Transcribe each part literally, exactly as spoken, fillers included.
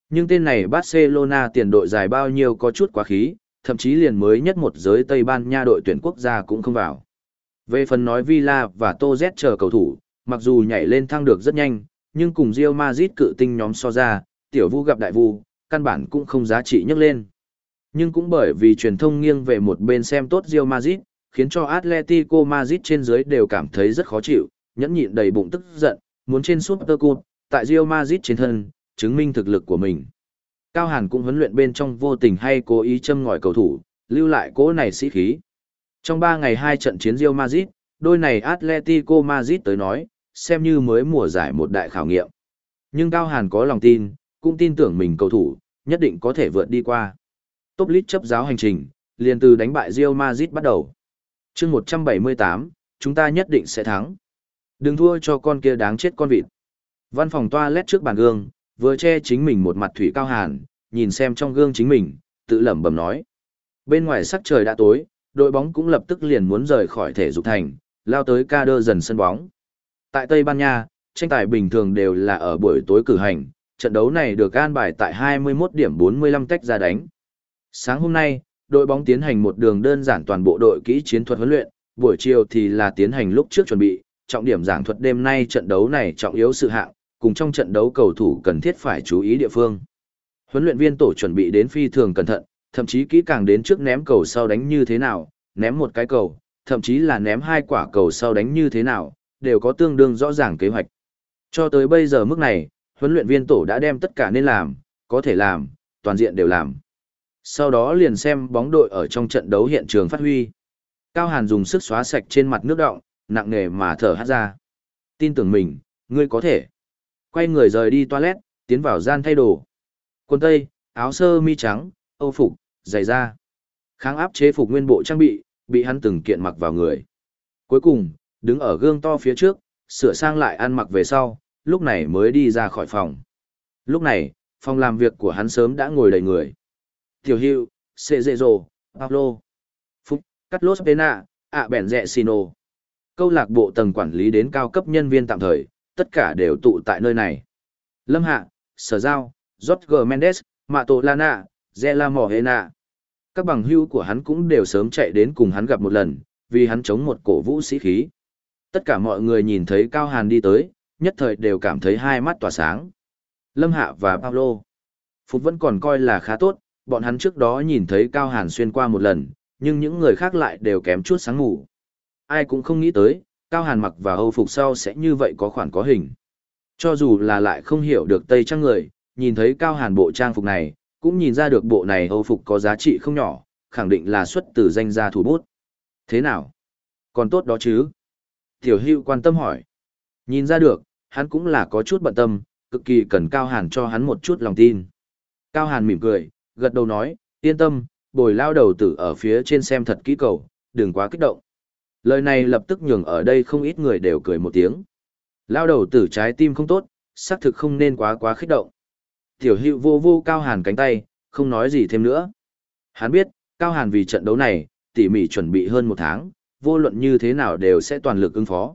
Nhưng tên này Barcelona tiền đội dài bao nhiêu có chút quá khí, thậm chí liền mới nhất một giới Tây Ban Nha đội tuyển quốc gia cũng không vào. Về phần nói Villa và Tô Z chờ cầu thủ, mặc dù nhảy lên thăng được rất nhanh, nhưng cùng Real Madrid cự tinh nhóm so ra, tiểu vu gặp đại vu, căn bản cũng không giá trị nhắc lên. Nhưng cũng bởi vì truyền thông nghiêng về một bên xem tốt Real Madrid, khiến cho Atletico Madrid trên dưới đều cảm thấy rất khó chịu, nhẫn nhịn đầy bụng tức giận, muốn trên Super Cup, tại Real Madrid trên thân, chứng minh thực lực của mình. Cao Hàn cũng huấn luyện bên trong vô tình hay cố ý châm ngòi cầu thủ, lưu lại cỗ này sĩ khí. Trong ba ngày hai trận chiến Real Madrid, đôi này Atletico Madrid tới nói, xem như mới mùa giải một đại khảo nghiệm. Nhưng Cao Hàn có lòng tin, cũng tin tưởng mình cầu thủ, nhất định có thể vượt đi qua. Top League chấp giáo hành trình, liền từ đánh bại Real Madrid bắt đầu. chương một trăm bảy mươi tám, chúng ta nhất định sẽ thắng. Đừng thua cho con kia đáng chết con vịt. Văn phòng toilet trước bàn gương, vừa che chính mình một mặt thủy Cao Hàn, nhìn xem trong gương chính mình, tự lẩm bẩm nói. Bên ngoài sắc trời đã tối, đội bóng cũng lập tức liền muốn rời khỏi thể dục thành, lao tới ca đơ dần sân bóng. Tại Tây Ban Nha, tranh tài bình thường đều là ở buổi tối cử hành, trận đấu này được an bài tại hai mươi mốt điểm bốn mươi lăm tách ra đánh. Sáng hôm nay, đội bóng tiến hành một đường đơn giản toàn bộ đội kỹ chiến thuật huấn luyện, buổi chiều thì là tiến hành lúc trước chuẩn bị, trọng điểm giảng thuật đêm nay trận đấu này trọng yếu sự hạng, cùng trong trận đấu cầu thủ cần thiết phải chú ý địa phương. Huấn luyện viên tổ chuẩn bị đến phi thường cẩn thận, thậm chí kỹ càng đến trước ném cầu sau đánh như thế nào, ném một cái cầu, thậm chí là ném hai quả cầu sau đánh như thế nào, đều có tương đương rõ ràng kế hoạch. Cho tới bây giờ mức này, huấn luyện viên tổ đã đem tất cả nên làm, có thể làm, toàn diện đều làm. Sau đó liền xem bóng đội ở trong trận đấu hiện trường phát huy. Cao Hàn dùng sức xóa sạch trên mặt nước đọng, nặng nề mà thở hắt ra. Tin tưởng mình, ngươi có thể. Quay người rời đi toilet, tiến vào gian thay đồ. Quần tây, áo sơ mi trắng, âu phục, giày da. Kháng áp chế phục nguyên bộ trang bị, bị hắn từng kiện mặc vào người. Cuối cùng, đứng ở gương to phía trước, sửa sang lại ăn mặc về sau, lúc này mới đi ra khỏi phòng. Lúc này, phòng làm việc của hắn sớm đã ngồi đầy người. Tiểu Hữu, Cerezo, Pablo, Phúc, Carlos Pena, ạ bèn rẹ Sino. Câu lạc bộ tầng quản lý đến cao cấp nhân viên tạm thời, tất cả đều tụ tại nơi này. Lâm Hạ, Sở Giao, Jorge Mendes, Mato Lana, Zela Mohena. Các bằng hữu của hắn cũng đều sớm chạy đến cùng hắn gặp một lần, vì hắn chống một cổ vũ sĩ khí. Tất cả mọi người nhìn thấy Cao Hàn đi tới, nhất thời đều cảm thấy hai mắt tỏa sáng. Lâm Hạ và Pablo. Phúc vẫn còn coi là khá tốt, bọn hắn trước đó nhìn thấy Cao Hàn xuyên qua một lần, nhưng những người khác lại đều kém chút sáng ngủ. Ai cũng không nghĩ tới, Cao Hàn mặc vào Âu phục sau sẽ như vậy có khoản có hình. Cho dù là lại không hiểu được Tây Trang người, nhìn thấy Cao Hàn bộ trang phục này, cũng nhìn ra được bộ này Âu phục có giá trị không nhỏ, khẳng định là xuất từ danh gia thủ bút. Thế nào? Còn tốt đó chứ? Tiểu Hữu quan tâm hỏi. Nhìn ra được, hắn cũng là có chút bận tâm, cực kỳ cần Cao Hàn cho hắn một chút lòng tin. Cao Hàn mỉm cười, gật đầu nói, yên tâm, bồi lao đầu tử ở phía trên xem thật kỹ cầu, đừng quá kích động. Lời này lập tức nhường ở đây không ít người đều cười một tiếng. Lao đầu tử trái tim không tốt, xác thực không nên quá quá kích động. Tiểu Hữu vô vô Cao Hàn cánh tay, không nói gì thêm nữa. Hắn biết, Cao Hàn vì trận đấu này, tỉ mỉ chuẩn bị hơn một tháng, vô luận như thế nào đều sẽ toàn lực ứng phó.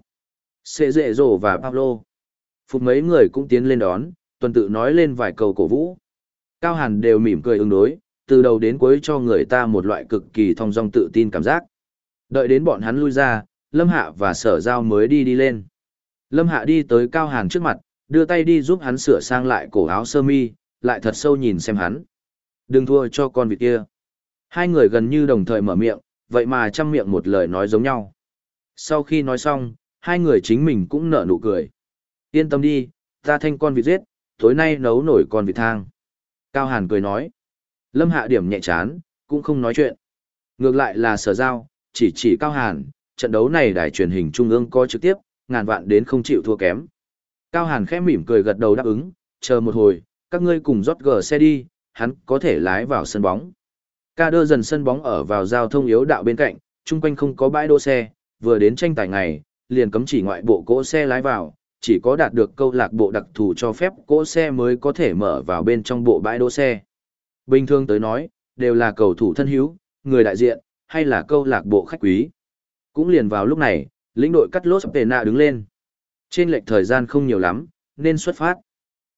Sệ Dệ Dồ và Pablo. Phục mấy người cũng tiến lên đón, tuần tự nói lên vài câu cổ vũ. Cao Hàn đều mỉm cười ứng đối, từ đầu đến cuối cho người ta một loại cực kỳ thong dong tự tin cảm giác. Đợi đến bọn hắn lui ra, Lâm Hạ và Sở Giao mới đi đi lên. Lâm Hạ đi tới Cao Hàn trước mặt, đưa tay đi giúp hắn sửa sang lại cổ áo sơ mi, lại thật sâu nhìn xem hắn. Đừng thua cho con vịt kia. Hai người gần như đồng thời mở miệng, vậy mà trăm miệng một lời nói giống nhau. Sau khi nói xong, hai người chính mình cũng nở nụ cười. Yên tâm đi, ta thanh con vịt giết, tối nay nấu nổi con vịt thang. Cao Hàn cười nói. Lâm Hạ điểm nhẹ chán, cũng không nói chuyện. Ngược lại là Sở Giao, chỉ chỉ Cao Hàn, trận đấu này đài truyền hình trung ương có trực tiếp, ngàn vạn đến không chịu thua kém. Cao Hàn khẽ mỉm cười gật đầu đáp ứng, chờ một hồi, các ngươi cùng rót gờ xe đi, hắn có thể lái vào sân bóng. Ca đơ dần sân bóng ở vào giao thông yếu đạo bên cạnh, chung quanh không có bãi đỗ xe, vừa đến tranh tài ngày, liền cấm chỉ ngoại bộ cỗ xe lái vào, chỉ có đạt được câu lạc bộ đặc thù cho phép cỗ xe mới có thể mở vào bên trong bộ bãi đỗ xe. Bình thường tới nói, đều là cầu thủ thân hữu, người đại diện, hay là câu lạc bộ khách quý. Cũng liền vào lúc này, lĩnh đội Carlos Pena đứng lên. Trên lệch thời gian không nhiều lắm, nên xuất phát.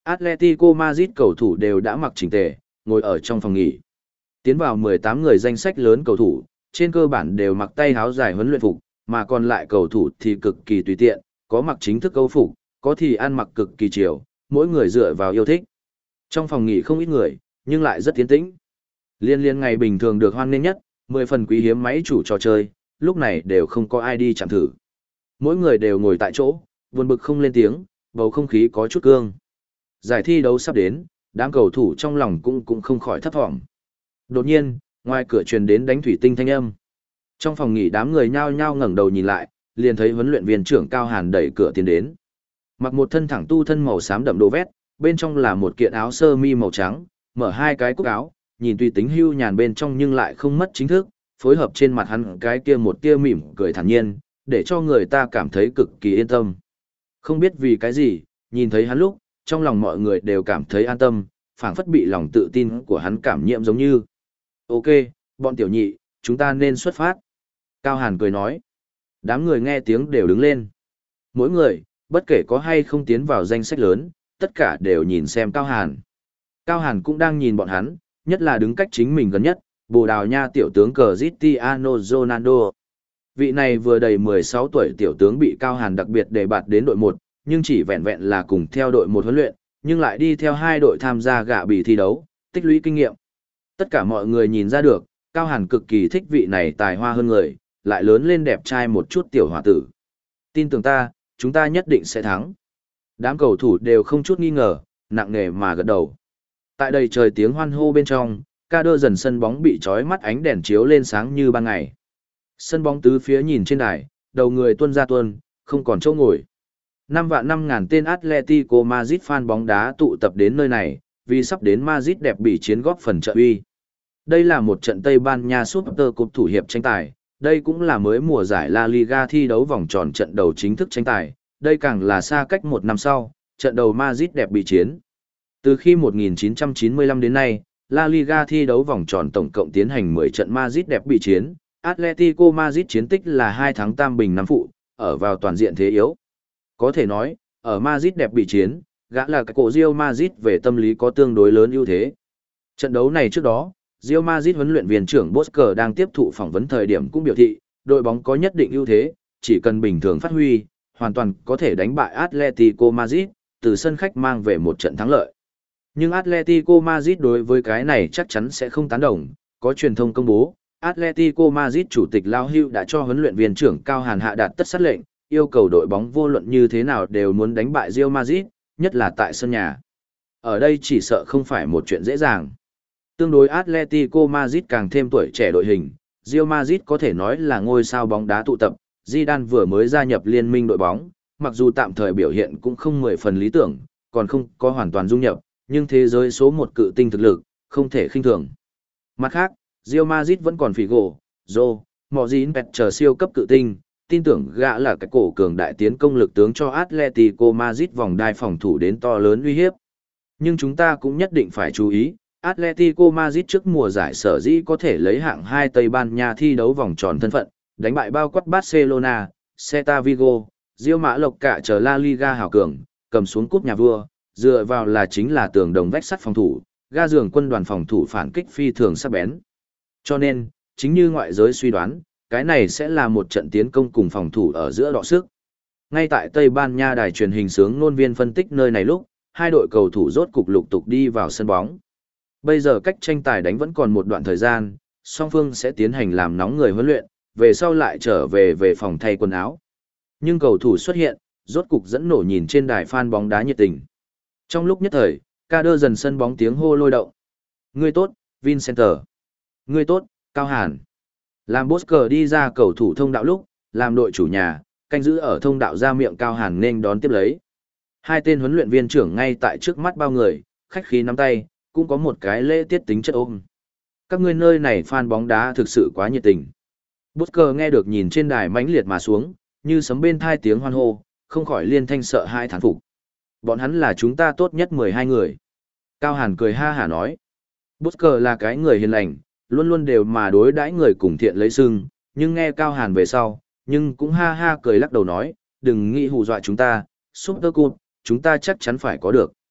Atletico Madrid cầu thủ đều đã mặc chỉnh tề, ngồi ở trong phòng nghỉ. Tiến vào mười tám người danh sách lớn cầu thủ, trên cơ bản đều mặc tay áo dài huấn luyện phục, mà còn lại cầu thủ thì cực kỳ tùy tiện, có mặc chính thức câu phục, có thì ăn mặc cực kỳ chiều, mỗi người dựa vào yêu thích. Trong phòng nghỉ không ít người, nhưng lại rất tiến tĩnh. Liên liên ngày bình thường được hoan nghênh nhất, mười phần quý hiếm máy chủ trò chơi, lúc này đều không có ai đi chạm thử. Mỗi người đều ngồi tại chỗ, buồn bực không lên tiếng, bầu không khí có chút cương. Giải thi đấu sắp đến, đám cầu thủ trong lòng cũng cũng không khỏi thấp thỏm. Đột nhiên, ngoài cửa truyền đến đánh thủy tinh thanh âm. Trong phòng nghỉ đám người nhao nhao ngẩng đầu nhìn lại, liền thấy huấn luyện viên trưởng Cao Hàn đẩy cửa tiến đến. Mặc một thân thẳng tu thân màu xám đậm đồ vét, bên trong là một kiện áo sơ mi màu trắng, mở hai cái cúc áo, nhìn tùy tính hưu nhàn bên trong nhưng lại không mất chính thức, phối hợp trên mặt hắn cái kia một tia mỉm cười thản nhiên, để cho người ta cảm thấy cực kỳ yên tâm. Không biết vì cái gì, nhìn thấy hắn lúc, trong lòng mọi người đều cảm thấy an tâm, phảng phất bị lòng tự tin của hắn cảm nhiễm giống như. Ok, bọn tiểu nhị, chúng ta nên xuất phát. Cao Hàn cười nói. Đám người nghe tiếng đều đứng lên. Mỗi người, bất kể có hay không tiến vào danh sách lớn, tất cả đều nhìn xem Cao Hàn. Cao Hàn cũng đang nhìn bọn hắn, nhất là đứng cách chính mình gần nhất, Bồ Đào Nha tiểu tướng Cristiano Ronaldo. Vị này vừa đầy mười sáu tuổi tiểu tướng bị Cao Hàn đặc biệt đề bạt đến đội một, nhưng chỉ vẹn vẹn là cùng theo đội một huấn luyện, nhưng lại đi theo hai đội tham gia gạ bì thi đấu, tích lũy kinh nghiệm. Tất cả mọi người nhìn ra được, Cao Hàn cực kỳ thích vị này tài hoa hơn người, lại lớn lên đẹp trai một chút tiểu hòa tử. Tin tưởng ta, chúng ta nhất định sẽ thắng. Đám cầu thủ đều không chút nghi ngờ, nặng nề mà gật đầu. Tại đây trời tiếng hoan hô bên trong, ca đơ dần sân bóng bị trói mắt ánh đèn chiếu lên sáng như ban ngày. Sân bóng tứ phía nhìn trên đài, đầu người tuôn ra tuôn, không còn chỗ ngồi. Năm vạn năm ngàn tên Atletico Madrid fan bóng đá tụ tập đến nơi này, vì sắp đến Madrid đẹp bị chiến góp phần trợ uy. Đây là một trận Tây Ban Nha Super Cup thủ hiệp tranh tài, đây cũng là mới mùa giải La Liga thi đấu vòng tròn trận đầu chính thức tranh tài, đây càng là xa cách một năm sau, trận đầu Madrid đẹp bị chiến. Từ khi một nghìn chín trăm chín mươi lăm đến nay, La Liga thi đấu vòng tròn tổng cộng tiến hành mười trận Madrid đẹp bị chiến, Atletico Madrid chiến tích là hai thắng tam bình năm phụ, ở vào toàn diện thế yếu. Có thể nói, ở Madrid đẹp bị chiến, gã là cái cổ Real Madrid về tâm lý có tương đối lớn ưu thế. Trận đấu này trước đó, Real Madrid huấn luyện viên trưởng Bosker đang tiếp thụ phỏng vấn thời điểm cũng biểu thị, đội bóng có nhất định ưu thế, chỉ cần bình thường phát huy, hoàn toàn có thể đánh bại Atletico Madrid, từ sân khách mang về một trận thắng lợi. Nhưng Atletico Madrid đối với cái này chắc chắn sẽ không tán đồng, có truyền thông công bố, Atletico Madrid chủ tịch Lao Hưu đã cho huấn luyện viên trưởng Cao Hàn hạ đạt tất sát lệnh, yêu cầu đội bóng vô luận như thế nào đều muốn đánh bại Real Madrid, nhất là tại sân nhà. Ở đây chỉ sợ không phải một chuyện dễ dàng. Tương đối Atletico Madrid càng thêm tuổi trẻ đội hình, Real Madrid có thể nói là ngôi sao bóng đá tụ tập, Zidane vừa mới gia nhập liên minh đội bóng, mặc dù tạm thời biểu hiện cũng không mười phần lý tưởng, còn không có hoàn toàn dung nhập, nhưng thế giới số một cự tinh thực lực, không thể khinh thường. Mặt khác, Real Madrid vẫn còn Figo, Zô, Modric chờ siêu cấp cự tinh, tin tưởng gã là cái cổ cường đại tiến công lực tướng cho Atletico Madrid vòng đai phòng thủ đến to lớn uy hiếp. Nhưng chúng ta cũng nhất định phải chú ý, Atletico Madrid trước mùa giải sở dĩ có thể lấy hạng hai Tây Ban Nha thi đấu vòng tròn thân phận, đánh bại bao quát Barcelona, Celta Vigo, Real Mã Lộc cả chờ La Liga hào cường, cầm xuống cúp nhà vua, dựa vào là chính là tường đồng vách sắt phòng thủ, ga giường quân đoàn phòng thủ phản kích phi thường sắc bén. Cho nên, chính như ngoại giới suy đoán, cái này sẽ là một trận tiến công cùng phòng thủ ở giữa đọ sức. Ngay tại Tây Ban Nha đài truyền hình sướng ngôn viên phân tích nơi này lúc, hai đội cầu thủ rốt cục lục tục đi vào sân bóng. Bây giờ cách tranh tài đánh vẫn còn một đoạn thời gian, song phương sẽ tiến hành làm nóng người huấn luyện, về sau lại trở về về phòng thay quần áo. Nhưng cầu thủ xuất hiện, rốt cục dẫn nổ nhìn trên đài fan bóng đá nhiệt tình. Trong lúc nhất thời, ca đơ dần sân bóng tiếng hô lôi động. Ngươi tốt, Vincenter. Ngươi tốt, Cao Hàn. Làm Bosker đi ra cầu thủ thông đạo lúc, làm đội chủ nhà, canh giữ ở thông đạo ra miệng Cao Hàn nên đón tiếp lấy. Hai tên huấn luyện viên trưởng ngay tại trước mắt bao người, khách khí nắm tay, cũng có một cái lễ tiết tính chất ôm. Các ngươi nơi này fan bóng đá thực sự quá nhiệt tình. Bosker nghe được nhìn trên đài mãnh liệt mà xuống, như sấm bên thai tiếng hoan hô, không khỏi liên thanh sợ hai thán phục. Bọn hắn là chúng ta tốt nhất mười hai người. Cao Hàn cười ha hả nói. Bosker là cái người hiền lành, luôn luôn đều mà đối đãi người cùng thiện lấy sưng, nhưng nghe Cao Hàn về sau, nhưng cũng ha ha cười lắc đầu nói, đừng nghĩ hù dọa chúng ta, Super Cup, chúng ta chắc chắn phải có được.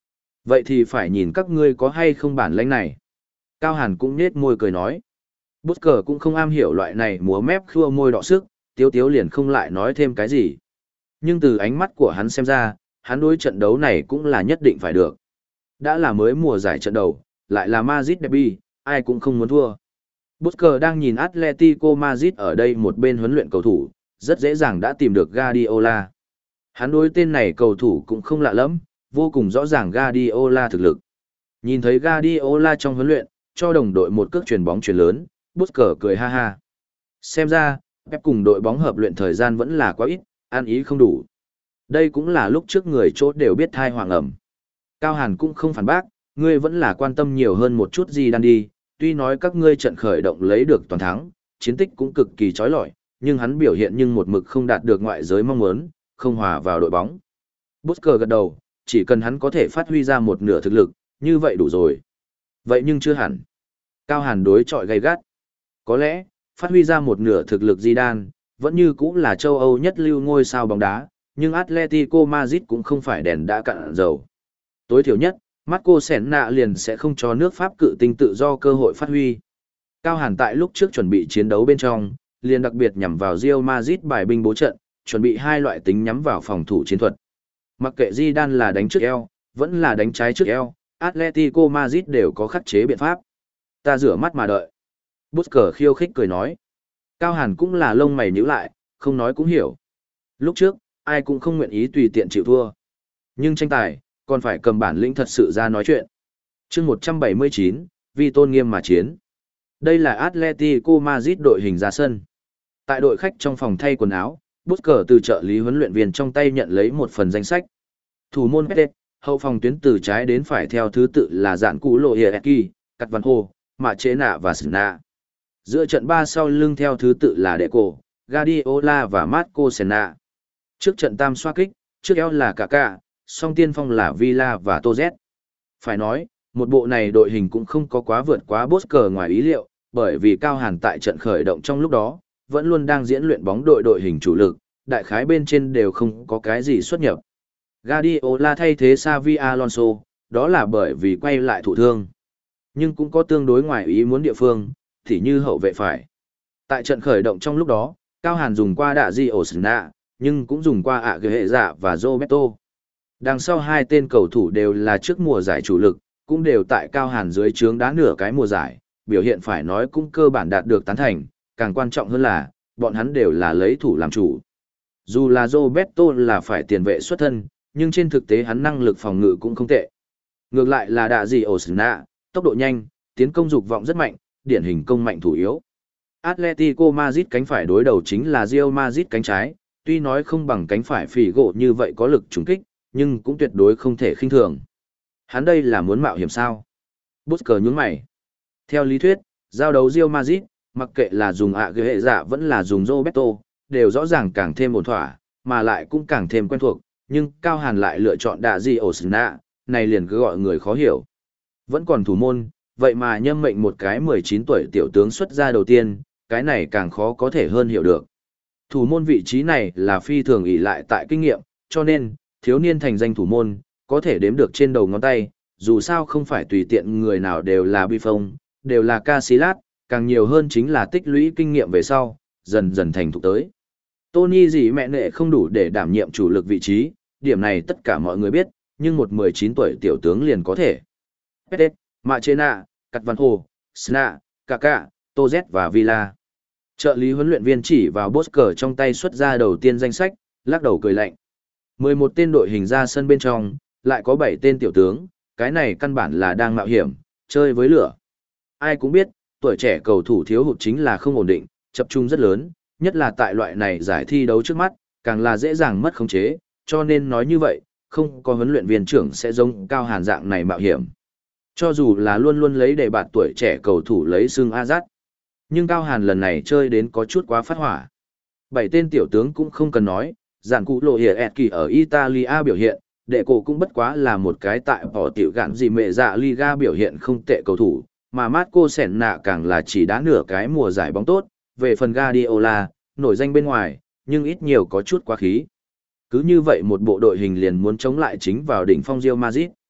Vậy thì phải nhìn các ngươi có hay không bản lĩnh này. Cao Hàn cũng nhếch môi cười nói. Bút cờ cũng không am hiểu loại này múa mép khua môi đọ sức, tiếu tiếu liền không lại nói thêm cái gì. Nhưng từ ánh mắt của hắn xem ra, hắn đối trận đấu này cũng là nhất định phải được. Đã là mới mùa giải trận đầu, lại là Madrid derby, ai cũng không muốn thua. Bút cờ đang nhìn Atletico Madrid ở đây một bên huấn luyện cầu thủ, rất dễ dàng đã tìm được Guardiola. Hắn đối tên này cầu thủ cũng không lạ lắm, vô cùng rõ ràng Guardiola thực lực. Nhìn thấy Guardiola trong huấn luyện, cho đồng đội một cước chuyền bóng chuyền lớn, Bút cờ cười ha ha. Xem ra, Pep cùng đội bóng hợp luyện thời gian vẫn là quá ít, ăn ý không đủ. Đây cũng là lúc trước người chốt đều biết thai hoàng ẩm. Cao Hàn cũng không phản bác, ngươi vẫn là quan tâm nhiều hơn một chút gì đan đi, tuy nói các ngươi trận khởi động lấy được toàn thắng, chiến tích cũng cực kỳ chói lọi, nhưng hắn biểu hiện nhưng một mực không đạt được ngoại giới mong muốn, không hòa vào đội bóng. Bút cờ gật đầu, chỉ cần hắn có thể phát huy ra một nửa thực lực, như vậy đủ rồi. Vậy nhưng chưa hẳn. Cao Hàn đối chọi gay gắt. Có lẽ, phát huy ra một nửa thực lực Zidane, vẫn như cũng là châu Âu nhất lưu ngôi sao bóng đá, nhưng Atletico Madrid cũng không phải đèn đã cạn dầu. Tối thiểu nhất, Marco Senna liền sẽ không cho nước Pháp cự tinh tự do cơ hội phát huy. Cao Hàn tại lúc trước chuẩn bị chiến đấu bên trong, liền đặc biệt nhắm vào Real Madrid bài binh bố trận, chuẩn bị hai loại tính nhắm vào phòng thủ chiến thuật. Mặc kệ Zidane là đánh trước eo, vẫn là đánh trái trước eo, Atletico Madrid đều có khắc chế biện pháp. Ta rửa mắt mà đợi. Bút cờ khiêu khích cười nói. Cao Hàn cũng là lông mày nhíu lại, không nói cũng hiểu. Lúc trước, ai cũng không nguyện ý tùy tiện chịu thua. Nhưng tranh tài, còn phải cầm bản lĩnh thật sự ra nói chuyện. chương một trăm bảy mươi chín, vì tôn nghiêm mà chiến. Đây là Atletico Madrid đội hình ra sân. Tại đội khách trong phòng thay quần áo, Bút cờ từ trợ lý huấn luyện viên trong tay nhận lấy một phần danh sách. Thủ môn Pete, hậu phòng tuyến từ trái đến phải theo thứ tự là Dạn Cú Lộ Hieki, Cắt Văn Hồ, Mạ Chế Nạ và Sna. Giữa trận ba sau lưng theo thứ tự là Deco, Guardiola và Marco Senna. Trước trận tam xoa kích, trước eo là Kaká, song tiên phong là Villa và Toz. Phải nói, một bộ này đội hình cũng không có quá vượt quá Bút cờ ngoài ý liệu, bởi vì Cao Hàn tại trận khởi động trong lúc đó, vẫn luôn đang diễn luyện bóng đội đội hình chủ lực, đại khái bên trên đều không có cái gì xuất nhập. Guardiola thay thế Xavi Alonso, đó là bởi vì quay lại thụ thương. Nhưng cũng có tương đối ngoài ý muốn địa phương, thì như hậu vệ phải. Tại trận khởi động trong lúc đó, Cao Hàn dùng qua đạ di Osna, nhưng cũng dùng qua ạ hệ dạ và Roberto. Đằng sau hai tên cầu thủ đều là trước mùa giải chủ lực, cũng đều tại Cao Hàn dưới trướng đá nửa cái mùa giải, biểu hiện phải nói cũng cơ bản đạt được tán thành, càng quan trọng hơn là, bọn hắn đều là lấy thủ làm chủ. Dù là Roberto là phải tiền vệ xuất thân, nhưng trên thực tế hắn năng lực phòng ngự cũng không tệ. Ngược lại là đạ dị Osna, tốc độ nhanh, tiến công dục vọng rất mạnh, điển hình công mạnh thủ yếu. Atletico Madrid cánh phải đối đầu chính là Real Madrid cánh trái, tuy nói không bằng cánh phải phỉ gỗ như vậy có lực trùng kích, nhưng cũng tuyệt đối không thể khinh thường. Hắn đây là muốn mạo hiểm sao? Bút cờ nhướng mày. Theo lý thuyết, giao đấu Real Madrid, mặc kệ là dùng ạ ghế hệ dạ vẫn là dùng Roberto, đều rõ ràng càng thêm ổn thỏa, mà lại cũng càng thêm quen thuộc, nhưng Cao Hàn lại lựa chọn đạ dị Osna, này liền cứ gọi người khó hiểu. Vẫn còn thủ môn, vậy mà nhâm mệnh một cái mười chín tuổi tiểu tướng xuất ra đầu tiên, cái này càng khó có thể hơn hiểu được. Thủ môn vị trí này là phi thường ỷ lại tại kinh nghiệm, cho nên, thiếu niên thành danh thủ môn, có thể đếm được trên đầu ngón tay, dù sao không phải tùy tiện người nào đều là Buffon, đều là Casillas, càng nhiều hơn chính là tích lũy kinh nghiệm về sau, dần dần thành thục tới. Tony gì mẹ nệ không đủ để đảm nhiệm chủ lực vị trí, điểm này tất cả mọi người biết, nhưng một mười chín tuổi tiểu tướng liền có thể. Pete, Machena, Cắt Văn Hồ, Sna, Kaká, Toz và Villa. Trợ lý huấn luyện viên chỉ vào Bosker trong tay xuất ra đầu tiên danh sách, lắc đầu cười lạnh. mười một tên đội hình ra sân bên trong, lại có bảy tên tiểu tướng, cái này căn bản là đang mạo hiểm, chơi với lửa. Ai cũng biết, tuổi trẻ cầu thủ thiếu hụt chính là không ổn định, tập trung rất lớn, nhất là tại loại này giải thi đấu trước mắt, càng là dễ dàng mất khống chế, cho nên nói như vậy, không có huấn luyện viên trưởng sẽ giống Cao Hàn dạng này mạo hiểm. Cho dù là luôn luôn lấy để bạt tuổi trẻ cầu thủ lấy xương Azat. Nhưng Cao Hàn lần này chơi đến có chút quá phát hỏa. Bảy tên tiểu tướng cũng không cần nói, Giản Cú Lộ Hieki ở Italia biểu hiện, đệ cổ cũng bất quá là một cái tại bỏ tiểu gạn gì mẹ dạ Liga biểu hiện không tệ cầu thủ, mà Marco Senna càng là chỉ đá nửa cái mùa giải bóng tốt, về phần Guardiola, nổi danh bên ngoài, nhưng ít nhiều có chút quá khí. Cứ như vậy một bộ đội hình liền muốn chống lại chính vào đỉnh phong Real Madrid.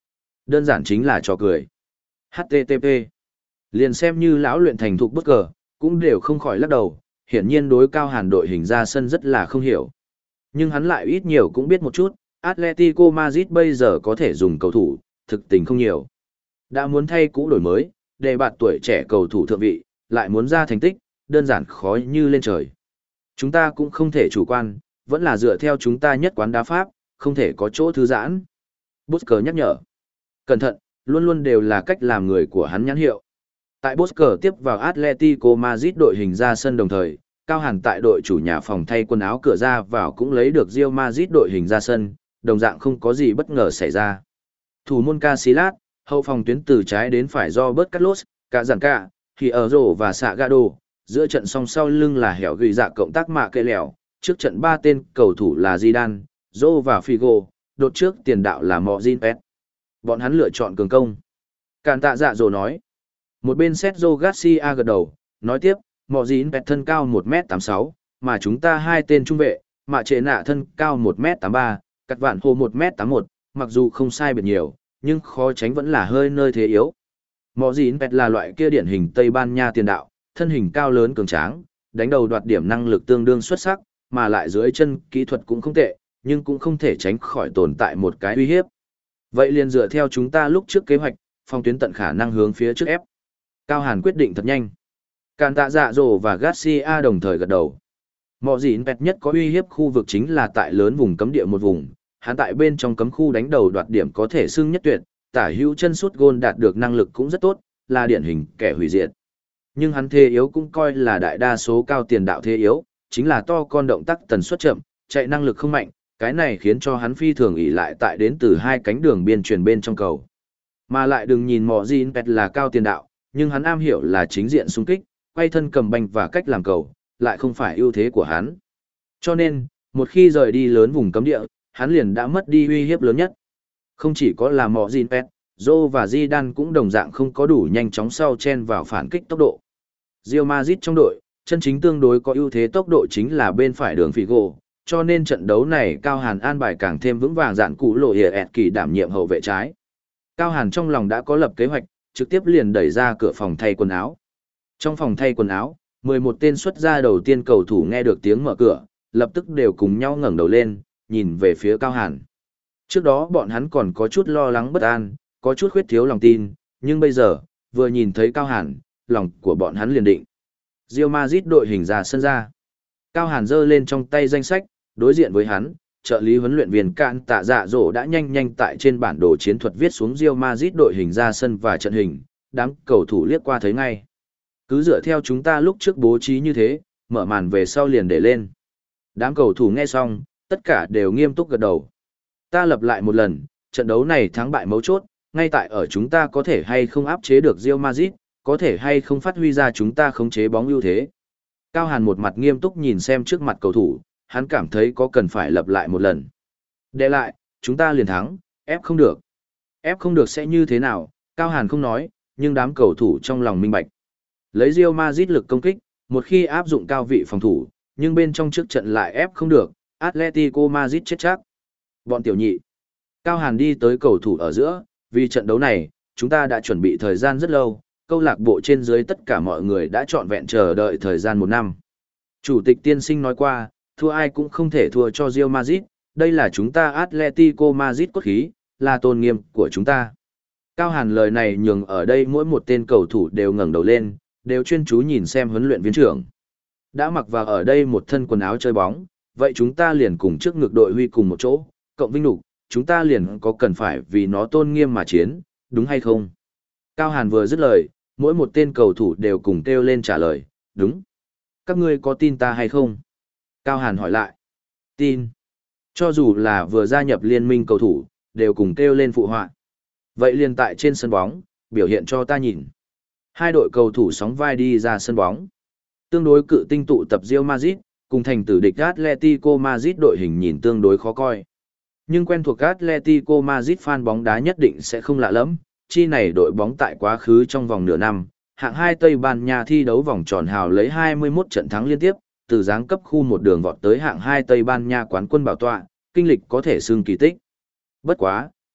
Đơn giản chính là trò cười. hát tê tê pê. Liền xem như lão luyện thành thục bất cờ, cũng đều không khỏi lắc đầu, hiển nhiên đối Cao Hàn đội hình ra sân rất là không hiểu. Nhưng hắn lại ít nhiều cũng biết một chút, Atletico Madrid bây giờ có thể dùng cầu thủ, thực tình không nhiều. Đã muốn thay cũ đổi mới, để bạt tuổi trẻ cầu thủ thượng vị, lại muốn ra thành tích, đơn giản khó như lên trời. Chúng ta cũng không thể chủ quan, vẫn là dựa theo chúng ta nhất quán đá pháp, không thể có chỗ thư giãn. Bosker nhắc nhở. Cẩn thận, luôn luôn đều là cách làm người của hắn nhãn hiệu. Tại Bosker tiếp vào Atletico Madrid đội hình ra sân đồng thời, Cao Hàn tại đội chủ nhà phòng thay quần áo cửa ra vào cũng lấy được Real Madrid đội hình ra sân, đồng dạng không có gì bất ngờ xảy ra. Thủ môn Casillas, hậu phòng tuyến từ trái đến phải do Bert Carlos, cả giản cả, thì ở rổ và xạ Gado, giữa trận song sau lưng là hẻo gửi dạ cộng tác mạ kê lèo, trước trận ba tên cầu thủ là Zidane, Zô và Figo, đột trước tiền đạo là Mojin Pet. Bọn hắn lựa chọn cường công. Cản tạ dạ dỗ nói. Một bên Sergio Garcia gật đầu, nói tiếp, Mojin Pet thân cao một mét tám mươi sáu, mà chúng ta hai tên trung vệ, mạ trệ nạ thân cao một mét tám mươi ba, cắt vạn hồ một mét tám mươi mốt, mặc dù không sai biệt nhiều, nhưng khó tránh vẫn là hơi nơi thế yếu. Mojin Pet là loại kia điển hình Tây Ban Nha tiền đạo, thân hình cao lớn cường tráng, đánh đầu đoạt điểm năng lực tương đương xuất sắc, mà lại dưới chân kỹ thuật cũng không tệ, nhưng cũng không thể tránh khỏi tồn tại một cái uy hiếp. Vậy liền dựa theo chúng ta lúc trước kế hoạch, phòng tuyến tận khả năng hướng phía trước ép. Cao Hàn quyết định thật nhanh. Càn tạ dạ dỗ và Garcia đồng thời gật đầu. Mọ dịn Pet nhất có uy hiếp khu vực chính là tại lớn vùng cấm địa một vùng, hắn tại bên trong cấm khu đánh đầu đoạt điểm có thể xưng nhất tuyệt, tả hữu chân sút gôn đạt được năng lực cũng rất tốt, là điển hình kẻ hủy diệt. Nhưng hắn thế yếu cũng coi là đại đa số cao tiền đạo thế yếu, chính là to con động tác tần suất chậm, chạy năng lực không mạnh, cái này khiến cho hắn phi thường ỷ lại tại đến từ hai cánh đường biên truyền bên trong cầu. Mà lại đừng nhìn Mọ Dịn Pet là cao tiền đạo, nhưng hắn am hiểu là chính diện xung kích, quay thân cầm banh và cách làm cầu, lại không phải ưu thế của hắn. Cho nên, một khi rời đi lớn vùng cấm địa, hắn liền đã mất đi uy hiếp lớn nhất. Không chỉ có là Mọ Dịn Pet, Zô và Zidane cũng đồng dạng không có đủ nhanh chóng sau chen vào phản kích tốc độ. Real Madrid trong đội, chân chính tương đối có ưu thế tốc độ chính là bên phải đường Figo, cho nên trận đấu này Cao Hàn an bài càng thêm vững vàng, dạn cụ lộ hiệp ẹt kỳ đảm nhiệm hậu vệ trái. Cao Hàn trong lòng đã có lập kế hoạch, trực tiếp liền đẩy ra cửa phòng thay quần áo. Trong phòng thay quần áo, mười một tên xuất ra đầu tiên cầu thủ nghe được tiếng mở cửa, lập tức đều cùng nhau ngẩng đầu lên, nhìn về phía Cao Hàn. Trước đó bọn hắn còn có chút lo lắng bất an, có chút khuyết thiếu lòng tin, nhưng bây giờ, vừa nhìn thấy Cao Hàn, lòng của bọn hắn liền định. Real Madrid đội hình ra sân ra. Cao Hàn giơ lên trong tay danh sách, đối diện với hắn, trợ lý huấn luyện viên Cạn Tạ Dạ Dỗ đã nhanh nhanh tại trên bản đồ chiến thuật viết xuống Real Madrid đội hình ra sân và trận hình, đám cầu thủ liếc qua thấy ngay. Cứ dựa theo chúng ta lúc trước bố trí như thế, mở màn về sau liền để lên. Đám cầu thủ nghe xong, tất cả đều nghiêm túc gật đầu. Ta lập lại một lần, trận đấu này thắng bại mấu chốt, ngay tại ở chúng ta có thể hay không áp chế được Real Madrid, có thể hay không phát huy ra chúng ta khống chế bóng ưu thế. Cao Hàn một mặt nghiêm túc nhìn xem trước mặt cầu thủ, hắn cảm thấy có cần phải lập lại một lần. Để lại, chúng ta liền thắng, ép không được. Ép không được sẽ như thế nào, Cao Hàn không nói, nhưng đám cầu thủ trong lòng minh bạch. Lấy Real Madrid lực công kích, một khi áp dụng cao vị phòng thủ, nhưng bên trong trước trận lại ép không được, Atletico Madrid chết chắc. Bọn tiểu nhị. Cao Hàn đi tới cầu thủ ở giữa, vì trận đấu này, chúng ta đã chuẩn bị thời gian rất lâu, câu lạc bộ trên dưới tất cả mọi người đã trọn vẹn chờ đợi thời gian một năm. Chủ tịch tiên sinh nói qua, thua ai cũng không thể thua cho Real Madrid, đây là chúng ta Atletico Madrid cốt khí, là tôn nghiêm của chúng ta. Cao Hàn lời này nhường ở đây mỗi một tên cầu thủ đều ngẩng đầu lên, đều chuyên chú nhìn xem huấn luyện viên trưởng. Đã mặc vào ở đây một thân quần áo chơi bóng, vậy chúng ta liền cùng trước ngược đội huy cùng một chỗ, cộng vinh nhục, chúng ta liền có cần phải vì nó tôn nghiêm mà chiến, đúng hay không? Cao Hàn vừa dứt lời, mỗi một tên cầu thủ đều cùng kêu lên trả lời, đúng. Các ngươi có tin ta hay không? Cao Hàn hỏi lại. Tin. Cho dù là vừa gia nhập liên minh cầu thủ, đều cùng kêu lên phụ họa. Vậy liền tại trên sân bóng, biểu hiện cho ta nhìn. Hai đội cầu thủ sóng vai đi ra sân bóng. Tương đối cự tinh tụ tập Real Madrid, cùng thành tử địch Atletico Madrid đội hình nhìn tương đối khó coi. Nhưng quen thuộc Atletico Madrid fan bóng đá nhất định sẽ không lạ lắm, chi này đội bóng tại quá khứ trong vòng nửa năm, hạng hai Tây Ban Nha thi đấu vòng tròn hào lấy hai mươi mốt trận thắng liên tiếp, từ giáng cấp khu một đường vọt tới hạng hai Tây Ban Nha quán quân bảo tọa, kinh lịch có thể xưng kỳ tích. Bất quá,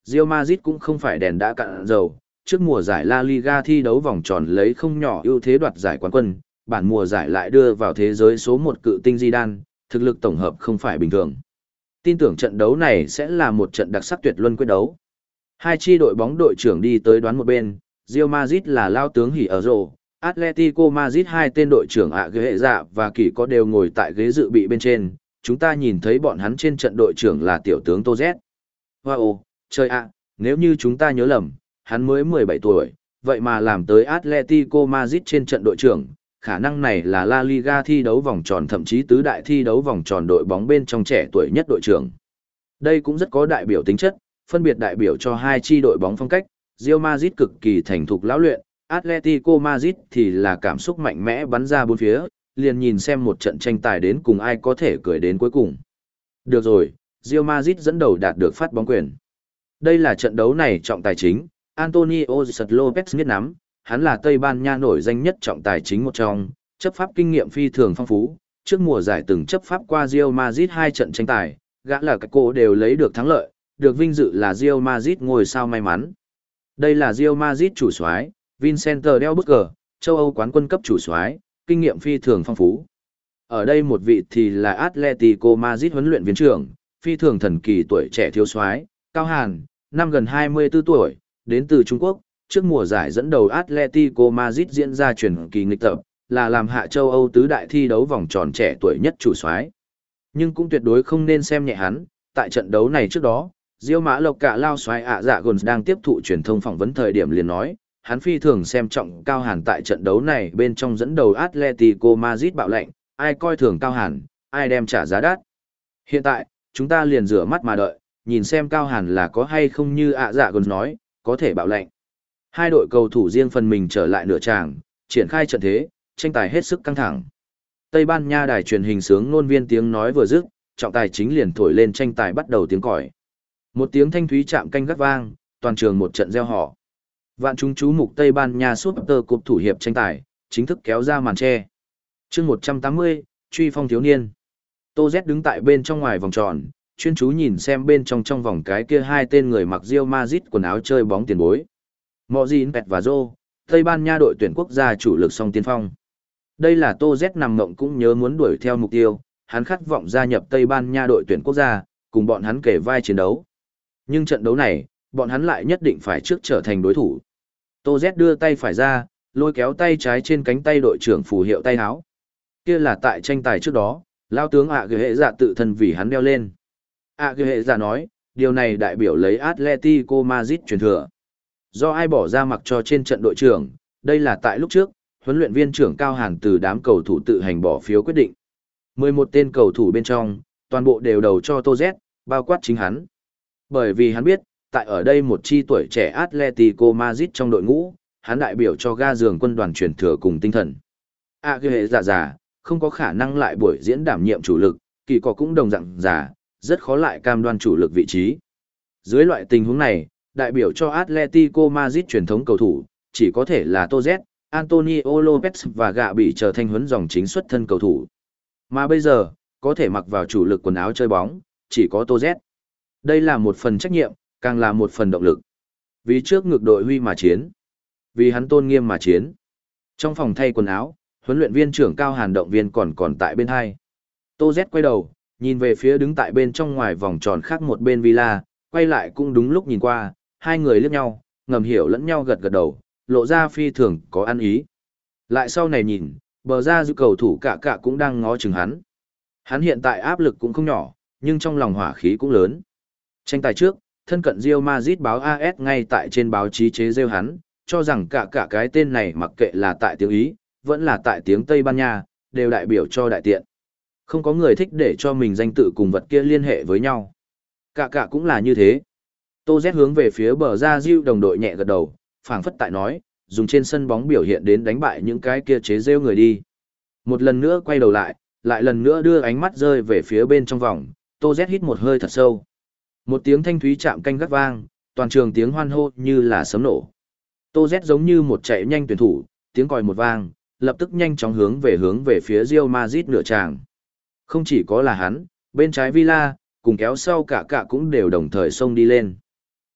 Real Madrid cũng không phải đèn đã cạn dầu, trước mùa giải La Liga thi đấu vòng tròn lấy không nhỏ ưu thế đoạt giải quán quân, bản mùa giải lại đưa vào thế giới số một cự tinh Zidane, thực lực tổng hợp không phải bình thường. Tin tưởng trận đấu này sẽ là một trận đặc sắc tuyệt luân quyết đấu. Hai chi đội bóng đội trưởng đi tới đoán một bên, Real Madrid là lao tướng hỉ ở rổ, Atletico Madrid hai tên đội trưởng ạ ghế hệ dạ và kỳ có đều ngồi tại ghế dự bị bên trên, chúng ta nhìn thấy bọn hắn trên trận đội trưởng là tiểu tướng Tô Z. Wow, trời ạ, nếu như chúng ta nhớ lầm, hắn mới mười bảy tuổi, vậy mà làm tới Atletico Madrid trên trận đội trưởng, khả năng này là La Liga thi đấu vòng tròn thậm chí tứ đại thi đấu vòng tròn đội bóng bên trong trẻ tuổi nhất đội trưởng. Đây cũng rất có đại biểu tính chất, phân biệt đại biểu cho hai chi đội bóng phong cách, Real Madrid cực kỳ thành thục lão luyện, Atletico Madrid thì là cảm xúc mạnh mẽ bắn ra bốn phía, liền nhìn xem một trận tranh tài đến cùng ai có thể cười đến cuối cùng. Được rồi, Real Madrid dẫn đầu đạt được phát bóng quyền. Đây là trận đấu này trọng tài chính, Antonio Lopez biết nắm, hắn là Tây Ban Nha nổi danh nhất trọng tài chính một trong, chấp pháp kinh nghiệm phi thường phong phú, trước mùa giải từng chấp pháp qua Real Madrid hai trận tranh tài, gã là các cô đều lấy được thắng lợi, được vinh dự là Real Madrid ngôi sao may mắn. Đây là Real Madrid chủ soái, Vincente Del Bosque, châu Âu quán quân cấp chủ soái, kinh nghiệm phi thường phong phú. Ở đây một vị thì là Atletico Madrid huấn luyện viên trưởng, phi thường thần kỳ tuổi trẻ thiếu soái, Cao Hàn, năm gần hai mươi tư tuổi, đến từ Trung Quốc, trước mùa giải dẫn đầu Atletico Madrid diễn ra truyền kỳ nghịch tập, là làm hạ châu Âu tứ đại thi đấu vòng tròn trẻ tuổi nhất chủ soái. Nhưng cũng tuyệt đối không nên xem nhẹ hắn, tại trận đấu này trước đó, Diêu Mã Lộc cả lao soái ạ dạ Gồn đang tiếp thụ truyền thông phỏng vấn thời điểm liền nói, hắn phi thường xem trọng Cao Hàn tại trận đấu này bên trong dẫn đầu Atletico Madrid bạo lệnh, ai coi thường Cao Hàn, ai đem trả giá đắt. Hiện tại, chúng ta liền rửa mắt mà đợi, nhìn xem Cao Hàn là có hay không như ạ dạ Gồn nói, có thể bạo lệnh. Hai đội cầu thủ riêng phần mình trở lại nửa tràng, triển khai trận thế, tranh tài hết sức căng thẳng. Tây Ban Nha đài truyền hình sướng ngôn viên tiếng nói vừa dứt, trọng tài chính liền thổi lên tranh tài bắt đầu tiếng còi. Một tiếng thanh thúy chạm canh gắt vang, toàn trường một trận reo hò. Vạn chúng chú mục Tây Ban Nha Super Cup thủ hiệp tranh tài, chính thức kéo ra màn che. Chương một trăm tám mươi, truy phong thiếu niên. Tô Z đứng tại bên trong ngoài vòng tròn, chuyên chú nhìn xem bên trong trong vòng cái kia hai tên người mặc Real Madrid quần áo chơi bóng tiền bối. Mojin Pet và Zô, Tây Ban Nha đội tuyển quốc gia chủ lực song tiên phong. Đây là Tô Z nằm mộng cũng nhớ muốn đuổi theo mục tiêu, hắn khát vọng gia nhập Tây Ban Nha đội tuyển quốc gia, cùng bọn hắn kể vai chiến đấu. Nhưng trận đấu này, bọn hắn lại nhất định phải trước trở thành đối thủ. Tô Z đưa tay phải ra, lôi kéo tay trái trên cánh tay đội trưởng phù hiệu tay áo. Kia là tại tranh tài trước đó, lao tướng ạ ghế hệ dạ tự thân vì hắn đeo lên. ạ ghế hệ dạ nói, điều này đại biểu lấy Atletico Madrid truyền thừa. Do ai bỏ ra mặc cho trên trận đội trưởng, đây là tại lúc trước, huấn luyện viên trưởng Cao Hàn từ đám cầu thủ tự hành bỏ phiếu quyết định. mười một tên cầu thủ bên trong, toàn bộ đều đầu cho Tô Z, bao quát chính hắn. Bởi vì hắn biết, tại ở đây một chi tuổi trẻ Atletico Madrid trong đội ngũ, hắn đại biểu cho ga giường quân đoàn truyền thừa cùng tinh thần. À cái hệ giả giả, không có khả năng lại buổi diễn đảm nhiệm chủ lực, kỳ có cũng đồng dạng giả, rất khó lại cam đoan chủ lực vị trí. Dưới loại tình huống này, đại biểu cho Atletico Madrid truyền thống cầu thủ, chỉ có thể là Tô Z, Antonio Lopez và gạ bị trở thành huấn dòng chính xuất thân cầu thủ. Mà bây giờ, có thể mặc vào chủ lực quần áo chơi bóng, chỉ có Tô Z. Đây là một phần trách nhiệm, càng là một phần động lực. Vì trước ngược đội huy mà chiến. Vì hắn tôn nghiêm mà chiến. Trong phòng thay quần áo, huấn luyện viên trưởng Cao Hàn động viên còn còn tại bên hai. Tô Z quay đầu, nhìn về phía đứng tại bên trong ngoài vòng tròn khác một bên Villa, quay lại cũng đúng lúc nhìn qua, hai người liếc nhau, ngầm hiểu lẫn nhau gật gật đầu, lộ ra phi thường có ăn ý. Lại sau này nhìn, bờ ra giữ cầu thủ cả cả cũng đang ngó chừng hắn. Hắn hiện tại áp lực cũng không nhỏ, nhưng trong lòng hỏa khí cũng lớn. Tranh tài trước, thân cận Real Madrid báo a ét ngay tại trên báo chí chế rêu hắn, cho rằng cả cả cái tên này mặc kệ là tại tiếng Ý, vẫn là tại tiếng Tây Ban Nha, đều đại biểu cho đại tiện. Không có người thích để cho mình danh tự cùng vật kia liên hệ với nhau. Cả cả cũng là như thế. Tô Z hướng về phía bờ ra Diêu đồng đội nhẹ gật đầu, phảng phất tại nói, dùng trên sân bóng biểu hiện đến đánh bại những cái kia chế rêu người đi. Một lần nữa quay đầu lại, lại lần nữa đưa ánh mắt rơi về phía bên trong vòng, Tô Z hít một hơi thật sâu. Một tiếng thanh thúy chạm canh gắt vang, toàn trường tiếng hoan hô như là sấm nổ. Tô Z giống như một chạy nhanh tuyển thủ, tiếng còi một vang, lập tức nhanh chóng hướng về hướng về phía Real Madrid nửa tràng. Không chỉ có là hắn, bên trái Villa, cùng kéo sau cả cả cũng đều đồng thời xông đi lên.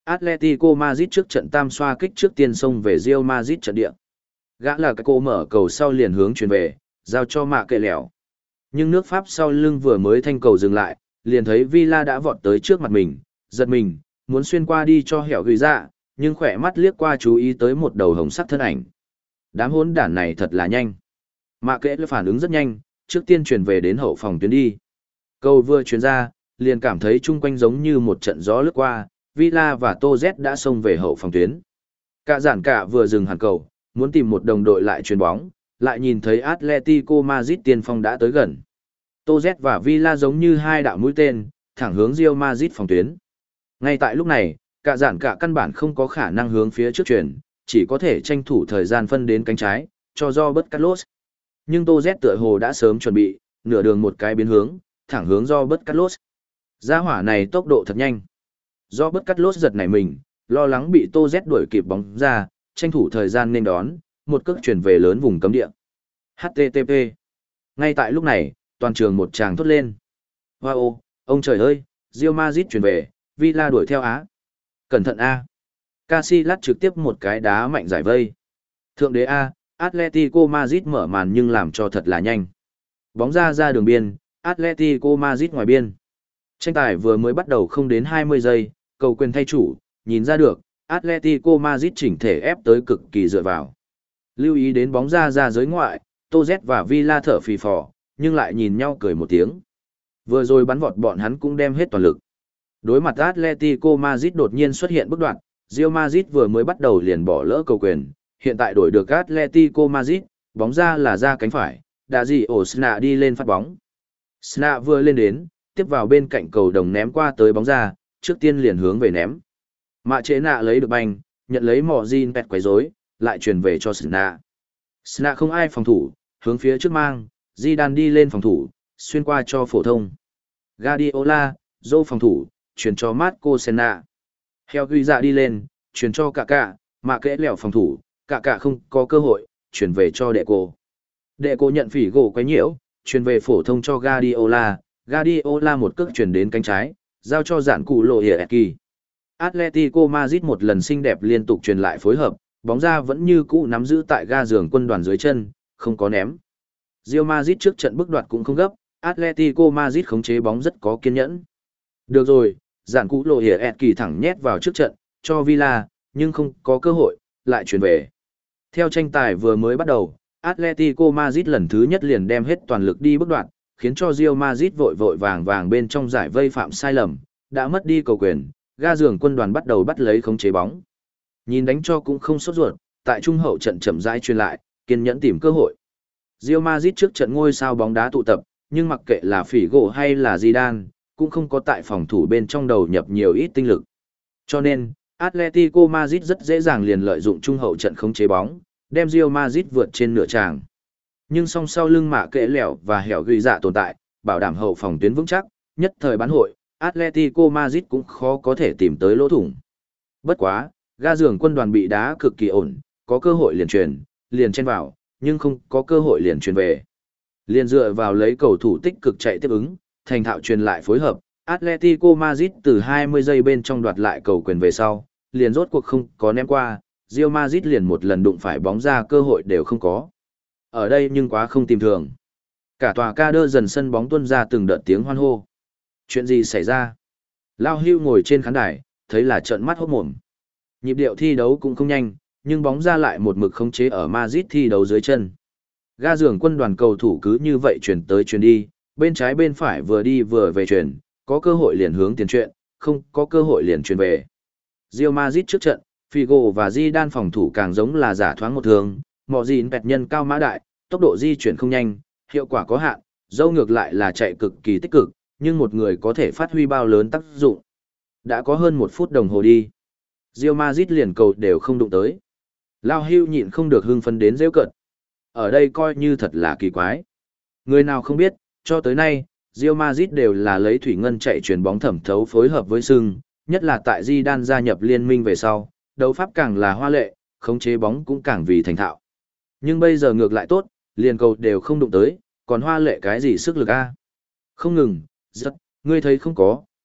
Atletico Madrid trước trận tam xoa kích trước tiên xông về Real Madrid trận địa. Gã là cái cô mở cầu sau liền hướng chuyển về, giao cho mạ kệ lẻo. Nhưng nước Pháp sau lưng vừa mới thanh cầu dừng lại, liền thấy Villa đã vọt tới trước mặt mình, giật mình, muốn xuyên qua đi cho hẻo gửi ra, nhưng khỏe mắt liếc qua chú ý tới một đầu hồng sắc thân ảnh. Đám hỗn đản này thật là nhanh. Mạ kệ phản ứng rất nhanh, trước tiên chuyển về đến hậu phòng tuyến đi. Cầu vừa chuyển ra, liền cảm thấy chung quanh giống như một trận gió lướt qua, Villa và Tô Z đã xông về hậu phòng tuyến. Cả giản cả vừa dừng hẳn cầu, muốn tìm một đồng đội lại chuyền bóng, lại nhìn thấy Atletico Madrid tiền phong đã tới gần. Tô Z và Villa giống như hai đạo mũi tên, thẳng hướng Real Madrid phòng tuyến. Ngay tại lúc này, cả giản cả căn bản không có khả năng hướng phía trước chuyển, chỉ có thể tranh thủ thời gian phân đến cánh trái, cho Robert Carlos. Nhưng Tô Z tựa hồ đã sớm chuẩn bị, nửa đường một cái biến hướng, thẳng hướng Robert Carlos. Gia hỏa này tốc độ thật nhanh. Robert Carlos giật nảy mình, lo lắng bị Tô Z đuổi kịp bóng ra, tranh thủ thời gian nên đón, một cước chuyển về lớn vùng cấm địa. hát tê tê pê. Ngay tại lúc này, toàn trường một tràng thốt lên. Wow, ông trời ơi, Real Madrid chuyển về, Villa đuổi theo Á. Cẩn thận A. Casillas trực tiếp một cái đá mạnh giải vây. Thượng đế A, Atletico Madrid mở màn nhưng làm cho thật là nhanh. Bóng ra ra đường biên, Atletico Madrid ngoài biên. Tranh tài vừa mới bắt đầu không đến hai mươi giây, cầu quyền thay chủ, nhìn ra được, Atletico Madrid chỉnh thể ép tới cực kỳ dựa vào. Lưu ý đến bóng ra ra giới ngoại, Tô Z và Villa thở phì phò, nhưng lại nhìn nhau cười một tiếng. Vừa rồi bắn vọt bọn hắn cũng đem hết toàn lực. Đối mặt Atletico Madrid đột nhiên xuất hiện bước đoạn, Real Madrid vừa mới bắt đầu liền bỏ lỡ cầu quyền, hiện tại đổi được Atletico Madrid, bóng ra là ra cánh phải, đã gì ổ Sna đi lên phát bóng. Sna vừa lên đến, tiếp vào bên cạnh cầu đồng ném qua tới bóng ra, trước tiên liền hướng về ném. Mạ chế nạ lấy được banh, nhận lấy mỏ Jin pẹt quấy rối, lại truyền về cho Sna. Sna không ai phòng thủ, hướng phía trước mang, Zidane đi lên phòng thủ, xuyên qua cho phổ thông. Guardiola, dô phòng thủ, truyền cho Marco Senna. Heo ghi dạ đi lên, truyền cho cả cả, mạ kẽ lẻo phòng thủ, cả cả không có cơ hội, truyền về cho đệ cô. Đệ cô nhận phỉ gỗ quấy nhiễu, truyền về phổ thông cho Guardiola, Guardiola một cước truyền đến cánh trái, giao cho giản cụ lộ hiệp kỳ. Atletico Madrid một lần xinh đẹp liên tục truyền lại phối hợp, bóng ra vẫn như cũ nắm giữ tại ga giường quân đoàn dưới chân, không có ném. Real Madrid trước trận bức đoạt cũng không gấp, Atletico Madrid khống chế bóng rất có kiên nhẫn. Được rồi, giản cụ lộ hiệp kỳ thẳng nhét vào trước trận, cho Villa, nhưng không có cơ hội, lại chuyển về. Theo tranh tài vừa mới bắt đầu, Atletico Madrid lần thứ nhất liền đem hết toàn lực đi bước đoạn, khiến cho Real Madrid vội vội vàng vàng bên trong giải vây phạm sai lầm, đã mất đi cầu quyền, ga giường quân đoàn bắt đầu bắt lấy khống chế bóng. Nhìn đánh cho cũng không sốt ruột, tại trung hậu trận chậm rãi truyền lại, kiên nhẫn tìm cơ hội. Real Madrid trước trận ngôi sao bóng đá tụ tập, nhưng mặc kệ là Figo hay là Zidane, cũng không có tại phòng thủ bên trong đầu nhập nhiều ít tinh lực. Cho nên, Atletico Madrid rất dễ dàng liền lợi dụng trung hậu trận khống chế bóng, đem Real Madrid vượt trên nửa tràng. Nhưng song sau lưng mạ kệ lẻo và hẻo ghi dạ tồn tại, bảo đảm hậu phòng tuyến vững chắc, nhất thời bán hội, Atletico Madrid cũng khó có thể tìm tới lỗ thủng. Bất quá, ga giường quân đoàn bị đá cực kỳ ổn, có cơ hội liền truyền, liền chen vào, nhưng không có cơ hội liền truyền về. Liền dựa vào lấy cầu thủ tích cực chạy tiếp ứng, thành thạo truyền lại phối hợp, Atletico Madrid từ hai mươi giây bên trong đoạt lại cầu quyền về sau, liền rốt cuộc không có ném qua, Real Madrid liền một lần đụng phải bóng ra cơ hội đều không có. Ở đây nhưng quá không tìm thường. Cả tòa ca đơ dần sân bóng tuôn ra từng đợt tiếng hoan hô. Chuyện gì xảy ra? Lao Hưu ngồi trên khán đài, thấy là trợn mắt hốt mồm. Nhịp điệu thi đấu cũng không nhanh, nhưng bóng ra lại một mực khống chế ở Madrid thi đấu dưới chân. Ga giường quân đoàn cầu thủ cứ như vậy chuyển tới chuyển đi, bên trái bên phải vừa đi vừa về chuyển, có cơ hội liền hướng tiền chuyện, không có cơ hội liền chuyển về. Real Madrid trước trận, Figo và Zidane phòng thủ càng giống là giả thoáng một thường, mọ gìn bẹt nhân cao mã đại, tốc độ di chuyển không nhanh, hiệu quả có hạn, dâu ngược lại là chạy cực kỳ tích cực, nhưng một người có thể phát huy bao lớn tác dụng. Đã có hơn một phút đồng hồ đi. Real Madrid liền cầu đều không đụng tới. Lao Hưu nhịn không được hưng phấn đến rêu cợt. Ở đây coi như thật là kỳ quái. Người nào không biết, cho tới nay, Real Madrid đều là lấy thủy ngân chạy chuyền bóng thẩm thấu phối hợp với sưng, nhất là tại Zidane gia nhập liên minh về sau, đấu pháp càng là hoa lệ, khống chế bóng cũng càng vì thành thạo. Nhưng bây giờ ngược lại tốt, liền cầu đều không đụng tới, còn hoa lệ cái gì sức lực a? Không ngừng, rất, ngươi thấy không có,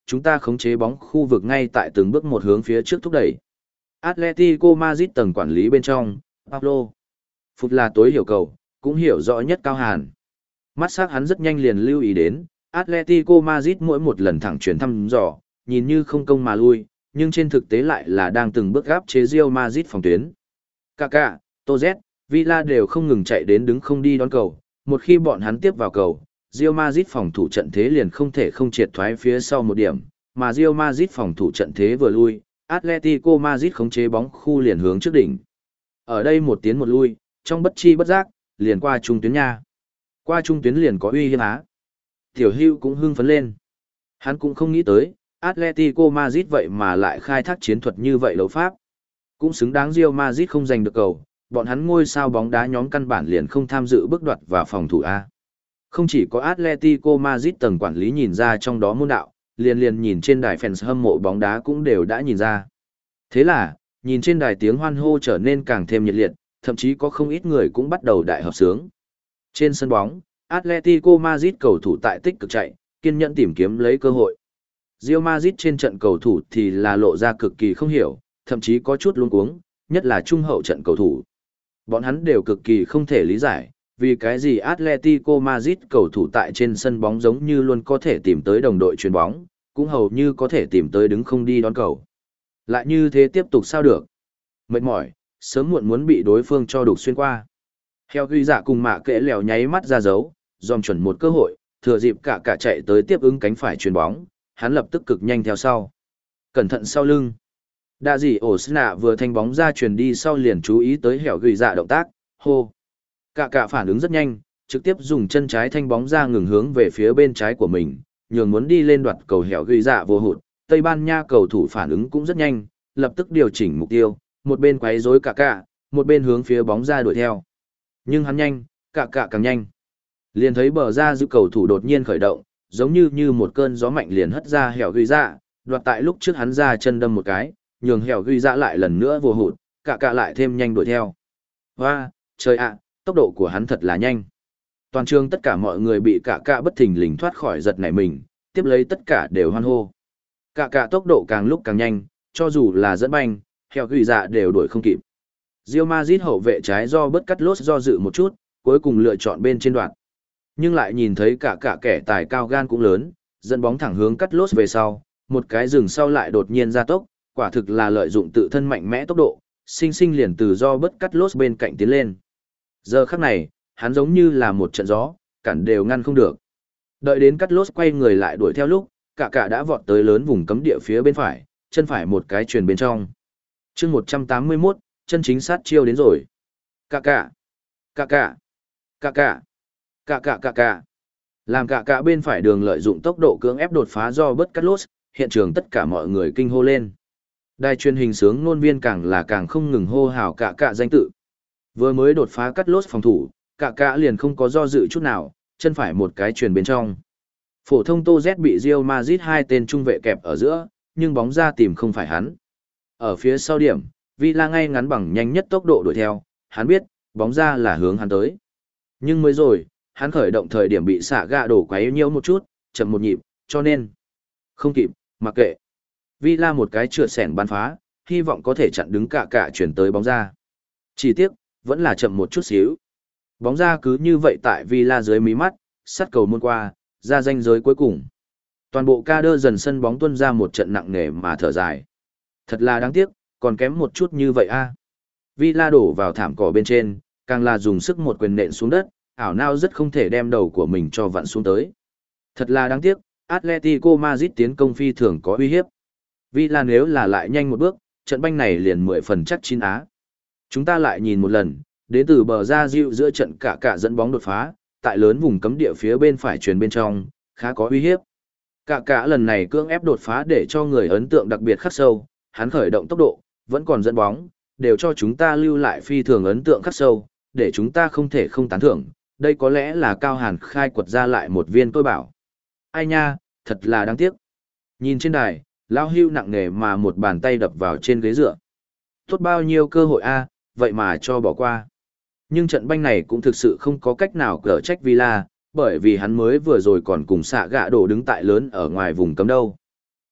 chúng ta khống chế bóng khu vực ngay tại từng bước một hướng phía trước thúc đẩy. Atletico Madrid tầng quản lý bên trong, Pablo. Phục là tối hiểu cầu, cũng hiểu rõ nhất Cao Hàn. Mắt sắc hắn rất nhanh liền lưu ý đến, Atletico Madrid mỗi một lần thẳng chuyển thăm dò, nhìn như không công mà lui, nhưng trên thực tế lại là đang từng bước gáp chế Real Madrid phòng tuyến. Kaká, Toz, Villa đều không ngừng chạy đến đứng không đi đón cầu, một khi bọn hắn tiếp vào cầu, Real Madrid phòng thủ trận thế liền không thể không triệt thoái phía sau một điểm, mà Real Madrid phòng thủ trận thế vừa lui, Atletico Madrid khống chế bóng khu liền hướng trước đỉnh. Ở đây một tiến một lui, trong bất chi bất giác, liền qua trung tuyến nha. Qua trung tuyến liền có uy hiếp á. Tiểu Hưu cũng hưng phấn lên. Hắn cũng không nghĩ tới, Atletico Madrid vậy mà lại khai thác chiến thuật như vậy đấu pháp. Cũng xứng đáng Real Madrid không giành được cầu, bọn hắn ngôi sao bóng đá nhóm căn bản liền không tham dự bước đoạt và phòng thủ A. Không chỉ có Atletico Madrid tầng quản lý nhìn ra trong đó môn đạo, liền liền nhìn trên đài fans hâm mộ bóng đá cũng đều đã nhìn ra. Thế là, nhìn trên đài tiếng hoan hô trở nên càng thêm nhiệt liệt, thậm chí có không ít người cũng bắt đầu đại hợp sướng. Trên sân bóng, Atletico Madrid cầu thủ tại tích cực chạy, kiên nhẫn tìm kiếm lấy cơ hội. Real Madrid trên trận cầu thủ thì là lộ ra cực kỳ không hiểu, thậm chí có chút luống cuống, nhất là trung hậu trận cầu thủ. Bọn hắn đều cực kỳ không thể lý giải, vì cái gì Atletico Madrid cầu thủ tại trên sân bóng giống như luôn có thể tìm tới đồng đội chuyền bóng, cũng hầu như có thể tìm tới đứng không đi đón cầu. Lại như thế tiếp tục sao được? Mệt mỏi, sớm muộn muốn bị đối phương cho đục xuyên qua. Heo ghi dạ cùng mạ kệ lèo nháy mắt ra dấu, dòm chuẩn một cơ hội, thừa dịp cả cả chạy tới tiếp ứng cánh phải chuyền bóng, hắn lập tức cực nhanh theo sau. Cẩn thận sau lưng. Đa dị ổ sna vừa thanh bóng ra chuyền đi sau liền chú ý tới hẻo ghi dạ động tác, hô. Cả cả phản ứng rất nhanh, trực tiếp dùng chân trái thanh bóng ra ngừng hướng về phía bên trái của mình, nhường muốn đi lên đoạt cầu hẻo ghi dạ vô hụt. Tây Ban Nha cầu thủ phản ứng cũng rất nhanh, lập tức điều chỉnh mục tiêu, một bên quấy rối cả cả, một bên hướng phía bóng ra đuổi theo. Nhưng hắn nhanh, cả cả càng nhanh. Liền thấy bờ ra giữ cầu thủ đột nhiên khởi động, giống như như một cơn gió mạnh liền hất ra hẻo ghi dạ, đoạt tại lúc trước hắn ra chân đâm một cái, nhường hẻo ghi dạ lại lần nữa vô hụt, cả cả lại thêm nhanh đuổi theo. Hoa, trời ạ, tốc độ của hắn thật là nhanh. Toàn trường tất cả mọi người bị cả cả bất thình lình thoát khỏi giật nảy mình, tiếp lấy tất cả đều hoan hô. Cả cả tốc độ càng lúc càng nhanh, cho dù là dẫn banh, hẻo ghi dạ đều đuổi không kịp. Real Madrid hậu vệ trái do bất cắt lốt do dự một chút, cuối cùng lựa chọn bên trên đoạn. Nhưng lại nhìn thấy cả cả kẻ tài cao gan cũng lớn, dẫn bóng thẳng hướng cắt lốt về sau, một cái dừng sau lại đột nhiên ra tốc, quả thực là lợi dụng tự thân mạnh mẽ tốc độ, sinh sinh liền từ do bất cắt lốt bên cạnh tiến lên. Giờ khắc này, hắn giống như là một trận gió, cản đều ngăn không được. Đợi đến cắt lốt quay người lại đuổi theo lúc, cả cả đã vọt tới lớn vùng cấm địa phía bên phải, chân phải một cái chuyền bên trong. Chương một trăm tám mươi mốt, chân chính sát chiêu đến rồi. Cả cả, cả cả, cả cả, cả cả cả cả. Làm cả cả bên phải đường lợi dụng tốc độ cưỡng ép đột phá do bất cắt lốt, hiện trường tất cả mọi người kinh hô lên. Đài truyền hình sướng ngôn viên càng là càng không ngừng hô hào cả cả danh tự. Vừa mới đột phá cắt lốt phòng thủ, cả cả liền không có do dự chút nào, chân phải một cái chuyền bên trong. Phổ thông Tô Z bị Real Madrid hai tên trung vệ kẹp ở giữa, nhưng bóng ra tìm không phải hắn. Ở phía sau điểm, Villa ngay ngắn bằng nhanh nhất tốc độ đuổi theo, hắn biết, bóng ra là hướng hắn tới. Nhưng mới rồi, hắn khởi động thời điểm bị xạ gạ đổ quấy nhiễu một chút, chậm một nhịp, cho nên không kịp, mặc kệ. Villa một cái trượt sẻng bắn phá, hy vọng có thể chặn đứng cả cả chuyển tới bóng ra. Chỉ tiếc, vẫn là chậm một chút xíu. Bóng ra cứ như vậy tại Villa dưới mí mắt, sắt cầu môn qua, ra ranh giới cuối cùng. Toàn bộ ca đơ dần sân bóng tuôn ra một trận nặng nề mà thở dài. Thật là đáng tiếc, còn kém một chút như vậy a. Villa đổ vào thảm cỏ bên trên, càng là dùng sức một quyền nện xuống đất, ảo nao rất không thể đem đầu của mình cho vặn xuống tới. Thật là đáng tiếc, Atletico Madrid tiến công phi thường có uy hiếp. Villa nếu là lại nhanh một bước, trận banh này liền mười phần chắc chín á. Chúng ta lại nhìn một lần, đến từ bờ ra dịu giữa trận cả cả dẫn bóng đột phá, tại lớn vùng cấm địa phía bên phải truyền bên trong, khá có uy hiếp. Cả cả lần này cưỡng ép đột phá để cho người ấn tượng đặc biệt khắc sâu, hắn khởi động tốc độ, vẫn còn dẫn bóng, đều cho chúng ta lưu lại phi thường ấn tượng khắc sâu, để chúng ta không thể không tán thưởng, đây có lẽ là Cao Hàn khai quật ra lại một viên tôi bảo. Ai nha, thật là đáng tiếc. Nhìn trên đài, Lao Hưu nặng nề mà một bàn tay đập vào trên ghế dựa. Tốt bao nhiêu cơ hội a, vậy mà cho bỏ qua. Nhưng trận banh này cũng thực sự không có cách nào cở trách Villa, bởi vì hắn mới vừa rồi còn cùng xạ gạ đổ đứng tại lớn ở ngoài vùng cấm đâu.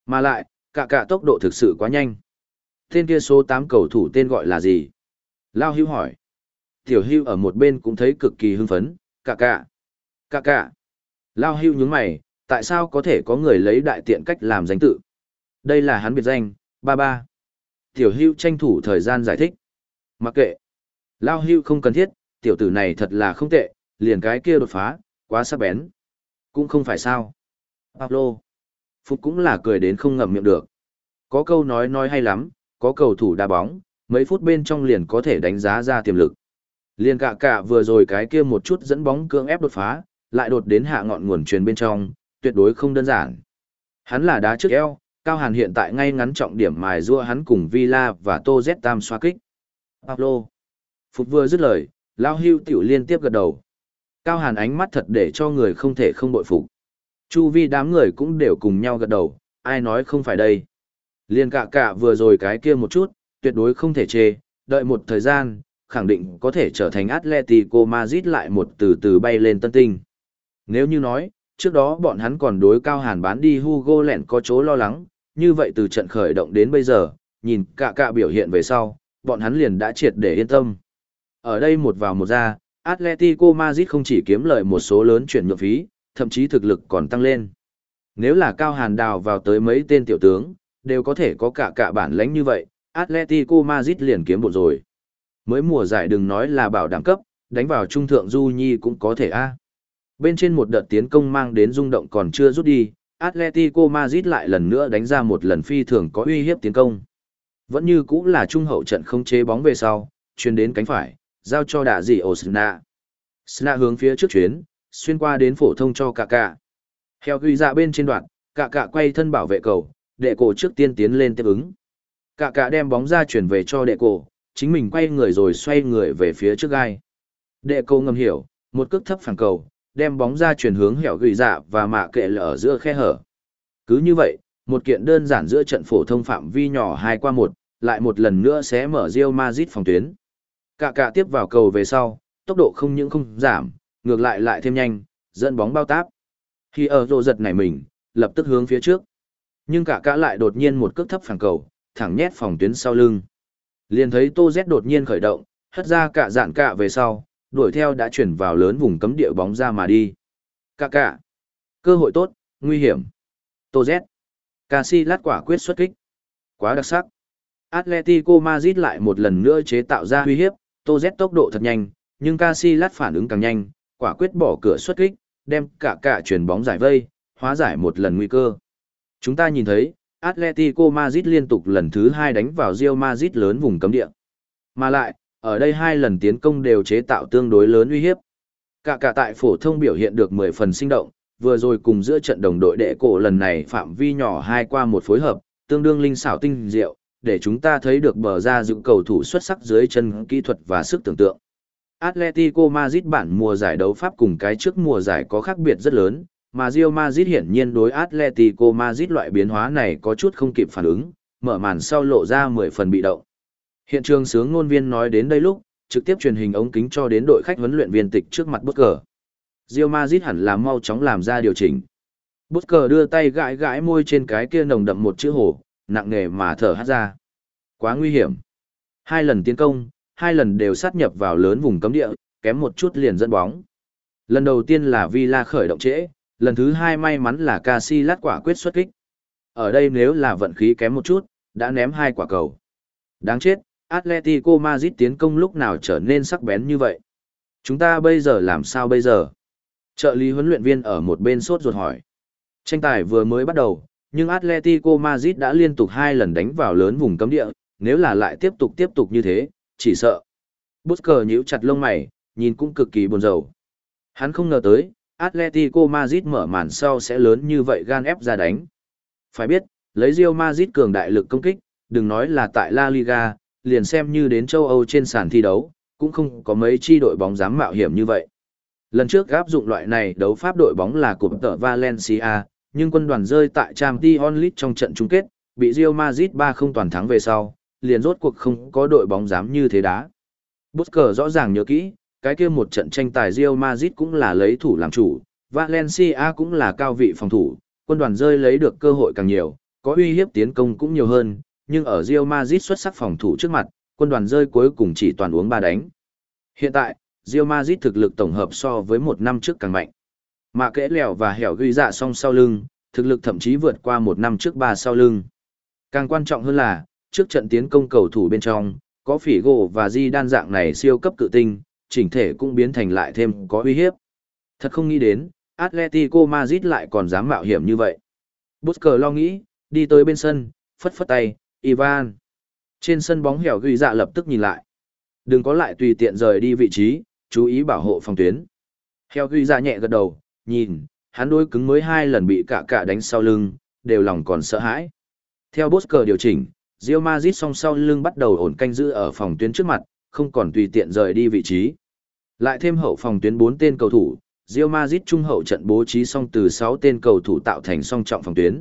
Mà lại, cả cả tốc độ thực sự quá nhanh. Tên kia số tám cầu thủ tên gọi là gì? Lao Hưu hỏi. Tiểu Hưu ở một bên cũng thấy cực kỳ hưng phấn, cả cả. Cả cả. Lao Hưu nhướng mày, tại sao có thể có người lấy đại tiện cách làm danh tự? Đây là hắn biệt danh, ba ba. Tiểu Hưu tranh thủ thời gian giải thích. Mặc kệ. Lao Hưu không cần thiết, tiểu tử này thật là không tệ, liền cái kia đột phá, quá sắc bén. Cũng không phải sao. Pablo. Phúc cũng là cười đến không ngậm miệng được. Có câu nói nói hay lắm, có cầu thủ đá bóng, mấy phút bên trong liền có thể đánh giá ra tiềm lực. Liền cả cả vừa rồi cái kia một chút dẫn bóng cưỡng ép đột phá, lại đột đến hạ ngọn nguồn truyền bên trong, tuyệt đối không đơn giản. Hắn là đá trước eo, Cao Hàn hiện tại ngay ngắn trọng điểm mài giũa hắn cùng Villa và Tô Z tam xoa kích. Pablo. Phúc vừa dứt lời, Lao Hưu tiểu liên tiếp gật đầu. Cao Hàn ánh mắt thật để cho người không thể không bội phục. Chu vi đám người cũng đều cùng nhau gật đầu, ai nói không phải đây. Liên cả cả vừa rồi cái kia một chút, tuyệt đối không thể chê, đợi một thời gian, khẳng định có thể trở thành Atletico Madrid lại một từ từ bay lên tân tinh. Nếu như nói, trước đó bọn hắn còn đối Cao Hàn bán đi Hugo lẹn có chỗ lo lắng, như vậy từ trận khởi động đến bây giờ, nhìn cả cả biểu hiện về sau, bọn hắn liền đã triệt để yên tâm. Ở đây một vào một ra, Atletico Madrid không chỉ kiếm lợi một số lớn chuyển nhượng phí, thậm chí thực lực còn tăng lên. Nếu là Cao Hàn đào vào tới mấy tên tiểu tướng, đều có thể có cả cả bản lãnh như vậy, Atletico Madrid liền kiếm bộ rồi. Mới mùa giải đừng nói là bảo đảm cấp, đánh vào trung thượng du nhi cũng có thể a. Bên trên một đợt tiến công mang đến rung động còn chưa rút đi, Atletico Madrid lại lần nữa đánh ra một lần phi thường có uy hiếp tiến công. Vẫn như cũng là trung hậu trận không chế bóng về sau, chuyên đến cánh phải, giao cho đạ dị Osna. Sna hướng phía trước chuyến, xuyên qua đến phổ thông cho cả cả. Heo ghi ra bên trên đoạn, cả cả quay thân bảo vệ cầu, đệ cổ trước tiên tiến lên tiếp ứng. Cả cả đem bóng ra chuyển về cho đệ cổ, chính mình quay người rồi xoay người về phía trước gai. Đệ cổ ngầm hiểu, một cước thấp phản cầu, đem bóng ra chuyển hướng hẻo ghi dạ và mạ kệ là ở giữa khe hở. Cứ như vậy, một kiện đơn giản giữa trận phổ thông phạm vi nhỏ hai qua một, lại một lần nữa sẽ mở Real Madrid phòng tuyến. Cả cả tiếp vào cầu về sau, tốc độ không những không giảm, ngược lại lại thêm nhanh, dẫn bóng bao táp. Khi ở rộ giật nảy mình, lập tức hướng phía trước. Nhưng cả cả lại đột nhiên một cước thấp phản cầu, thẳng nhét phòng tuyến sau lưng. Liền thấy Tô Z đột nhiên khởi động, hất ra cả dạn cả về sau, đuổi theo đã chuyển vào lớn vùng cấm địa bóng ra mà đi. Cả cả. Cơ hội tốt, nguy hiểm. Tô Z. Casillas quả quyết xuất kích. Quá đặc sắc. Atletico Madrid lại một lần nữa chế tạo ra uy hiếp, Tô Z tốc độ thật nhanh, nhưng Casillas phản ứng càng nhanh, quả quyết bỏ cửa xuất kích, đem cả cả chuyển bóng giải vây, hóa giải một lần nguy cơ. Chúng ta nhìn thấy, Atletico Madrid liên tục lần thứ hai đánh vào Real Madrid lớn vùng cấm địa. Mà lại, ở đây hai lần tiến công đều chế tạo tương đối lớn uy hiếp. Cả cả tại phổ thông biểu hiện được mười phần sinh động, vừa rồi cùng giữa trận đồng đội đệ cổ lần này phạm vi nhỏ hai qua một phối hợp, tương đương linh xảo tinh diệu, để chúng ta thấy được bờ ra dựng cầu thủ xuất sắc dưới chân kỹ thuật và sức tưởng tượng. Atletico Madrid bản mùa giải đấu Pháp cùng cái trước mùa giải có khác biệt rất lớn, mà Real Madrid hiển nhiên đối Atletico Madrid loại biến hóa này có chút không kịp phản ứng, mở màn sau lộ ra mười phần bị động. Hiện trường sướng ngôn viên nói đến đây lúc, trực tiếp truyền hình ống kính cho đến đội khách huấn luyện viên tịch trước mặt Busquets. Real Madrid hẳn là mau chóng làm ra điều chỉnh. Busquets đưa tay gãi gãi môi trên cái kia nồng đậm một chữ hổ, nặng nề mà thở hắt ra. Quá nguy hiểm. Hai lần tiến công, hai lần đều sát nhập vào lớn vùng cấm địa, kém một chút liền dẫn bóng. Lần đầu tiên là Villa khởi động trễ, lần thứ hai may mắn là Casillas quả quyết xuất kích. Ở đây nếu là vận khí kém một chút, đã ném hai quả cầu. Đáng chết, Atletico Madrid tiến công lúc nào trở nên sắc bén như vậy. Chúng ta bây giờ làm sao bây giờ? Trợ lý huấn luyện viên ở một bên sốt ruột hỏi. Tranh tài vừa mới bắt đầu, nhưng Atletico Madrid đã liên tục hai lần đánh vào lớn vùng cấm địa, nếu là lại tiếp tục tiếp tục như thế, chỉ sợ. Busquets nhíu chặt lông mày, nhìn cũng cực kỳ buồn rầu. Hắn không ngờ tới, Atletico Madrid mở màn sau sẽ lớn như vậy gan ép ra đánh. Phải biết, lấy Real Madrid cường đại lực công kích, đừng nói là tại La Liga, liền xem như đến châu Âu trên sàn thi đấu, cũng không có mấy chi đội bóng dám mạo hiểm như vậy. Lần trước áp dụng loại này đấu pháp đội bóng là cụm tợ Valencia, nhưng quân đoàn rơi tại Champions League trong trận chung kết, bị Real Madrid ba không toàn thắng về sau, liền rốt cuộc không có đội bóng dám như thế đá. Busquets rõ ràng nhớ kỹ, cái kia một trận tranh tài Real Madrid cũng là lấy thủ làm chủ, Valencia cũng là cao vị phòng thủ, quân đoàn rơi lấy được cơ hội càng nhiều, có uy hiếp tiến công cũng nhiều hơn, nhưng ở Real Madrid xuất sắc phòng thủ trước mặt, quân đoàn rơi cuối cùng chỉ toàn uống ba đánh. Hiện tại, Real Madrid thực lực tổng hợp so với một năm trước càng mạnh. Mà kẽ lèo và hẻo ghi dạ song sau lưng, thực lực thậm chí vượt qua một năm trước ba sau lưng. Càng quan trọng hơn là, trước trận tiến công cầu thủ bên trong, có Figo và Di đan dạng này siêu cấp cự tinh, chỉnh thể cũng biến thành lại thêm có uy hiếp. Thật không nghĩ đến, Atletico Madrid lại còn dám mạo hiểm như vậy. Busquets lo nghĩ, đi tới bên sân, phất phất tay, Ivan. Trên sân bóng hẻo ghi dạ lập tức nhìn lại. Đừng có lại tùy tiện rời đi vị trí, chú ý bảo hộ phòng tuyến. Hẻo ghi dạ nhẹ gật đầu, nhìn, hắn đối cứng mới hai lần bị cả cả đánh sau lưng, đều lòng còn sợ hãi. Theo Busquets điều chỉnh, Real Madrid song sau lưng bắt đầu ổn canh giữ ở phòng tuyến trước mặt, không còn tùy tiện rời đi vị trí. Lại thêm hậu phòng tuyến bốn tên cầu thủ, Real Madrid trung hậu trận bố trí xong từ sáu tên cầu thủ tạo thành song trọng phòng tuyến.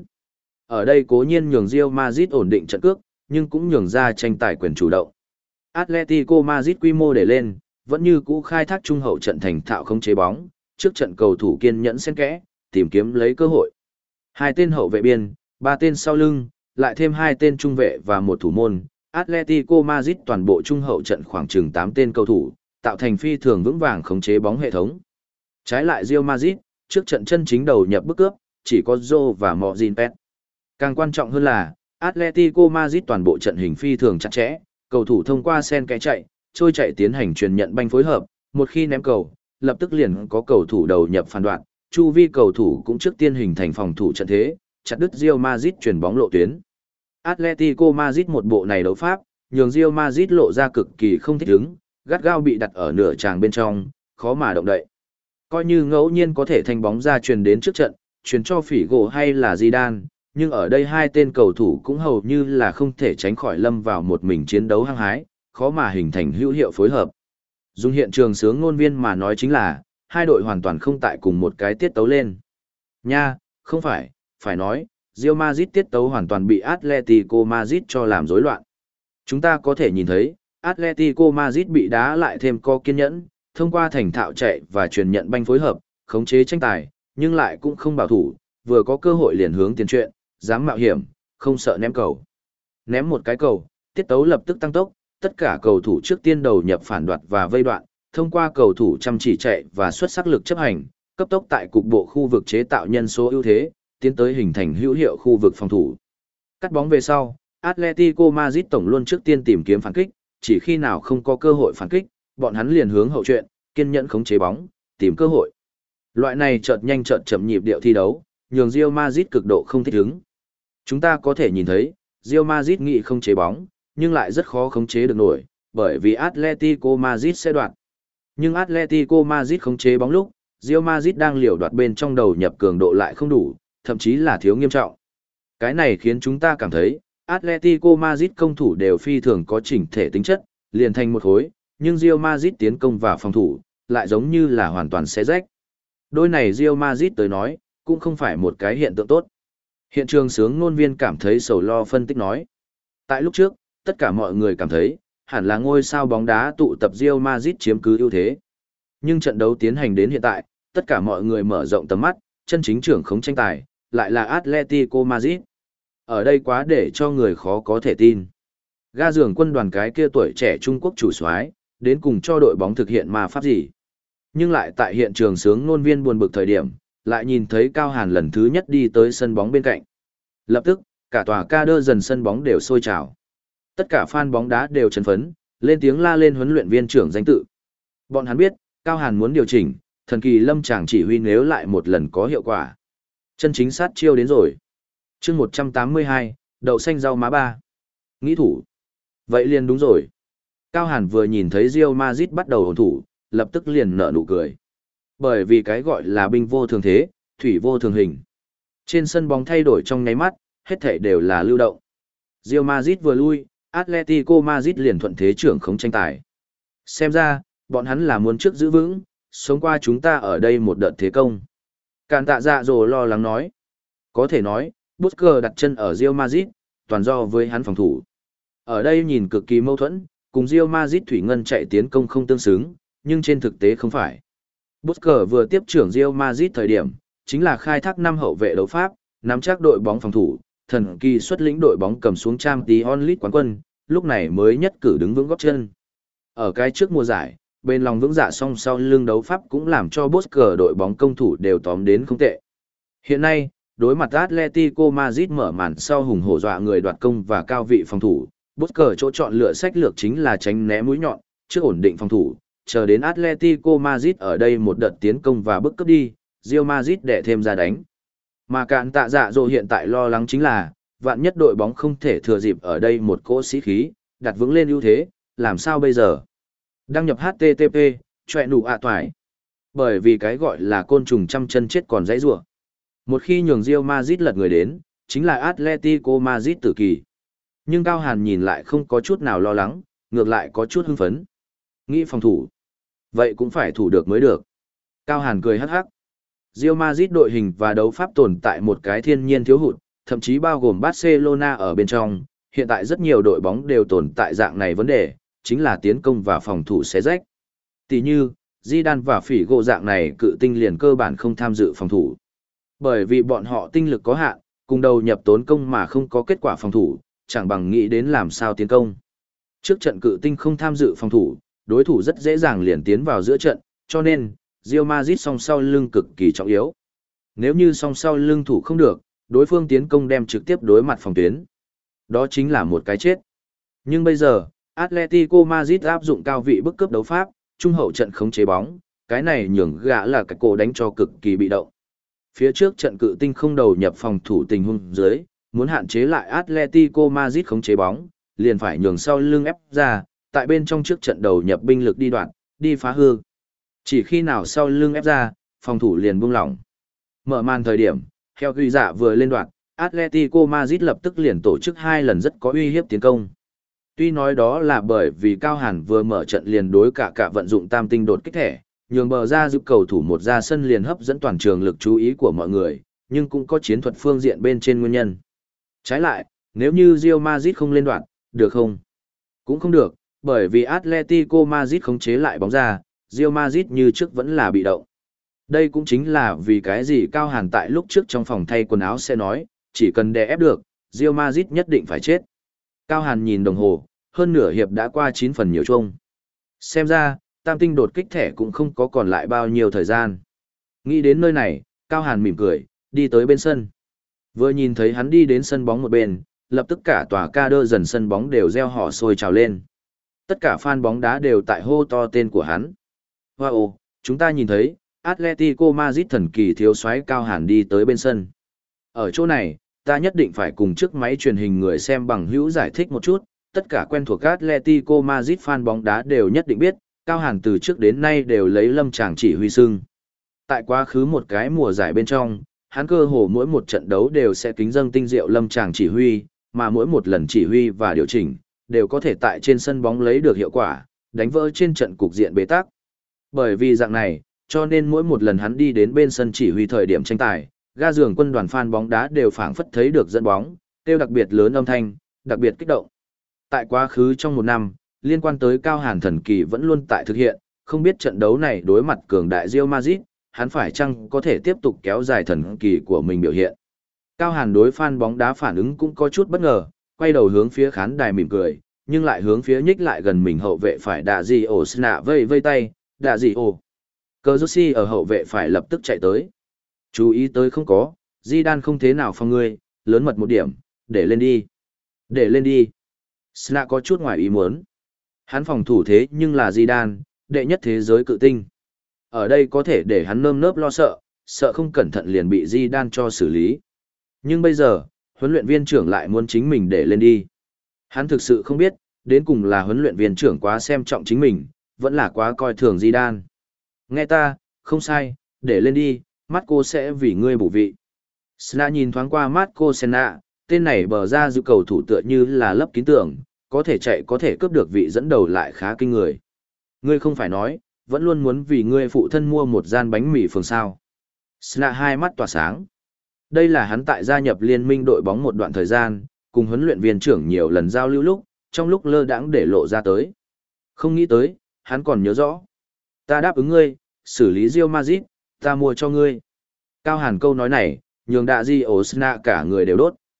Ở đây cố nhiên nhường Real Madrid ổn định trận cước, nhưng cũng nhường ra tranh tài quyền chủ động. Atletico Madrid quy mô để lên, vẫn như cũ khai thác trung hậu trận thành thạo không chế bóng, trước trận cầu thủ kiên nhẫn xen kẽ, tìm kiếm lấy cơ hội. Hai tên hậu vệ biên, ba tên sau lưng, lại thêm hai tên trung vệ và một thủ môn, Atletico Madrid toàn bộ trung hậu trận khoảng chừng tám tên cầu thủ, tạo thành phi thường vững vàng khống chế bóng hệ thống. Trái lại Real Madrid, trước trận chân chính đầu nhập bức cướp, chỉ có Zô và Mojinpet. Càng quan trọng hơn là, Atletico Madrid toàn bộ trận hình phi thường chặt chẽ, cầu thủ thông qua sen kẽ chạy, trôi chạy tiến hành truyền nhận banh phối hợp, một khi ném cầu, lập tức liền có cầu thủ đầu nhập phản đoạn, chu vi cầu thủ cũng trước tiên hình thành phòng thủ trận thế, chặt đứt Real Madrid chuyển bóng lộ tuyến. Atletico Madrid một bộ này đấu pháp, nhường Real Madrid lộ ra cực kỳ không thích ứng, gắt gao bị đặt ở nửa tràng bên trong, khó mà động đậy. Coi như ngẫu nhiên có thể thanh bóng ra truyền đến trước trận, truyền cho Figo hay là Zidane, nhưng ở đây hai tên cầu thủ cũng hầu như là không thể tránh khỏi lâm vào một mình chiến đấu hăng hái, khó mà hình thành hữu hiệu phối hợp. Dùng hiện trường sướng ngôn viên mà nói chính là, hai đội hoàn toàn không tại cùng một cái tiết tấu lên. Nha, không phải, phải nói, Real Madrid tiết tấu hoàn toàn bị Atletico Madrid cho làm rối loạn. Chúng ta có thể nhìn thấy, Atletico Madrid bị đá lại thêm co kiên nhẫn, thông qua thành thạo chạy và truyền nhận banh phối hợp, khống chế tranh tài, nhưng lại cũng không bảo thủ, vừa có cơ hội liền hướng tiền truyện, dám mạo hiểm, không sợ ném cầu. Ném một cái cầu, tiết tấu lập tức tăng tốc, tất cả cầu thủ trước tiên đầu nhập phản đoạt và vây đoạn, thông qua cầu thủ chăm chỉ chạy và xuất sắc lực chấp hành, cấp tốc tại cục bộ khu vực chế tạo nhân số ưu thế, tiến tới hình thành hữu hiệu khu vực phòng thủ. Cắt bóng về sau, Atletico Madrid tổng luôn trước tiên tìm kiếm phản kích, chỉ khi nào không có cơ hội phản kích, bọn hắn liền hướng hậu truyện, kiên nhẫn khống chế bóng, tìm cơ hội. Loại này chợt nhanh chợt chậm nhịp điệu thi đấu, nhường Real Madrid cực độ không thích ứng. Chúng ta có thể nhìn thấy, Real Madrid nghĩ không chế bóng, nhưng lại rất khó khống chế được nổi, bởi vì Atletico Madrid sẽ đoạt. Nhưng Atletico Madrid khống chế bóng lúc, Real Madrid đang liều đoạt bên trong đầu nhập cường độ lại không đủ, thậm chí là thiếu nghiêm trọng. Cái này khiến chúng ta cảm thấy, Atletico Madrid công thủ đều phi thường có chỉnh thể tính chất, liền thành một khối, nhưng Real Madrid tiến công và phòng thủ, lại giống như là hoàn toàn xé rách. Đôi này Real Madrid tới nói, cũng không phải một cái hiện tượng tốt. Hiện trường sướng ngôn viên cảm thấy sầu lo phân tích nói. Tại lúc trước, tất cả mọi người cảm thấy, hẳn là ngôi sao bóng đá tụ tập Real Madrid chiếm cứ ưu thế. Nhưng trận đấu tiến hành đến hiện tại, tất cả mọi người mở rộng tầm mắt, chân chính trưởng khống tranh tài, lại là Atletico Madrid. Ở đây quá để cho người khó có thể tin. Ga giường quân đoàn cái kia tuổi trẻ Trung Quốc chủ soái, đến cùng cho đội bóng thực hiện ma pháp gì. Nhưng lại tại hiện trường sướng ngôn viên buồn bực thời điểm, lại nhìn thấy Cao Hàn lần thứ nhất đi tới sân bóng bên cạnh. Lập tức, cả tòa ca đơ dần sân bóng đều sôi trào. Tất cả fan bóng đá đều chấn phấn, lên tiếng la lên huấn luyện viên trưởng danh tự. Bọn hắn biết, Cao Hàn muốn điều chỉnh, thần kỳ lâm chàng chỉ huy nếu lại một lần có hiệu quả. Chân chính sát chiêu đến rồi. chương một trăm tám mươi hai, đậu xanh rau má ba. Nghĩ thủ. Vậy liền đúng rồi. Cao Hàn vừa nhìn thấy Real Madrid bắt đầu ổn thủ, lập tức liền nở nụ cười. Bởi vì cái gọi là binh vô thường thế, thủy vô thường hình. Trên sân bóng thay đổi trong nháy mắt, hết thảy đều là lưu động. Real Madrid vừa lui, Atletico Madrid liền thuận thế trưởng khống tranh tài. Xem ra, bọn hắn là muốn trước giữ vững, sống qua chúng ta ở đây một đợt thế công. Càn tạ dạ dồ lo lắng nói. Có thể nói, Busquets đặt chân ở Real Madrid, toàn do với hắn phòng thủ. Ở đây nhìn cực kỳ mâu thuẫn, cùng Real Madrid thủy ngân chạy tiến công không tương xứng, nhưng trên thực tế không phải. Busquets vừa tiếp trưởng Real Madrid thời điểm, chính là khai thác năm hậu vệ đấu pháp, nắm chắc đội bóng phòng thủ, thần kỳ xuất lĩnh đội bóng cầm xuống Champions League quán quân, lúc này mới nhất cử đứng vững gót chân. Ở cái trước mùa giải, bên lòng vững dạ song sau lưng đấu pháp cũng làm cho Bosker đội bóng công thủ đều tóm đến không tệ. Hiện nay, đối mặt Atletico Madrid mở màn sau hùng hổ dọa người đoạt công và cao vị phòng thủ, Bosker chỗ chọn lựa sách lược chính là tránh né mũi nhọn, trước ổn định phòng thủ, chờ đến Atletico Madrid ở đây một đợt tiến công và bức cấp đi, Real Madrid để thêm ra đánh. Mà cạn tạ dạ dỗ hiện tại lo lắng chính là, vạn nhất đội bóng không thể thừa dịp ở đây một cỗ sĩ khí, đặt vững lên ưu thế, làm sao bây giờ? Đăng nhập hát tê tê pê, chọe nụ ạ toải. Bởi vì cái gọi là côn trùng trăm chân chết còn dãy rủa. Một khi nhường Real Madrid lật người đến, chính là Atletico Madrid tử kỳ. Nhưng Cao Hàn nhìn lại không có chút nào lo lắng, ngược lại có chút hưng phấn. Nghĩ phòng thủ. Vậy cũng phải thủ được mới được. Cao Hàn cười hắc hắc. Real Madrid đội hình và đấu pháp tồn tại một cái thiên nhiên thiếu hụt, thậm chí bao gồm Barcelona ở bên trong. Hiện tại rất nhiều đội bóng đều tồn tại dạng này vấn đề, chính là tiến công và phòng thủ xé rách. Tỷ như, Zidane và Phỉ gỗ dạng này cự tinh liền cơ bản không tham dự phòng thủ. Bởi vì bọn họ tinh lực có hạn, cùng đầu nhập tốn công mà không có kết quả phòng thủ, chẳng bằng nghĩ đến làm sao tiến công. Trước trận cự tinh không tham dự phòng thủ, đối thủ rất dễ dàng liền tiến vào giữa trận, cho nên, Real Madrid song sau lưng cực kỳ trọng yếu. Nếu như song sau lưng thủ không được, đối phương tiến công đem trực tiếp đối mặt phòng tuyến. Đó chính là một cái chết. Nhưng bây giờ, Atletico Madrid áp dụng cao vị bức cướp đấu pháp, trung hậu trận khống chế bóng, cái này nhường gã là cái cổ đánh cho cực kỳ bị động. Phía trước trận cự tinh không đầu nhập phòng thủ tình huống dưới, muốn hạn chế lại Atletico Madrid khống chế bóng, liền phải nhường sau lưng ép ra, tại bên trong trước trận đầu nhập binh lực đi đoạn, đi phá hư. Chỉ khi nào sau lưng ép ra, phòng thủ liền buông lỏng. Mở màn thời điểm, theo ghi dạ vừa lên đoạn, Atletico Madrid lập tức liền tổ chức hai lần rất có uy hiếp tiến công. Tuy nói đó là bởi vì Cao Hàn vừa mở trận liền đối cả cả vận dụng tam tinh đột kích thẻ, nhường bờ ra giúp cầu thủ một ra sân liền hấp dẫn toàn trường lực chú ý của mọi người, nhưng cũng có chiến thuật phương diện bên trên nguyên nhân. Trái lại, nếu như Real Madrid không lên đoạn, được không? Cũng không được, bởi vì Atletico Madrid khống chế lại bóng ra, Real Madrid như trước vẫn là bị động. Đây cũng chính là vì cái gì Cao Hàn tại lúc trước trong phòng thay quần áo sẽ nói, chỉ cần đè ép được, Real Madrid nhất định phải chết. Cao Hàn nhìn đồng hồ, hơn nửa hiệp đã qua chín phần nhiều chung. Xem ra, tam tinh đột kích thẻ cũng không có còn lại bao nhiêu thời gian. Nghĩ đến nơi này, Cao Hàn mỉm cười, đi tới bên sân. Vừa nhìn thấy hắn đi đến sân bóng một bên, lập tức cả tòa ca đơ dần sân bóng đều reo hò sôi trào lên. Tất cả fan bóng đá đều tại hô to tên của hắn. Wow, chúng ta nhìn thấy, Atletico Madrid thần kỳ thiếu soái Cao Hàn đi tới bên sân. Ở chỗ này, ta nhất định phải cùng chiếc máy truyền hình người xem bằng hữu giải thích một chút, tất cả quen thuộc Atletico Madrid fan bóng đá đều nhất định biết, Cao Hàn từ trước đến nay đều lấy lâm tràng chỉ huy sưng. Tại quá khứ một cái mùa giải bên trong, hắn cơ hồ mỗi một trận đấu đều sẽ kính dâng tinh diệu lâm tràng chỉ huy, mà mỗi một lần chỉ huy và điều chỉnh, đều có thể tại trên sân bóng lấy được hiệu quả, đánh vỡ trên trận cục diện bế tắc. Bởi vì dạng này, cho nên mỗi một lần hắn đi đến bên sân chỉ huy thời điểm tranh tài, ga giường quân đoàn fan bóng đá đều phảng phất thấy được dẫn bóng, kêu đặc biệt lớn âm thanh, đặc biệt kích động. Tại quá khứ trong một năm, liên quan tới Cao Hàn thần kỳ vẫn luôn tại thực hiện, không biết trận đấu này đối mặt cường đại Real Madrid, hắn phải chăng có thể tiếp tục kéo dài thần kỳ của mình biểu hiện. Cao Hàn đối fan bóng đá phản ứng cũng có chút bất ngờ, quay đầu hướng phía khán đài mỉm cười, nhưng lại hướng phía nhích lại gần mình hậu vệ phải Đạ Dị ổ Sna vây vây tay, Đạ Dị ổ. Cờ Rossi ở hậu vệ phải lập tức chạy tới. Chú ý tới không có, Zidane không thế nào phòng ngươi, lớn mật một điểm, để lên đi. Để lên đi. Sna có chút ngoài ý muốn. Hắn phòng thủ thế nhưng là Zidane, đệ nhất thế giới cự tinh. Ở đây có thể để hắn nơm nớp lo sợ, sợ không cẩn thận liền bị Zidane cho xử lý. Nhưng bây giờ, huấn luyện viên trưởng lại muốn chính mình để lên đi. Hắn thực sự không biết, đến cùng là huấn luyện viên trưởng quá xem trọng chính mình, vẫn là quá coi thường Zidane. Nghe ta, không sai, để lên đi, Marco sẽ vì ngươi bổ vị. Sna nhìn thoáng qua Marco Senna, tên này bờ ra giữ cầu thủ tựa như là lấp kín tưởng, có thể chạy có thể cướp được vị dẫn đầu lại khá kinh người. Ngươi không phải nói, vẫn luôn muốn vì ngươi phụ thân mua một gian bánh mì phường sao. Sna hai mắt tỏa sáng. Đây là hắn tại gia nhập liên minh đội bóng một đoạn thời gian, cùng huấn luyện viên trưởng nhiều lần giao lưu lúc, trong lúc lơ đãng để lộ ra tới. Không nghĩ tới, hắn còn nhớ rõ. Ta đáp ứng ngươi, xử lý Real Madrid, ta mua cho ngươi. Cao Hàn câu nói này, nhường Đạ Di ổ Sna cả người đều đốt.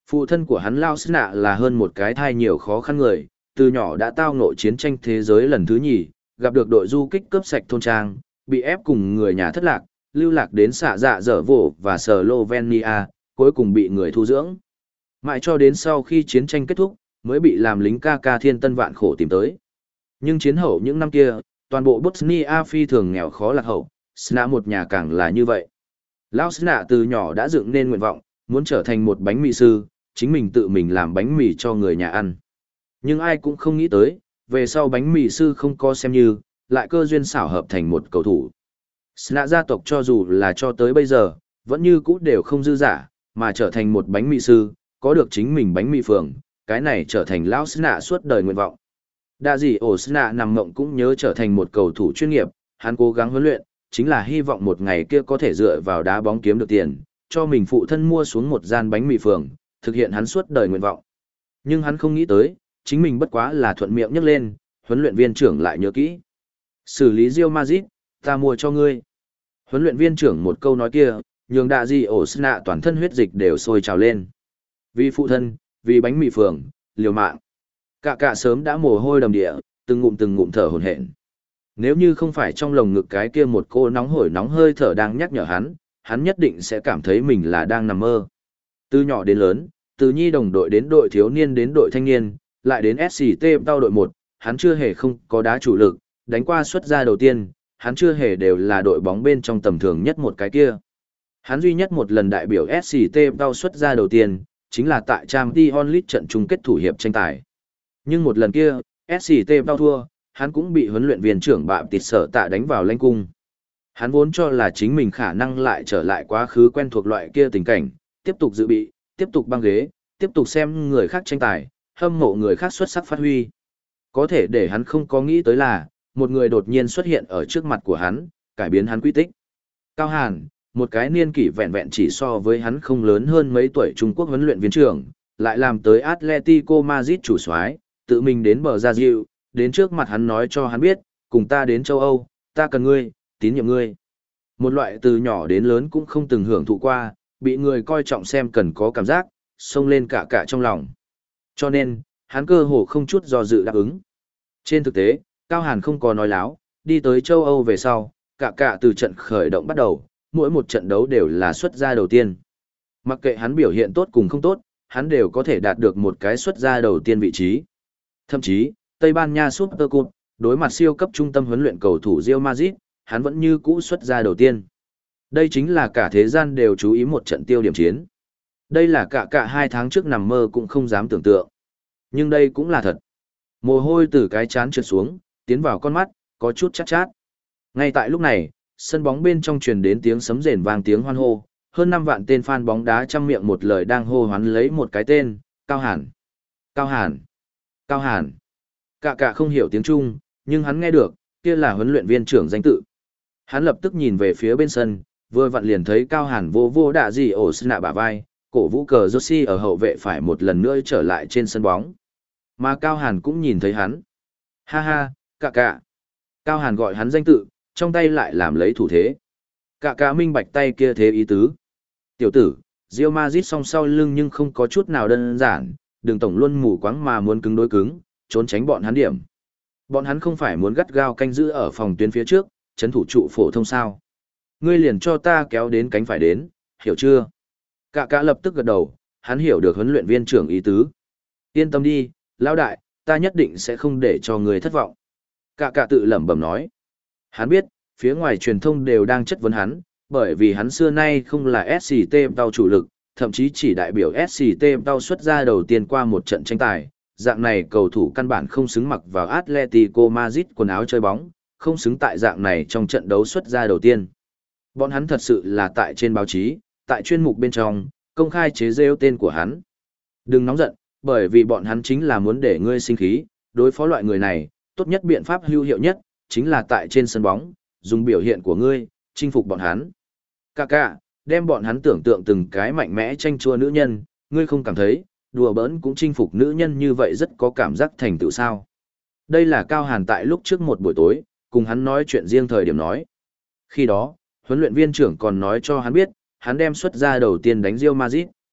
Phụ thân của hắn Lao Sư Nạ là hơn một cái thai nhiều khó khăn người, từ nhỏ đã tao ngộ chiến tranh thế giới lần thứ nhì, gặp được đội du kích cướp sạch thôn trang, bị ép cùng người nhà thất lạc, lưu lạc đến xạ dạ dở vỗ và Slovenia, cuối cùng bị người thu dưỡng. Mãi cho đến sau khi chiến tranh kết thúc, mới bị làm lính ca ca thiên tân vạn khổ tìm tới. Nhưng chiến hậu những năm kia, toàn bộ Bosnia phi thường nghèo khó lạc hậu, Sna một nhà càng là như vậy. Lão Sna từ nhỏ đã dựng nên nguyện vọng, muốn trở thành một bánh mì sư, chính mình tự mình làm bánh mì cho người nhà ăn. Nhưng ai cũng không nghĩ tới, về sau bánh mì sư không có xem như, lại cơ duyên xảo hợp thành một cầu thủ. Sna gia tộc cho dù là cho tới bây giờ, vẫn như cũ đều không dư giả, mà trở thành một bánh mì sư, có được chính mình bánh mì phường, cái này trở thành lão Sna suốt đời nguyện vọng. Đa gì ổ Sna nằm mộng cũng nhớ trở thành một cầu thủ chuyên nghiệp, hắn cố gắng huấn luyện, chính là hy vọng một ngày kia có thể dựa vào đá bóng kiếm được tiền, cho mình phụ thân mua xuống một gian bánh mì phường, thực hiện hắn suốt đời nguyện vọng. Nhưng hắn không nghĩ tới, chính mình bất quá là thuận miệng nhắc lên, huấn luyện viên trưởng lại nhớ kỹ. Xử lý Real Madrid, ta mua cho ngươi. Huấn luyện viên trưởng một câu nói kia, nhường đạ gì ổ Sna toàn thân huyết dịch đều sôi trào lên. Vì phụ thân, vì bánh mì phường, liều mạng. Cả cả sớm đã mồ hôi đầm địa, từng ngụm từng ngụm thở hổn hển. Nếu như không phải trong lồng ngực cái kia một cô nóng hổi nóng hơi thở đang nhắc nhở hắn, hắn nhất định sẽ cảm thấy mình là đang nằm mơ. Từ nhỏ đến lớn, từ nhi đồng đội đến đội thiếu niên đến đội thanh niên, lại đến ét xê tê tao đội một, hắn chưa hề không có đá chủ lực, đánh qua xuất ra đầu tiên, hắn chưa hề đều là đội bóng bên trong tầm thường nhất một cái kia. Hắn duy nhất một lần đại biểu ét xê tê tao xuất ra đầu tiên, chính là tại Champions League trận chung kết thủ hiệp tranh tài. Nhưng một lần kia, ét xê tê tao thua, hắn cũng bị huấn luyện viên trưởng bạm tịt sở tạ đánh vào lanh cung. Hắn vốn cho là chính mình khả năng lại trở lại quá khứ quen thuộc loại kia tình cảnh, tiếp tục dự bị, tiếp tục băng ghế, tiếp tục xem người khác tranh tài, hâm mộ người khác xuất sắc phát huy. Có thể để hắn không có nghĩ tới là, một người đột nhiên xuất hiện ở trước mặt của hắn, cải biến hắn quy tích. Cao Hàn, một cái niên kỷ vẹn vẹn chỉ so với hắn không lớn hơn mấy tuổi Trung Quốc huấn luyện viên trưởng, lại làm tới Atletico Madrid chủ soái, tự mình đến bờ ra diệu, đến trước mặt hắn nói cho hắn biết, cùng ta đến châu Âu, ta cần ngươi, tín nhiệm ngươi. Một loại từ nhỏ đến lớn cũng không từng hưởng thụ qua, bị người coi trọng xem cần có cảm giác, xông lên cả cả trong lòng. Cho nên, hắn cơ hồ không chút do dự đáp ứng. Trên thực tế, Cao Hàn không có nói láo, đi tới châu Âu về sau, cả cả từ trận khởi động bắt đầu, mỗi một trận đấu đều là xuất ra đầu tiên. Mặc kệ hắn biểu hiện tốt cùng không tốt, hắn đều có thể đạt được một cái xuất ra đầu tiên vị trí. Thậm chí, Tây Ban Nha Super Cup, đối mặt siêu cấp trung tâm huấn luyện cầu thủ Real Madrid, hắn vẫn như cũ xuất ra đầu tiên. Đây chính là cả thế gian đều chú ý một trận tiêu điểm chiến. Đây là cả cả hai tháng trước nằm mơ cũng không dám tưởng tượng. Nhưng đây cũng là thật. Mồ hôi từ cái chán trượt xuống, tiến vào con mắt, có chút chát chát. Ngay tại lúc này, sân bóng bên trong truyền đến tiếng sấm rền vang tiếng hoan hô, hơn năm vạn tên fan bóng đá trăm miệng một lời đang hô hoán lấy một cái tên, Cao Hàn. Cao Hàn. Cao Hàn. Cả cả không hiểu tiếng Trung, nhưng hắn nghe được, kia là huấn luyện viên trưởng danh tự. Hắn lập tức nhìn về phía bên sân, vừa vặn liền thấy Cao Hàn vô vô đạ gì ổ Sna bả vai, cổ vũ cờ Joshi ở hậu vệ phải một lần nữa trở lại trên sân bóng. Mà Cao Hàn cũng nhìn thấy hắn. Ha ha, cả cả. Cao Hàn gọi hắn danh tự, trong tay lại làm lấy thủ thế. Cả cả minh bạch tay kia thế ý tứ. Tiểu tử, Real Madrid song sau lưng nhưng không có chút nào đơn giản, đừng tổng luôn mù quáng mà muốn cứng đối cứng, trốn tránh bọn hắn điểm. Bọn hắn không phải muốn gắt gao canh giữ ở phòng tuyến phía trước, chấn thủ trụ phổ thông sao. Ngươi liền cho ta kéo đến cánh phải đến, hiểu chưa? Cả cả lập tức gật đầu, hắn hiểu được huấn luyện viên trưởng ý tứ. Yên tâm đi, lão đại, ta nhất định sẽ không để cho người thất vọng. Cả cả tự lẩm bẩm nói. Hắn biết, phía ngoài truyền thông đều đang chất vấn hắn, bởi vì hắn xưa nay không là ét xê tê tao chủ lực, thậm chí chỉ đại biểu ét xê tê tao xuất ra đầu tiên qua một trận tranh tài. Dạng này cầu thủ căn bản không xứng mặc vào Atletico Madrid quần áo chơi bóng, không xứng tại dạng này trong trận đấu xuất ra đầu tiên. Bọn hắn thật sự là tại trên báo chí, tại chuyên mục bên trong, công khai chế rêu tên của hắn. Đừng nóng giận, bởi vì bọn hắn chính là muốn để ngươi sinh khí, đối phó loại người này, tốt nhất biện pháp hữu hiệu nhất, chính là tại trên sân bóng, dùng biểu hiện của ngươi, chinh phục bọn hắn. Cả cả, đem bọn hắn tưởng tượng từng cái mạnh mẽ tranh chua nữ nhân, ngươi không cảm thấy, đùa bỡn cũng chinh phục nữ nhân như vậy rất có cảm giác thành tựu sao. Đây là Cao Hàn tại lúc trước một buổi tối, cùng hắn nói chuyện riêng thời điểm nói. Khi đó, huấn luyện viên trưởng còn nói cho hắn biết, hắn đem xuất ra đầu tiên đánh Real Madrid.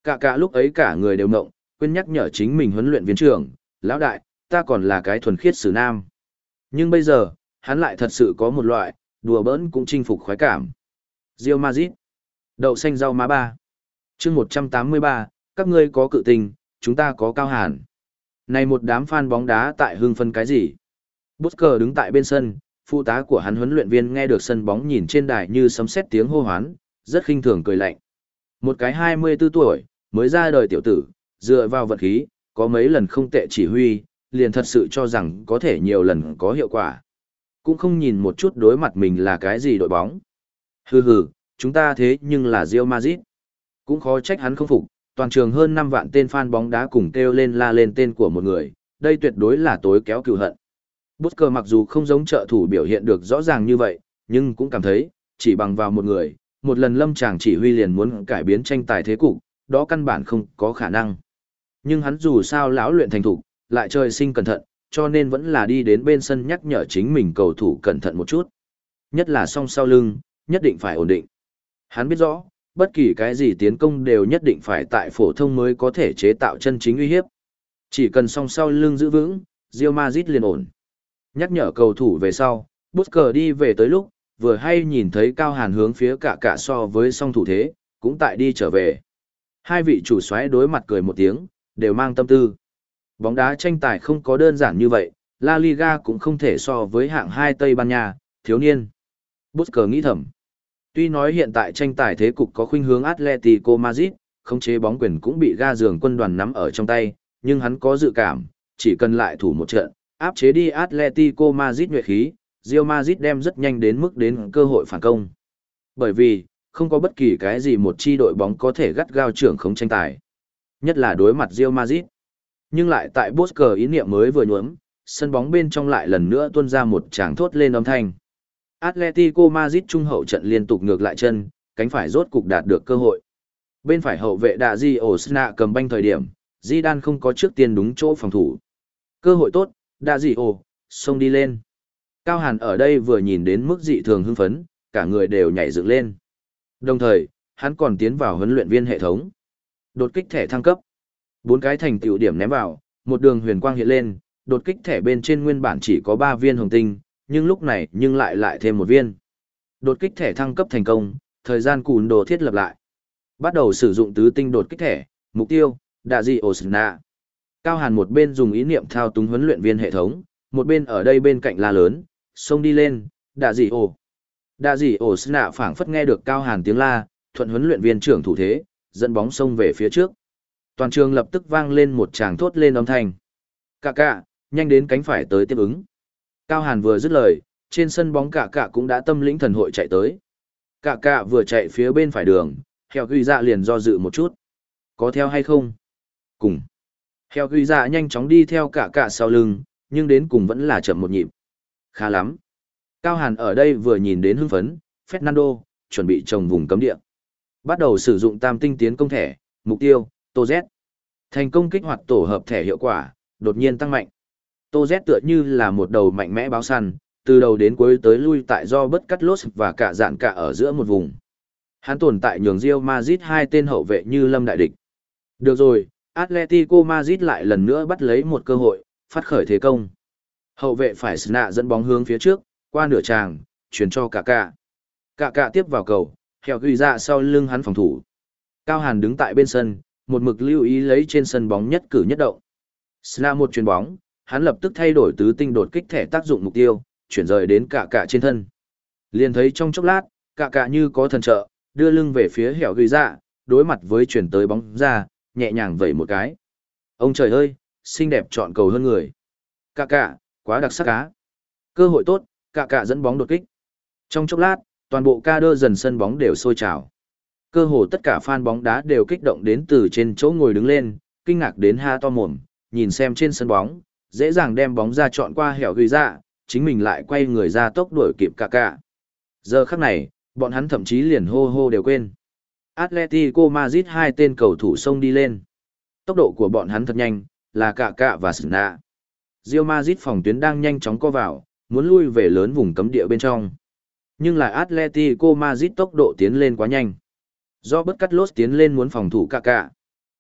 Cả cả lúc ấy cả người đều mộng, quên nhắc nhở chính mình huấn luyện viên trưởng, lão đại, ta còn là cái thuần khiết sử nam. Nhưng bây giờ, hắn lại thật sự có một loại, đùa bỡn cũng chinh phục khoái cảm. Real Madrid. Đậu xanh rau má ba. chương một trăm tám mươi ba, các ngươi có cự tình, chúng ta có Cao Hàn. Này một đám fan bóng đá tại hưng phân cái gì? Busker đứng tại bên sân, phụ tá của hắn huấn luyện viên nghe được sân bóng nhìn trên đài như sấm sét tiếng hô hoán, rất khinh thường cười lạnh. Một cái hai mươi tư tuổi, mới ra đời tiểu tử, dựa vào vận khí, có mấy lần không tệ chỉ huy, liền thật sự cho rằng có thể nhiều lần có hiệu quả. Cũng không nhìn một chút đối mặt mình là cái gì đội bóng. Hừ hừ, chúng ta thế nhưng là Real Madrid. Cũng khó trách hắn không phục, toàn trường hơn năm vạn tên fan bóng đá cùng kêu lên la lên tên của một người, đây tuyệt đối là tối kéo cừu hận. Busker mặc dù không giống trợ thủ biểu hiện được rõ ràng như vậy, nhưng cũng cảm thấy, chỉ bằng vào một người, một lần lâm chàng chỉ huy liền muốn cải biến tranh tài thế cục, đó căn bản không có khả năng. Nhưng hắn dù sao lão luyện thành thục, lại trời sinh cẩn thận, cho nên vẫn là đi đến bên sân nhắc nhở chính mình cầu thủ cẩn thận một chút. Nhất là song sau lưng, nhất định phải ổn định. Hắn biết rõ, bất kỳ cái gì tiến công đều nhất định phải tại phổ thông mới có thể chế tạo chân chính uy hiếp. Chỉ cần song sau lưng giữ vững, Real Madrid liền ổn. Nhắc nhở cầu thủ về sau, Busker đi về tới lúc, vừa hay nhìn thấy Cao Hàn hướng phía cả cả so với song thủ thế, cũng tại đi trở về. Hai vị chủ soái đối mặt cười một tiếng, đều mang tâm tư. Bóng đá tranh tài không có đơn giản như vậy, La Liga cũng không thể so với hạng hai Tây Ban Nha, thiếu niên. Busker nghĩ thầm. Tuy nói hiện tại tranh tài thế cục có khuynh hướng Atletico Madrid, khống chế bóng quyền cũng bị ga giường quân đoàn nắm ở trong tay, nhưng hắn có dự cảm, chỉ cần lại thủ một trận, áp chế đi Atletico Madrid nhuệ khí, Real Madrid đem rất nhanh đến mức đến cơ hội phản công. Bởi vì, không có bất kỳ cái gì một chi đội bóng có thể gắt gao trưởng khống tranh tài. Nhất là đối mặt Real Madrid. Nhưng lại tại Busker ý niệm mới vừa nhuốm, sân bóng bên trong lại lần nữa tuôn ra một tràng thốt lên âm thanh. Atletico Madrid trung hậu trận liên tục ngược lại chân, cánh phải rốt cục đạt được cơ hội. Bên phải hậu vệ Đạ Di Osna cầm banh thời điểm, Zidane không có trước tiên đúng chỗ phòng thủ. Cơ hội tốt, Đạ Di Ồ, xông đi lên. Cao Hàn ở đây vừa nhìn đến mức dị thường hưng phấn, cả người đều nhảy dựng lên. Đồng thời, hắn còn tiến vào huấn luyện viên hệ thống. Đột kích thẻ thăng cấp. Bốn cái thành tựu điểm ném vào, một đường huyền quang hiện lên, đột kích thẻ bên trên nguyên bản chỉ có ba viên hồng tinh, nhưng lúc này nhưng lại lại thêm một viên. Đột kích thẻ thăng cấp thành công, thời gian cùn đồ thiết lập lại. Bắt đầu sử dụng tứ tinh đột kích thẻ, mục tiêu, Đạ Di Osna. Cao Hàn một bên dùng ý niệm thao túng huấn luyện viên hệ thống, một bên ở đây bên cạnh la lớn, xông đi lên, Đạ Di Ồ. Đạ Di Osna phảng phất nghe được Cao Hàn tiếng la, thuận huấn luyện viên trưởng thủ thế, dẫn bóng xông về phía trước. Toàn trường lập tức vang lên một tràng thốt lên âm thanh. Cả cả, nhanh đến cánh phải tới tiếp ứng. Cao Hàn vừa dứt lời, trên sân bóng cả cả cũng đã tâm lĩnh thần hội chạy tới. Cả cả vừa chạy phía bên phải đường, Heo Ghi Dạ liền do dự một chút. Có theo hay không? Cùng. Heo Ghi Dạ nhanh chóng đi theo cả cả sau lưng, nhưng đến cùng vẫn là chậm một nhịp. Khá lắm. Cao Hàn ở đây vừa nhìn đến hưng phấn, Fernando, chuẩn bị trồng vùng cấm địa. Bắt đầu sử dụng tam tinh tiến công thẻ, mục tiêu, Tô Z. Thành công kích hoạt tổ hợp thẻ hiệu quả, đột nhiên tăng mạnh. Tô Z tựa như là một đầu mạnh mẽ báo săn, từ đầu đến cuối tới lui tại do bất cắt lốt và cả dạn cả ở giữa một vùng. Hắn tồn tại nhường Real Madrid hai tên hậu vệ như lâm đại địch. Được rồi, Atletico Madrid lại lần nữa bắt lấy một cơ hội, phát khởi thế công. Hậu vệ phải Sna dẫn bóng hướng phía trước, qua nửa tràng, chuyển cho cả cả. Cả cả tiếp vào cầu, Heo Ghi Dạ sau lưng hắn phòng thủ. Cao Hàn đứng tại bên sân, một mực lưu ý lấy trên sân bóng nhất cử nhất động. Sna một chuyền bóng, hắn lập tức thay đổi tứ tinh đột kích thẻ tác dụng mục tiêu, chuyển rời đến cả cả trên thân. Liền thấy trong chốc lát, cả cả như có thần trợ, đưa lưng về phía Heo Ghi Dạ, đối mặt với chuyển tới bóng ra, nhẹ nhàng vẩy một cái. Ông trời ơi, xinh đẹp chọn cầu hơn người. Cả cả, quá đặc sắc cá. Cơ hội tốt, cả cả dẫn bóng đột kích. Trong chốc lát, toàn bộ ca đơ dần sân bóng đều sôi trào. Cơ hồ tất cả fan bóng đá đều kích động đến từ trên chỗ ngồi đứng lên, kinh ngạc đến ha to mồm, nhìn xem trên sân bóng, dễ dàng đem bóng ra chọn qua Hẻo Ghi Dạ, chính mình lại quay người ra tốc đuổi kịp cả cả. Giờ khắc này, bọn hắn thậm chí liền hô hô đều quên. Atletico Madrid hai tên cầu thủ xông đi lên. Tốc độ của bọn hắn thật nhanh, là cả cả và Sna. Real Madrid phòng tuyến đang nhanh chóng co vào, muốn lui về lớn vùng cấm địa bên trong. Nhưng lại Atletico Madrid tốc độ tiến lên quá nhanh. Do bất cắt lốt tiến lên muốn phòng thủ cả cả.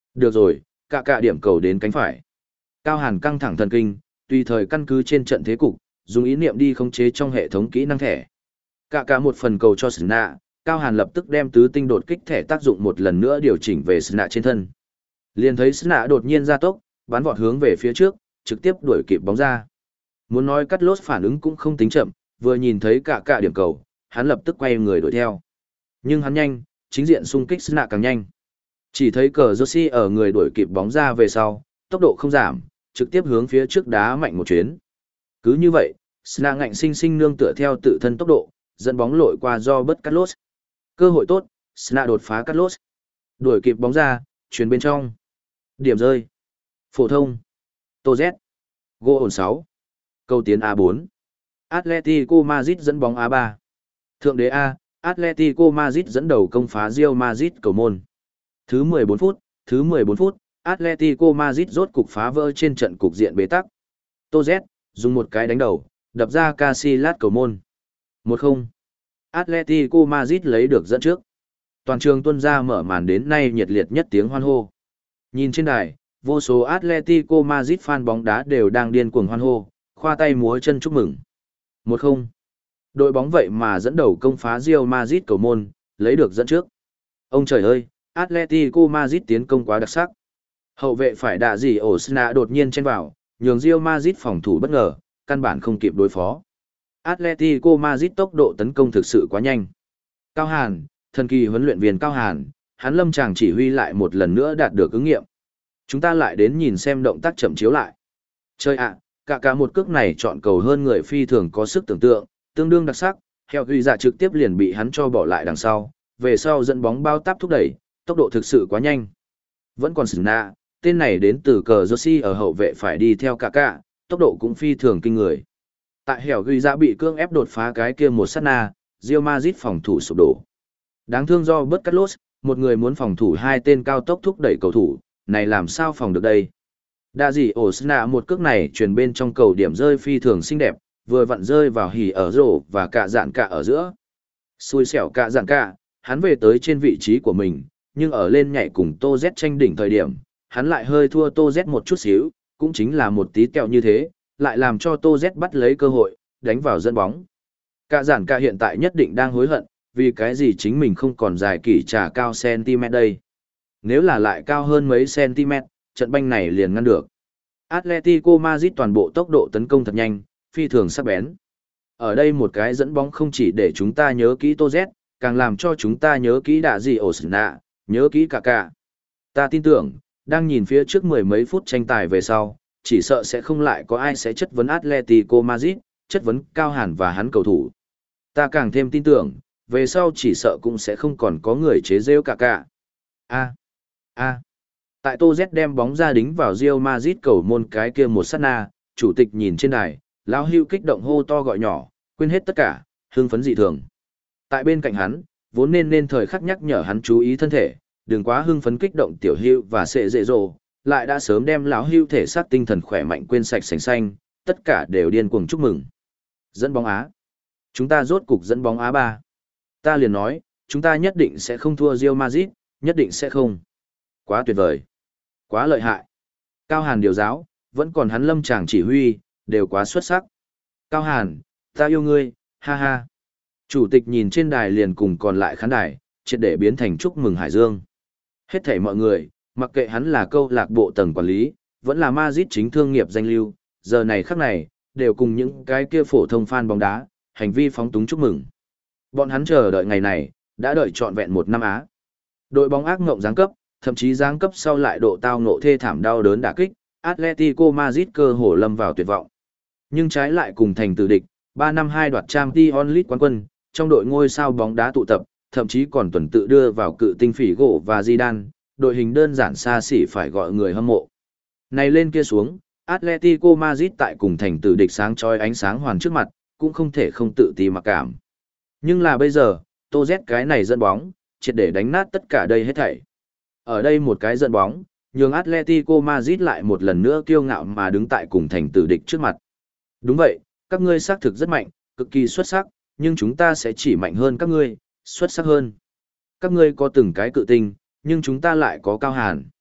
Được rồi, cả cả điểm cầu đến cánh phải. Cao Hàn căng thẳng thần kinh, tùy thời căn cứ trên trận thế cục, dùng ý niệm đi khống chế trong hệ thống kỹ năng thẻ. Cả cả một phần cầu cho Sna, Cao Hàn lập tức đem tứ tinh đột kích thẻ tác dụng một lần nữa điều chỉnh về Sna trên thân. Liền thấy Sna đột nhiên ra tốc, bắn vọt hướng về phía trước, trực tiếp đuổi kịp bóng ra. Muốn nói cắt lốt phản ứng cũng không tính chậm, vừa nhìn thấy cả cả điểm cầu, hắn lập tức quay người đuổi theo. Nhưng hắn nhanh, chính diện xung kích Sna càng nhanh. Chỉ thấy cờ Joshi ở người đuổi kịp bóng ra về sau, tốc độ không giảm, trực tiếp hướng phía trước đá mạnh một chuyến. Cứ như vậy, Sna ngạnh sinh sinh nương tựa theo tự thân tốc độ, dẫn bóng lội qua do bất cắt lốt. Cơ hội tốt, Sna đột phá cắt lốt. Đuổi kịp bóng ra, chuyền bên trong. Điểm rơi. Phổ thông. Tô Z. Gô ổn sáu. Cầu tiến a bốn. Atletico Madrid dẫn bóng a ba. Thượng đế A, Atletico Madrid dẫn đầu công phá Real Madrid cầu môn. Thứ mười bốn phút, thứ mười bốn phút, Atletico Madrid rốt cục phá vỡ trên trận cục diện bế tắc. Tô Z, dùng một cái đánh đầu, đập ra Casillas cầu môn. một không. Atletico Madrid lấy được dẫn trước. Toàn trường tuân ra mở màn đến nay nhiệt liệt nhất tiếng hoan hô. Nhìn trên đài, vô số Atletico Madrid fan bóng đá đều đang điên cuồng hoan hô, khoa tay múa chân chúc mừng. một không. Đội bóng vậy mà dẫn đầu công phá Real Madrid cầu môn, lấy được dẫn trước. Ông trời ơi, Atletico Madrid tiến công quá đặc sắc. Hậu vệ phải đạ gì Osna đột nhiên chen vào, nhường Real Madrid phòng thủ bất ngờ, căn bản không kịp đối phó. Atletico Madrid tốc độ tấn công thực sự quá nhanh. Cao Hàn, thần kỳ huấn luyện viên Cao Hàn, hắn lâm chàng chỉ huy lại một lần nữa đạt được ứng nghiệm. Chúng ta lại đến nhìn xem động tác chậm chiếu lại. Chơi ạ, cả cả một cước này chọn cầu hơn người phi thường có sức tưởng tượng, tương đương đặc sắc, Heo Huy Dạ trực tiếp liền bị hắn cho bỏ lại đằng sau, về sau dẫn bóng bao táp thúc đẩy, tốc độ thực sự quá nhanh. Vẫn còn Sna, tên này đến từ cờ Joshi ở hậu vệ phải đi theo cả cả, tốc độ cũng phi thường kinh người. Tại Heo Huy Dạ bị cương ép đột phá cái kia một sát na, Real Madrid phòng thủ sụp đổ. Đáng thương do bớt cắt lốt, một người muốn phòng thủ hai tên cao tốc thúc đẩy cầu thủ, này làm sao phòng được đây? Đa gì ổ Sna một cước này truyền bên trong cầu điểm rơi phi thường xinh đẹp, vừa vặn rơi vào hỉ ở rổ và cả dạn cả ở giữa. Xui xẻo cả dạn cả, hắn về tới trên vị trí của mình, nhưng ở lên nhảy cùng Tô Z tranh đỉnh thời điểm, hắn lại hơi thua Tô Z một chút xíu, cũng chính là một tí tẹo như thế, lại làm cho Tô Z bắt lấy cơ hội, đánh vào dẫn bóng. Cả dạn cả hiện tại nhất định đang hối hận, vì cái gì chính mình không còn dài kỷ trà cao cm đây. Nếu là lại cao hơn mấy cm, trận banh này liền ngăn được. Atletico Madrid toàn bộ tốc độ tấn công thật nhanh, phi thường sắc bén. Ở đây một cái dẫn bóng không chỉ để chúng ta nhớ kỹ Tô Z, càng làm cho chúng ta nhớ kỹ đạ gì Osna, nhớ kỹ cả cả. Ta tin tưởng, đang nhìn phía trước mười mấy phút tranh tài về sau, chỉ sợ sẽ không lại có ai sẽ chất vấn Atletico Madrid, chất vấn Cao Hàn và hắn cầu thủ. Ta càng thêm tin tưởng, về sau chỉ sợ cũng sẽ không còn có người chế rêu cả cả. A. A. Tại Tô Z đem bóng ra đính vào Real Madrid cầu môn cái kia một sát na, chủ tịch nhìn trên đài, lão Hưu kích động hô to gọi nhỏ, quên hết tất cả, hưng phấn dị thường. Tại bên cạnh hắn, vốn nên nên thời khắc nhắc nhở hắn chú ý thân thể, đừng quá hưng phấn kích động tiểu Hưu và sệ dễ dồ, lại đã sớm đem lão Hưu thể xác tinh thần khỏe mạnh quên sạch sành xanh, tất cả đều điên cuồng chúc mừng. Dẫn bóng Á. Chúng ta rốt cục dẫn bóng Á ba. Ta liền nói, chúng ta nhất định sẽ không thua Real Madrid, nhất định sẽ không. Quá tuyệt vời. Quá lợi hại. Cao Hàn điều giáo, vẫn còn hắn lâm chàng chỉ huy, đều quá xuất sắc. Cao Hàn, ta yêu ngươi, ha ha. Chủ tịch nhìn trên đài liền cùng còn lại khán đài, triệt để biến thành chúc mừng Hải Dương. Hết thảy mọi người, mặc kệ hắn là câu lạc bộ tầng quản lý, vẫn là Madrid chính thương nghiệp danh lưu, giờ này khắc này, đều cùng những cái kia phổ thông fan bóng đá, hành vi phóng túng chúc mừng. Bọn hắn chờ đợi ngày này, đã đợi trọn vẹn một năm Á. Đội bóng ác ngộng giáng cấp, thậm chí giáng cấp sau lại độ tao ngộ thê thảm đau đớn đả kích, Atletico Madrid cơ hồ lâm vào tuyệt vọng. Nhưng trái lại cùng thành tử địch, ba năm hai đoạt Champions League quán quân, trong đội ngôi sao bóng đá tụ tập, thậm chí còn tuần tự đưa vào cự tinh phỉ gỗ và Zidane, đội hình đơn giản xa xỉ phải gọi người hâm mộ. Này lên kia xuống, Atletico Madrid tại cùng thành tử địch sáng chói ánh sáng hoàn trước mặt, cũng không thể không tự ti mặc cảm. Nhưng là bây giờ, Tô Z cái này dẫn bóng, triệt để đánh nát tất cả đây hết thảy. Ở đây một cái dẫn bóng, nhường Atletico Madrid lại một lần nữa kiêu ngạo mà đứng tại cùng thành tử địch trước mặt. Đúng vậy, các ngươi xác thực rất mạnh, cực kỳ xuất sắc, nhưng chúng ta sẽ chỉ mạnh hơn các ngươi, xuất sắc hơn. Các ngươi có từng cái cự tinh, nhưng chúng ta lại có Cao Hàn.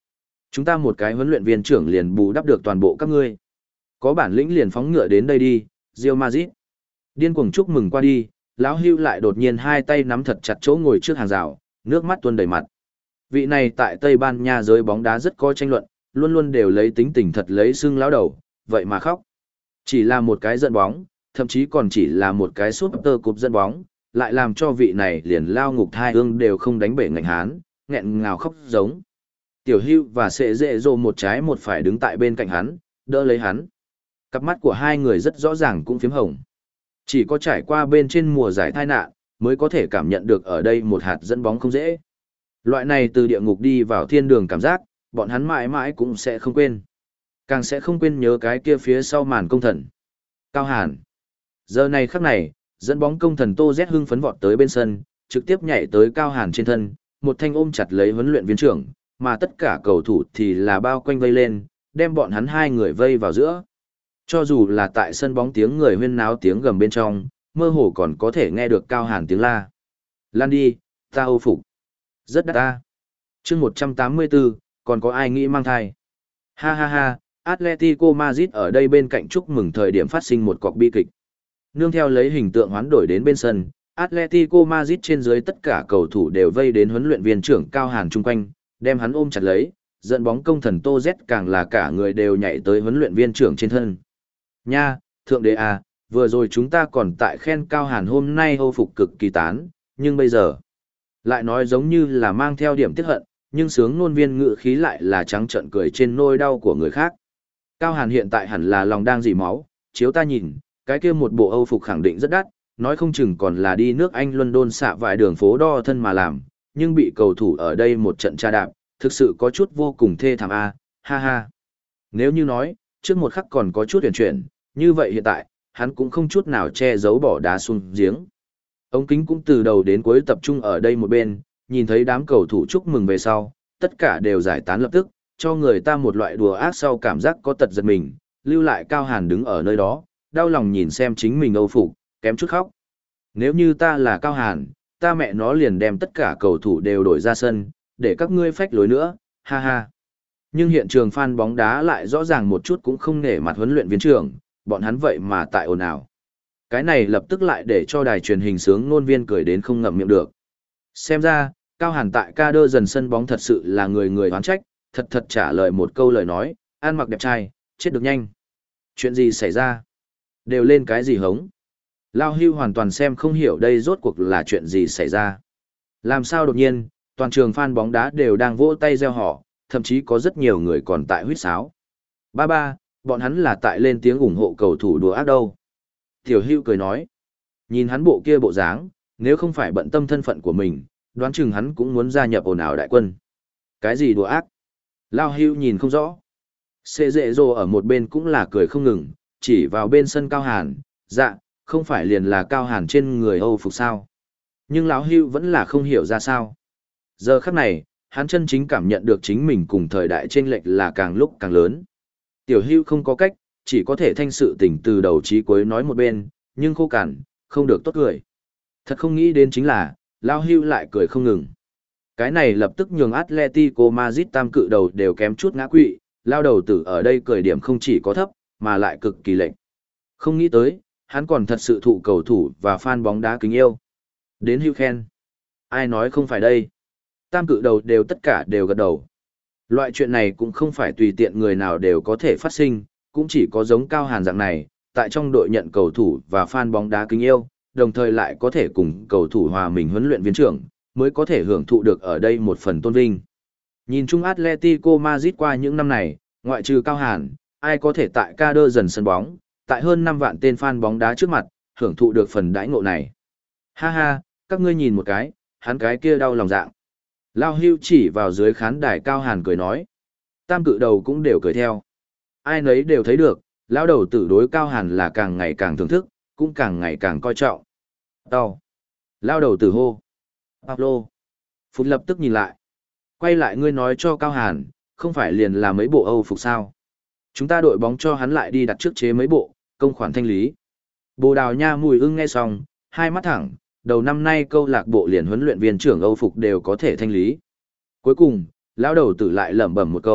Chúng ta một cái huấn luyện viên trưởng liền bù đắp được toàn bộ các ngươi. Có bản lĩnh liền phóng ngựa đến đây đi, Real Madrid. Điên cuồng chúc mừng qua đi, lão Hưu lại đột nhiên hai tay nắm thật chặt chỗ ngồi trước hàng rào, nước mắt tuôn đầy mặt. Vị này tại Tây Ban Nha giới bóng đá rất có tranh luận, luôn luôn đều lấy tính tình thật lấy xưng lão đầu, vậy mà khóc. Chỉ là một cái dẫn bóng, thậm chí còn chỉ là một cái Super Cup dẫn bóng, lại làm cho vị này liền lao ngục thai ương đều không đánh bể ngạnh hán, nghẹn ngào khóc giống. Tiểu Hưu và Sệ Dệ Dồ một trái một phải đứng tại bên cạnh hắn, đỡ lấy hắn. Cặp mắt của hai người rất rõ ràng cũng phiếm hồng. Chỉ có trải qua bên trên mùa giải tai nạn, mới có thể cảm nhận được ở đây một hạt dẫn bóng không dễ. Loại này từ địa ngục đi vào thiên đường cảm giác, bọn hắn mãi mãi cũng sẽ không quên. Càng sẽ không quên nhớ cái kia phía sau màn công thần. Cao Hàn. Giờ này khắc này, dẫn bóng công thần Tô Z hưng phấn vọt tới bên sân, trực tiếp nhảy tới Cao Hàn trên thân, một thanh ôm chặt lấy huấn luyện viên trưởng, mà tất cả cầu thủ thì là bao quanh vây lên, đem bọn hắn hai người vây vào giữa. Cho dù là tại sân bóng tiếng người huyên náo tiếng gầm bên trong, mơ hồ còn có thể nghe được Cao Hàn tiếng la. Lan đi, ta âu phục. Rất đắt ta. chương một trăm tám mươi tư, còn có ai nghĩ mang thai? Ha ha ha, Atletico Madrid ở đây bên cạnh chúc mừng thời điểm phát sinh một cọc bi kịch. Nương theo lấy hình tượng hoán đổi đến bên sân, Atletico Madrid trên dưới tất cả cầu thủ đều vây đến huấn luyện viên trưởng Cao Hàn chung quanh, đem hắn ôm chặt lấy, dẫn bóng công thần Tô Z càng là cả người đều nhảy tới huấn luyện viên trưởng trên thân. Nha, thượng đế à, vừa rồi chúng ta còn tại khen Cao Hàn hôm nay âu phục cực kỳ tán, nhưng bây giờ lại nói giống như là mang theo điểm tiếc hận, nhưng sướng nôn viên ngự khí lại là trắng trợn cười trên nỗi đau của người khác. Cao Hàn hiện tại hẳn là lòng đang dỉ máu, chiếu ta nhìn, cái kia một bộ âu phục khẳng định rất đắt, nói không chừng còn là đi nước Anh London xạ vài đường phố đo thân mà làm, nhưng bị cầu thủ ở đây một trận tra đạp, thực sự có chút vô cùng thê thảm a, ha ha. Nếu như nói, trước một khắc còn có chút huyền chuyển, như vậy hiện tại, hắn cũng không chút nào che giấu bỏ đá xuống giếng. Ống kính cũng từ đầu đến cuối tập trung ở đây một bên, nhìn thấy đám cầu thủ chúc mừng về sau, tất cả đều giải tán lập tức, cho người ta một loại đùa ác sau cảm giác có tật giật mình, lưu lại Cao Hàn đứng ở nơi đó, đau lòng nhìn xem chính mình âu phục, kém chút khóc. Nếu như ta là Cao Hàn, ta mẹ nó liền đem tất cả cầu thủ đều đổi ra sân, để các ngươi phách lối nữa, ha ha. Nhưng hiện trường fan bóng đá lại rõ ràng một chút cũng không nể mặt huấn luyện viên trưởng, bọn hắn vậy mà tại ồn ào. Cái này lập tức lại để cho đài truyền hình sướng ngôn viên cười đến không ngậm miệng được. Xem ra, Cao Hàn tại ca đơ dần sân bóng thật sự là người người oán trách, thật thật trả lời một câu lời nói, ăn mặc đẹp trai, chết được nhanh. Chuyện gì xảy ra? Đều lên cái gì hống? Lao Hưu hoàn toàn xem không hiểu đây rốt cuộc là chuyện gì xảy ra. Làm sao đột nhiên, toàn trường fan bóng đá đều đang vỗ tay reo hò, thậm chí có rất nhiều người còn tại huýt sáo. Ba ba, bọn hắn là tại lên tiếng ủng hộ cầu thủ đùa ác đâu. Tiểu Hưu cười nói, nhìn hắn bộ kia bộ dáng, nếu không phải bận tâm thân phận của mình, đoán chừng hắn cũng muốn gia nhập ồn ào đại quân. Cái gì đùa ác? Lao Hưu nhìn không rõ. Xê dệ rồ ở một bên cũng là cười không ngừng, chỉ vào bên sân Cao Hàn, dạ, không phải liền là Cao Hàn trên người Âu phục sao. Nhưng lão Hưu vẫn là không hiểu ra sao. Giờ khắc này, hắn chân chính cảm nhận được chính mình cùng thời đại chênh lệch là càng lúc càng lớn. Tiểu Hưu không có cách, chỉ có thể thanh sự tình từ đầu chí cuối nói một bên, nhưng khô cằn, không được tốt cười. Thật không nghĩ đến chính là, lão Hưu lại cười không ngừng. Cái này lập tức nhường Atletico Madrid tam cự đầu đều kém chút ngã quỵ, lao đầu tử ở đây cười điểm không chỉ có thấp, mà lại cực kỳ lệnh. Không nghĩ tới, hắn còn thật sự thụ cầu thủ và fan bóng đá kính yêu. Đến Hưu khen. Ai nói không phải đây? Tam cự đầu đều tất cả đều gật đầu. Loại chuyện này cũng không phải tùy tiện người nào đều có thể phát sinh, cũng chỉ có giống Cao Hàn dạng này, tại trong đội nhận cầu thủ và fan bóng đá kính yêu, đồng thời lại có thể cùng cầu thủ hòa mình huấn luyện viên trưởng, mới có thể hưởng thụ được ở đây một phần tôn vinh. Nhìn chung Atletico Madrid qua những năm này, ngoại trừ Cao Hàn, ai có thể tại ca đơ dần sân bóng, tại hơn năm vạn tên fan bóng đá trước mặt, hưởng thụ được phần đãi ngộ này. Ha ha, các ngươi nhìn một cái, hắn cái kia đau lòng dạng. Lao Hưu chỉ vào dưới khán đài Cao Hàn cười nói. Tam cự đầu cũng đều cười theo. Ai nấy đều thấy được, lão đầu tử đối Cao Hàn là càng ngày càng thưởng thức, cũng càng ngày càng coi trọng. Đau. Lao đầu tử hô. Pablo. Phút lập tức nhìn lại. Quay lại ngươi nói cho Cao Hàn, không phải liền là mấy bộ Âu phục sao. Chúng ta đội bóng cho hắn lại đi đặt trước chế mấy bộ, công khoản thanh lý. Bồ Đào Nha Mùi ưng nghe xong, hai mắt thẳng, đầu năm nay câu lạc bộ liền huấn luyện viên trưởng Âu phục đều có thể thanh lý. Cuối cùng, lão đầu tử lại lẩm bẩm một câu,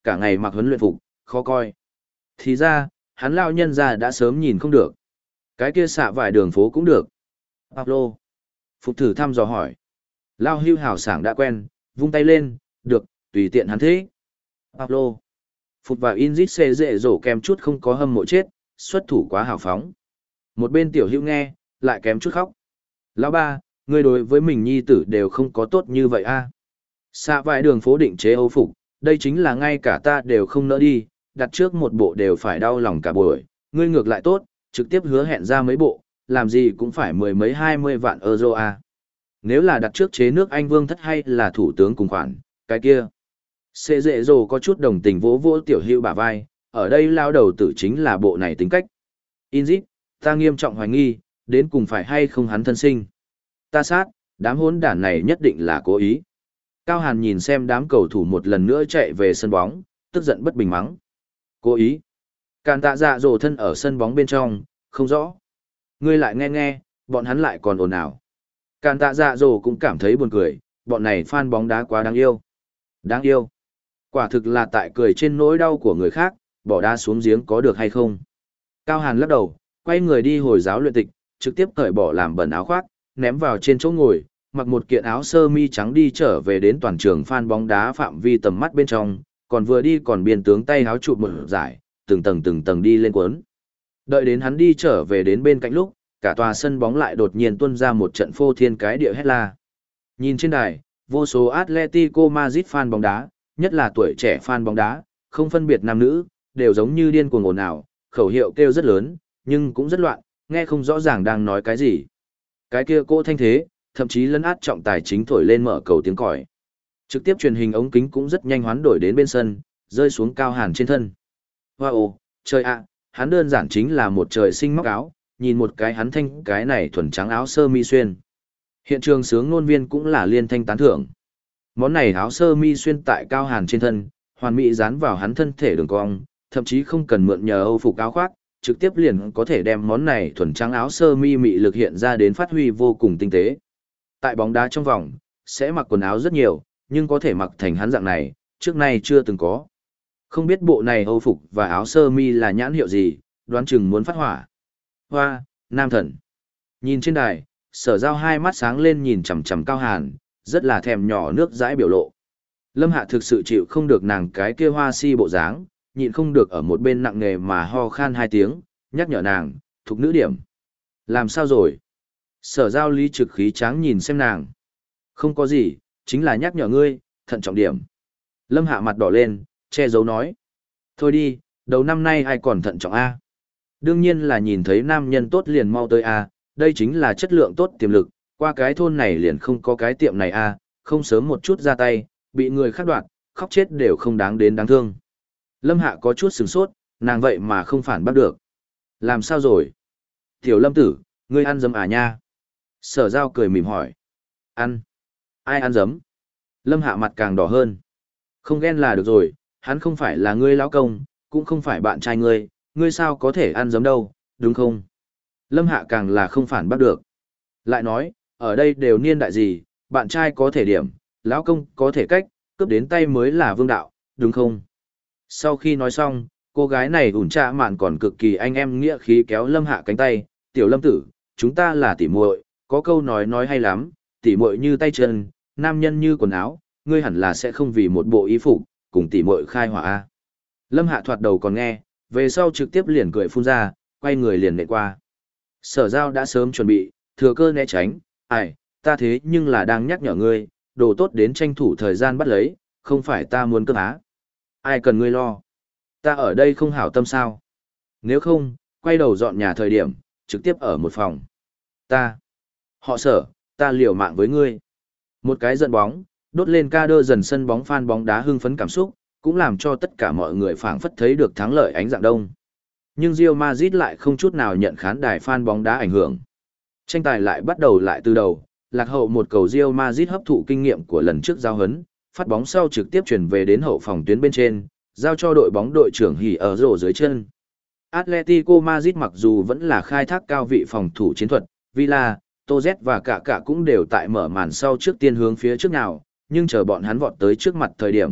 cả ngày mặc huấn luyện phục, khó coi. Thì ra, hắn lao nhân ra đã sớm nhìn không được. Cái kia xạ vải đường phố cũng được. Pablo. Phục thử thăm dò hỏi. Lao hưu hào sảng đã quen, vung tay lên, được, tùy tiện hắn thế. Pablo. Phục và Inzit xê dễ dỗ kèm chút không có hâm mộ chết, xuất thủ quá hào phóng. Một bên tiểu hữu nghe, lại kém chút khóc. Lão ba, ngươi đối với mình nhi tử đều không có tốt như vậy a. À? Xạ vải đường phố định chế Âu phục, đây chính là ngay cả ta đều không nỡ đi, đặt trước một bộ đều phải đau lòng cả buổi, ngươi ngược lại tốt, trực tiếp hứa hẹn ra mấy bộ, làm gì cũng phải mười mấy hai mươi vạn euro a. À? Nếu là đặt trước chế nước Anh vương thất hay là thủ tướng cùng khoản, cái kia. Xê dễ dồ có chút đồng tình vỗ vỗ tiểu hữu bả vai, ở đây lao đầu tử chính là bộ này tính cách. Inzit, ta nghiêm trọng hoài nghi, đến cùng phải hay không hắn thân sinh. Ta sát, đám hỗn đản này nhất định là cố ý. Cao Hàn nhìn xem đám cầu thủ một lần nữa chạy về sân bóng, tức giận bất bình mắng. Cố ý. Càn tạ dạ dồ thân ở sân bóng bên trong, không rõ. Ngươi lại nghe nghe, bọn hắn lại còn ồn ào. Càn tạ dạ dồ cũng cảm thấy buồn cười, bọn này fan bóng đá quá đáng yêu. Đáng yêu. Quả thực là tại cười trên nỗi đau của người khác, bỏ đá xuống giếng có được hay không. Cao Hàn lắc đầu, quay người đi hồi giáo luyện tịch, trực tiếp cởi bỏ làm bẩn áo khoác, ném vào trên chỗ ngồi, mặc một kiện áo sơ mi trắng đi trở về đến toàn trường fan bóng đá phạm vi tầm mắt bên trong, còn vừa đi còn biên tướng tay áo chụp một giải, từng tầng từng tầng đi lên cuốn. Đợi đến hắn đi trở về đến bên cạnh lúc, cả tòa sân bóng lại đột nhiên tuôn ra một trận phô thiên cái địa hét la. Nhìn trên đài, vô số Atletico Madrid fan bóng đá, nhất là tuổi trẻ fan bóng đá, không phân biệt nam nữ, đều giống như điên cuồng ồn ào, khẩu hiệu kêu rất lớn, nhưng cũng rất loạn, nghe không rõ ràng đang nói cái gì. Cái kia cô thanh thế, thậm chí lấn át trọng tài chính thổi lên mở cầu tiếng còi. Trực tiếp truyền hình ống kính cũng rất nhanh hoán đổi đến bên sân, rơi xuống Cao Hàn trên thân. Wow, trời ạ, hắn đơn giản chính là một trời sinh móc áo, nhìn một cái hắn thanh cái này thuần trắng áo sơ mi xuyên. Hiện trường sướng ngôn viên cũng là liên thanh tán thưởng. Món này áo sơ mi xuyên tại Cao Hàn trên thân, hoàn mỹ dán vào hắn thân thể đường cong, thậm chí không cần mượn nhờ Âu phục áo khoác, trực tiếp liền có thể đem món này thuần trắng áo sơ mi mị lực hiện ra đến phát huy vô cùng tinh tế. Tại bóng đá trong vòng, sẽ mặc quần áo rất nhiều, nhưng có thể mặc thành hắn dạng này, trước nay chưa từng có. Không biết bộ này Âu phục và áo sơ mi là nhãn hiệu gì, đoán chừng muốn phát hỏa. Hoa, nam thần. Nhìn trên đài, Sở Giao hai mắt sáng lên nhìn chằm chằm Cao Hàn, rất là thèm nhỏ nước dãi biểu lộ. Lâm Hạ thực sự chịu không được nàng cái kia hoa si bộ dáng, nhịn không được ở một bên nặng nghề mà ho khan hai tiếng, nhắc nhở nàng, thục nữ điểm. Làm sao rồi? Sở Giao lý trực khí tráng nhìn xem nàng. Không có gì, chính là nhắc nhở ngươi, thận trọng điểm. Lâm Hạ mặt đỏ lên, che giấu nói. Thôi đi, đầu năm nay ai còn thận trọng A. Đương nhiên là nhìn thấy nam nhân tốt liền mau tới A, đây chính là chất lượng tốt tiềm lực, qua cái thôn này liền không có cái tiệm này A, không sớm một chút ra tay, bị người khác đoạt, khóc chết đều không đáng đến đáng thương. Lâm Hạ có chút sửng sốt, nàng vậy mà không phản bắt được. Làm sao rồi? Tiểu Lâm tử, ngươi ăn dấm à nha? Sở Giao cười mỉm hỏi. Ăn. Ai ăn dấm? Lâm Hạ mặt càng đỏ hơn. Không ghen là được rồi, hắn không phải là ngươi lão công, cũng không phải bạn trai ngươi, ngươi sao có thể ăn dấm đâu, đúng không? Lâm Hạ càng là không phản bắt được. Lại nói, ở đây đều niên đại gì, bạn trai có thể điểm, lão công có thể cách, cướp đến tay mới là vương đạo, đúng không? Sau khi nói xong, cô gái này ủn trạ mạn còn cực kỳ anh em nghĩa khí kéo Lâm Hạ cánh tay, tiểu Lâm tử, chúng ta là tỉ muội, có câu nói nói hay lắm, tỉ muội như tay chân, nam nhân như quần áo, ngươi hẳn là sẽ không vì một bộ y phục cùng tỉ muội khai hỏa a. Lâm Hạ thoạt đầu còn nghe, về sau trực tiếp liền cười phun ra, quay người liền nện qua. Sở Giao đã sớm chuẩn bị, thừa cơ né tránh, ai, ta thế nhưng là đang nhắc nhở ngươi, đồ tốt đến tranh thủ thời gian bắt lấy, không phải ta muốn cướp á. Ai cần ngươi lo? Ta ở đây không hảo tâm sao? Nếu không, quay đầu dọn nhà thời điểm, trực tiếp ở một phòng. Ta, họ Sở, ta liều mạng với ngươi. Một cái giận bóng, đốt lên ca đơ dần sân bóng fan bóng đá hưng phấn cảm xúc, cũng làm cho tất cả mọi người phảng phất thấy được thắng lợi ánh dạng đông. Nhưng Real Madrid lại không chút nào nhận khán đài fan bóng đá ảnh hưởng. Tranh tài lại bắt đầu lại từ đầu, lạc hậu một cầu Real Madrid hấp thụ kinh nghiệm của lần trước giao hấn, phát bóng sau trực tiếp chuyển về đến hậu phòng tuyến bên trên, giao cho đội bóng đội trưởng hỉ ở rổ dưới chân. Atletico Madrid mặc dù vẫn là khai thác cao vị phòng thủ chiến thuật, Villa, Toz và cả cả cũng đều tại mở màn sau trước tiên hướng phía trước nào, nhưng chờ bọn hắn vọt tới trước mặt thời điểm,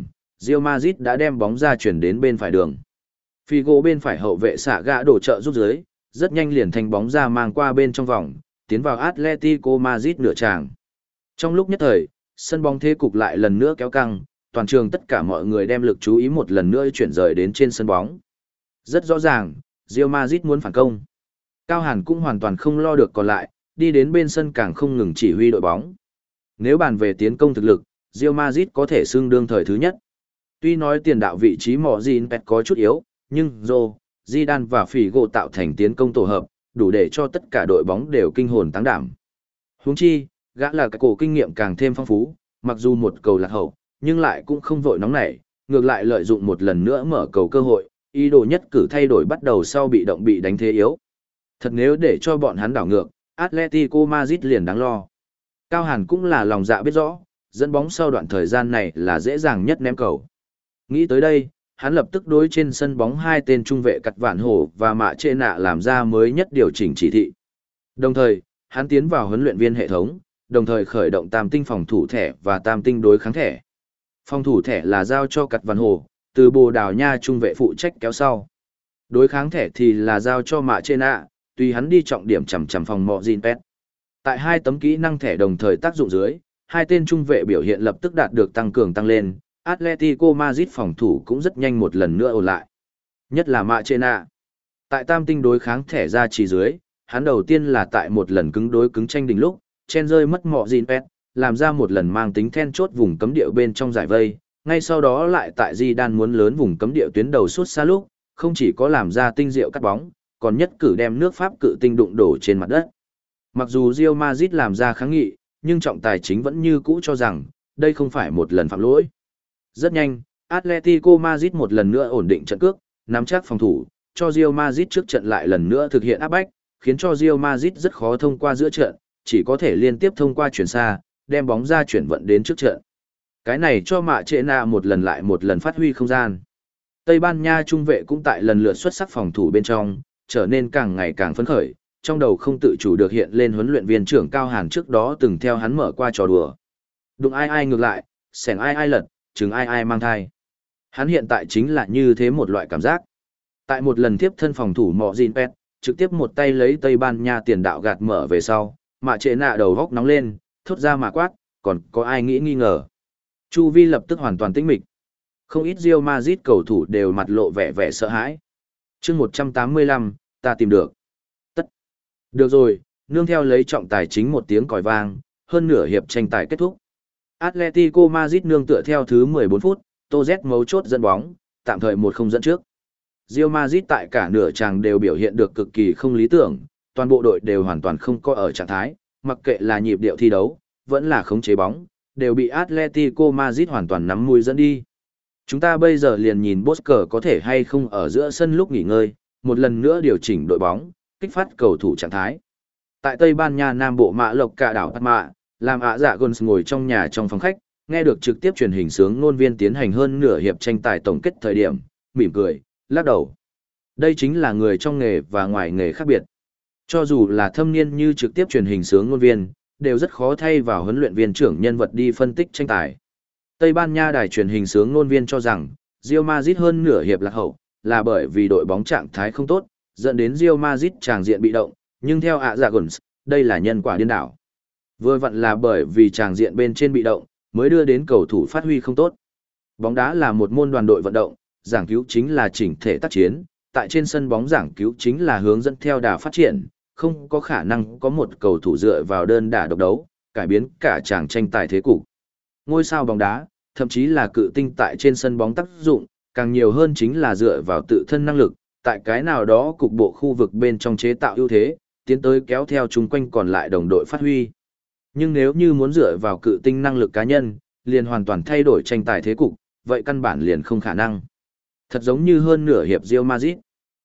Real Madrid đã đem bóng ra chuyển đến bên phải đường. Figo bên phải hậu vệ xạ gã đổ trợ giúp dưới, rất nhanh liền thành bóng ra mang qua bên trong vòng, tiến vào Atletico Madrid nửa tràng. Trong lúc nhất thời, sân bóng thế cục lại lần nữa kéo căng, toàn trường tất cả mọi người đem lực chú ý một lần nữa chuyển rời đến trên sân bóng. Rất rõ ràng, Real Madrid muốn phản công. Cao Hàn cũng hoàn toàn không lo được còn lại, đi đến bên sân càng không ngừng chỉ huy đội bóng. Nếu bàn về tiến công thực lực, Real Madrid có thể xưng đương thời thứ nhất. Tuy nói tiền đạo vị trí mỏ Gin Pet có chút yếu, nhưng Zô, Zidane và Figo tạo thành tiến công tổ hợp, đủ để cho tất cả đội bóng đều kinh hồn táng đảm. Huống chi, gã là cái cổ kinh nghiệm càng thêm phong phú, mặc dù một cầu lạc hậu, nhưng lại cũng không vội nóng nảy, ngược lại lợi dụng một lần nữa mở cầu cơ hội, ý đồ nhất cử thay đổi bắt đầu sau bị động bị đánh thế yếu. Thật nếu để cho bọn hắn đảo ngược, Atletico Madrid liền đáng lo. Cao Hàn cũng là lòng dạ biết rõ, dẫn bóng sau đoạn thời gian này là dễ dàng nhất ném cầu. Nghĩ tới đây, hắn lập tức đối trên sân bóng hai tên trung vệ Cặt Vạn Hổ và Mạ Trệ Nạ làm ra mới nhất điều chỉnh chỉ thị. Đồng thời, hắn tiến vào huấn luyện viên hệ thống, đồng thời khởi động tam tinh phòng thủ thẻ và tam tinh đối kháng thẻ. Phòng thủ thẻ là giao cho Cặt Vạn Hổ, từ Bồ Đào Nha trung vệ phụ trách kéo sau. Đối kháng thẻ thì là giao cho Mạ Trệ Nạ, tùy hắn đi trọng điểm chằm chằm phòng Mọ Gin Pet. Tại hai tấm kỹ năng thẻ đồng thời tác dụng dưới, hai tên trung vệ biểu hiện lập tức đạt được tăng cường tăng lên, Atletico Madrid phòng thủ cũng rất nhanh một lần nữa ổn lại. Nhất là Mạ Trệ Nạ. Tại tam tinh đối kháng thẻ ra chỉ dưới, hắn đầu tiên là tại một lần cứng đối cứng tranh đỉnh lúc, chen rơi mất Mọ Gin Pet, làm ra một lần mang tính then chốt vùng cấm địa bên trong giải vây, ngay sau đó lại tại Zidane muốn lớn vùng cấm địa tuyến đầu suốt xa lúc, không chỉ có làm ra tinh diệu cắt bóng, còn nhất cử đem nước Pháp cự tinh đụng đổ trên mặt đất. Mặc dù Real Madrid làm ra kháng nghị, nhưng trọng tài chính vẫn như cũ cho rằng, đây không phải một lần phạm lỗi. Rất nhanh, Atletico Madrid một lần nữa ổn định trận cước, nắm chắc phòng thủ, cho Real Madrid trước trận lại lần nữa thực hiện áp bách, khiến cho Real Madrid rất khó thông qua giữa trận, chỉ có thể liên tiếp thông qua chuyển xa, đem bóng ra chuyển vận đến trước trận. Cái này cho Mạ Trệ Nạ một lần lại một lần phát huy không gian. Tây Ban Nha trung vệ cũng tại lần lượt xuất sắc phòng thủ bên trong, trở nên càng ngày càng phấn khởi, trong đầu không tự chủ được hiện lên huấn luyện viên trưởng Cao Hàn trước đó từng theo hắn mở qua trò đùa. Đụng ai ai ngược lại, xẻng ai ai lật, chừng ai ai mang thai. Hắn hiện tại chính là như thế một loại cảm giác. Tại một lần tiếp thân phòng thủ Mọ Gin Pet, trực tiếp một tay lấy Tây Ban Nha tiền đạo gạt mở về sau, Mạ Trệ Nạ đầu góc nóng lên, thốt ra mà quát, còn có ai nghĩ nghi ngờ. Chu vi lập tức hoàn toàn tĩnh mịch. Không ít Real Madrid cầu thủ đều mặt lộ vẻ vẻ sợ hãi. Chương một trăm tám mươi lăm, ta tìm được. Tất. Được rồi, nương theo lấy trọng tài chính một tiếng còi vang, hơn nửa hiệp tranh tài kết thúc. Atletico Madrid nương tựa theo thứ mười bốn phút, Tô Z mấu chốt dẫn bóng, tạm thời một không dẫn trước. Real Madrid tại cả nửa chàng đều biểu hiện được cực kỳ không lý tưởng, toàn bộ đội đều hoàn toàn không có ở trạng thái, mặc kệ là nhịp điệu thi đấu, vẫn là khống chế bóng, đều bị Atletico Madrid hoàn toàn nắm mũi dẫn đi. Chúng ta bây giờ liền nhìn Bosker có thể hay không ở giữa sân lúc nghỉ ngơi, một lần nữa điều chỉnh đội bóng, kích phát cầu thủ trạng thái. Tại Tây Ban Nha Nam Bộ Mạ Lộc cả đảo Mạ, làm ạ dạ Gons ngồi trong nhà trong phòng khách, nghe được trực tiếp truyền hình sướng ngôn viên tiến hành hơn nửa hiệp tranh tài tổng kết thời điểm, mỉm cười, lắc đầu. Đây chính là người trong nghề và ngoài nghề khác biệt. Cho dù là thâm niên như trực tiếp truyền hình sướng ngôn viên, đều rất khó thay vào huấn luyện viên trưởng nhân vật đi phân tích tranh tài. Tây Ban Nha đài truyền hình sướng ngôn viên cho rằng, Real Madrid hơn nửa hiệp lạc hậu, là bởi vì đội bóng trạng thái không tốt, dẫn đến Real Madrid tràng diện bị động, nhưng theo ạ dạ Gons, đây là nhân quả điên đảo. Vừa vặn là bởi vì tràng diện bên trên bị động, mới đưa đến cầu thủ phát huy không tốt. Bóng đá là một môn đoàn đội vận động, giảng cứu chính là chỉnh thể tác chiến, tại trên sân bóng giảng cứu chính là hướng dẫn theo đà phát triển, không có khả năng có một cầu thủ dựa vào đơn đả độc đấu, cải biến cả tràng tranh tài thế cục. Ngôi sao bóng đá, thậm chí là cự tinh tại trên sân bóng tác dụng, càng nhiều hơn chính là dựa vào tự thân năng lực, tại cái nào đó cục bộ khu vực bên trong chế tạo ưu thế, tiến tới kéo theo chúng quanh còn lại đồng đội phát huy. Nhưng nếu như muốn dựa vào cự tinh năng lực cá nhân, liền hoàn toàn thay đổi tranh tài thế cục, vậy căn bản liền không khả năng. Thật giống như hơn nửa hiệp Real Madrid.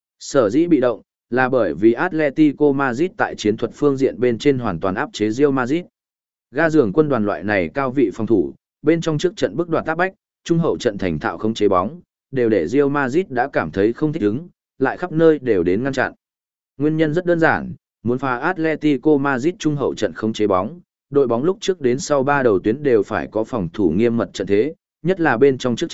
Sở dĩ bị động, là bởi vì Atletico Madrid tại chiến thuật phương diện bên trên hoàn toàn áp chế Real Madrid. Ga giường quân đoàn loại này cao vị phòng thủ, bên trong trước trận bức đoạt tác bách, trung hậu trận thành thạo không chế bóng, đều để Real Madrid đã cảm thấy không thích ứng, lại khắp nơi đều đến ngăn chặn. Nguyên nhân rất đơn giản, muốn phá Atletico Madrid trung hậu trận không chế bóng, đội bóng lúc trước đến sau ba đầu tuyến đều phải có phòng thủ nghiêm mật trận thế, nhất là bên trong trước trận,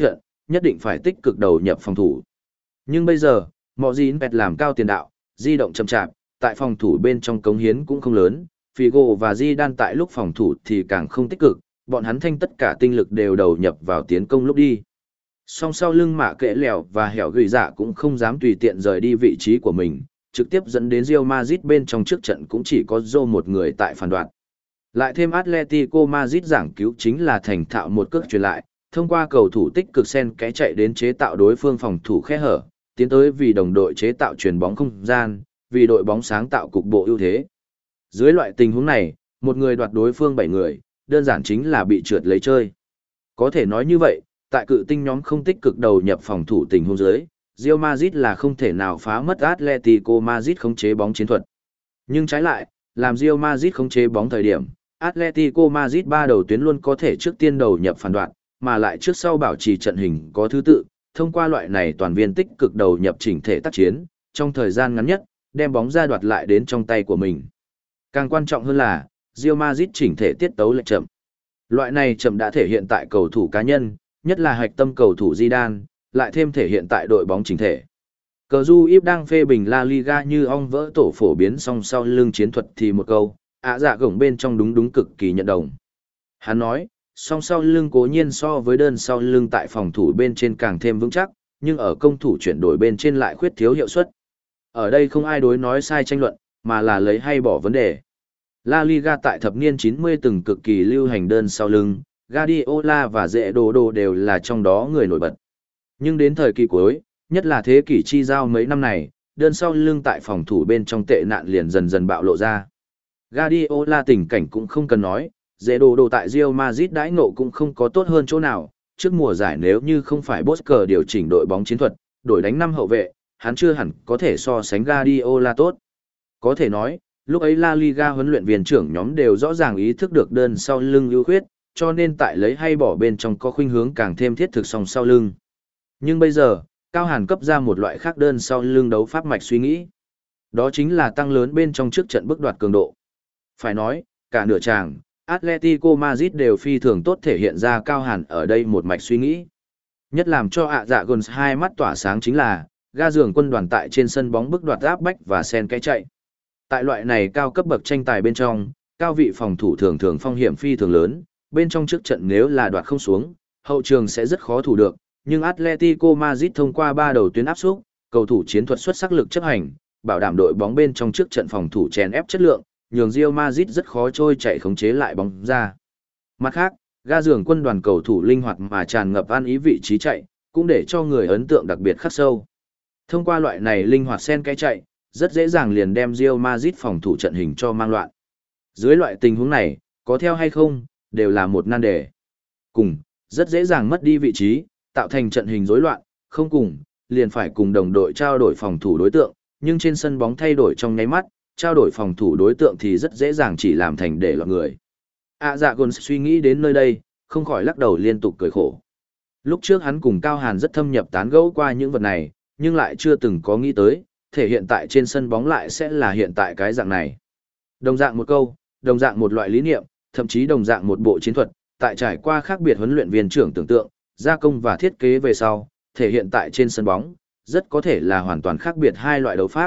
nhất định phải tích cực đầu nhập phòng thủ. Nhưng bây giờ, mọi gì Pet làm cao tiền đạo, di động chậm chạp, tại phòng thủ bên trong cống hiến cũng không lớn, Figo và Zidane tại lúc phòng thủ thì càng không tích cực, bọn hắn thanh tất cả tinh lực đều đầu nhập vào tiến công lúc đi. Song sau lưng mạ kệ lèo và hẻo gửi dạ cũng không dám tùy tiện rời đi vị trí của mình, trực tiếp dẫn đến Real Madrid bên trong trước trận cũng chỉ có Joe một người tại phản đoạn. Lại thêm Atletico Madrid giảng cứu chính là thành thạo một cước truyền lại, thông qua cầu thủ tích cực sen kẽ chạy đến chế tạo đối phương phòng thủ khe hở, tiến tới vì đồng đội chế tạo chuyền bóng không gian, vì đội bóng sáng tạo cục bộ ưu thế. Dưới loại tình huống này, một người đoạt đối phương bảy người, đơn giản chính là bị trượt lấy chơi. Có thể nói như vậy, tại cự tinh nhóm không tích cực đầu nhập phòng thủ tình huống dưới, Real Madrid là không thể nào phá mất Atletico Madrid khống chế bóng chiến thuật. Nhưng trái lại, làm Real Madrid khống chế bóng thời điểm, Atletico Madrid ba đầu tuyến luôn có thể trước tiên đầu nhập phản đoạn, mà lại trước sau bảo trì trận hình có thứ tự, thông qua loại này toàn viên tích cực đầu nhập chỉnh thể tác chiến, trong thời gian ngắn nhất, đem bóng ra đoạt lại đến trong tay của mình. Càng quan trọng hơn là, Real Madrid chỉnh thể tiết tấu lệch chậm. Loại này chậm đã thể hiện tại cầu thủ cá nhân, nhất là hạch tâm cầu thủ Zidane, lại thêm thể hiện tại đội bóng chỉnh thể. Cờ Du Íp đang phê bình La Liga như ong vỡ tổ phổ biến song sau lưng chiến thuật thì một câu, ạ dạ gổng bên trong đúng đúng cực kỳ nhận đồng. Hắn nói, song sau lưng cố nhiên so với đơn sau lưng tại phòng thủ bên trên càng thêm vững chắc, nhưng ở công thủ chuyển đổi bên trên lại khuyết thiếu hiệu suất. Ở đây không ai đối nói sai tranh luận, mà là lấy hay bỏ vấn đề. La Liga tại thập niên chín mươi từng cực kỳ lưu hành đơn sau lưng, Guardiola và Dễ Đồ Đồ đều là trong đó người nổi bật. Nhưng đến thời kỳ cuối, nhất là thế kỷ chi giao mấy năm này, đơn sau lưng tại phòng thủ bên trong tệ nạn liền dần dần bạo lộ ra. Guardiola tình cảnh cũng không cần nói, Dễ Đồ Đồ tại Real Madrid đãi ngộ cũng không có tốt hơn chỗ nào, trước mùa giải nếu như không phải Bosker điều chỉnh đội bóng chiến thuật, đổi đánh năm hậu vệ, hắn chưa hẳn có thể so sánh Guardiola tốt. Có thể nói, lúc ấy La Liga huấn luyện viên trưởng nhóm đều rõ ràng ý thức được đơn sau lưng ưu khuyết, cho nên tại lấy hay bỏ bên trong có khuynh hướng càng thêm thiết thực song sau lưng. Nhưng bây giờ, Cao Hàn cấp ra một loại khác đơn sau lưng đấu pháp mạch suy nghĩ. Đó chính là tăng lớn bên trong trước trận bước đoạt cường độ. Phải nói, cả nửa tràng, Atletico Madrid đều phi thường tốt thể hiện ra Cao Hàn ở đây một mạch suy nghĩ. Nhất làm cho ạ dạ Guns hai mắt tỏa sáng chính là, ga giường quân đoàn tại trên sân bóng bước đoạt áp bách và sen kẽ chạy. Tại loại này cao cấp bậc tranh tài bên trong, cao vị phòng thủ thường thường phong hiểm phi thường lớn, bên trong trước trận nếu là đoạt không xuống, hậu trường sẽ rất khó thủ được, nhưng Atletico Madrid thông qua ba đầu tuyến áp xúc, cầu thủ chiến thuật xuất sắc lực chấp hành, bảo đảm đội bóng bên trong trước trận phòng thủ chèn ép chất lượng, nhường Real Madrid rất khó trôi chạy khống chế lại bóng ra. Mặt khác, ga giường quân đoàn cầu thủ linh hoạt mà tràn ngập ăn ý vị trí chạy, cũng để cho người ấn tượng đặc biệt khắc sâu. Thông qua loại này linh hoạt xen kẽ chạy, rất dễ dàng liền đem Real Madrid phòng thủ trận hình cho mang loạn. Dưới loại tình huống này, có theo hay không, đều là một nan đề. Cùng, rất dễ dàng mất đi vị trí, tạo thành trận hình rối loạn, không cùng, liền phải cùng đồng đội trao đổi phòng thủ đối tượng, nhưng trên sân bóng thay đổi trong nháy mắt, trao đổi phòng thủ đối tượng thì rất dễ dàng chỉ làm thành để loạn người. À dạ Gons suy nghĩ đến nơi đây, không khỏi lắc đầu liên tục cười khổ. Lúc trước hắn cùng Cao Hàn rất thâm nhập tán gẫu qua những vật này, nhưng lại chưa từng có nghĩ tới, thể hiện tại trên sân bóng lại sẽ là hiện tại cái dạng này. Đồng dạng một câu, đồng dạng một loại lý niệm, thậm chí đồng dạng một bộ chiến thuật, tại trải qua khác biệt huấn luyện viên trưởng tưởng tượng, gia công và thiết kế về sau, thể hiện tại trên sân bóng, rất có thể là hoàn toàn khác biệt hai loại đấu pháp.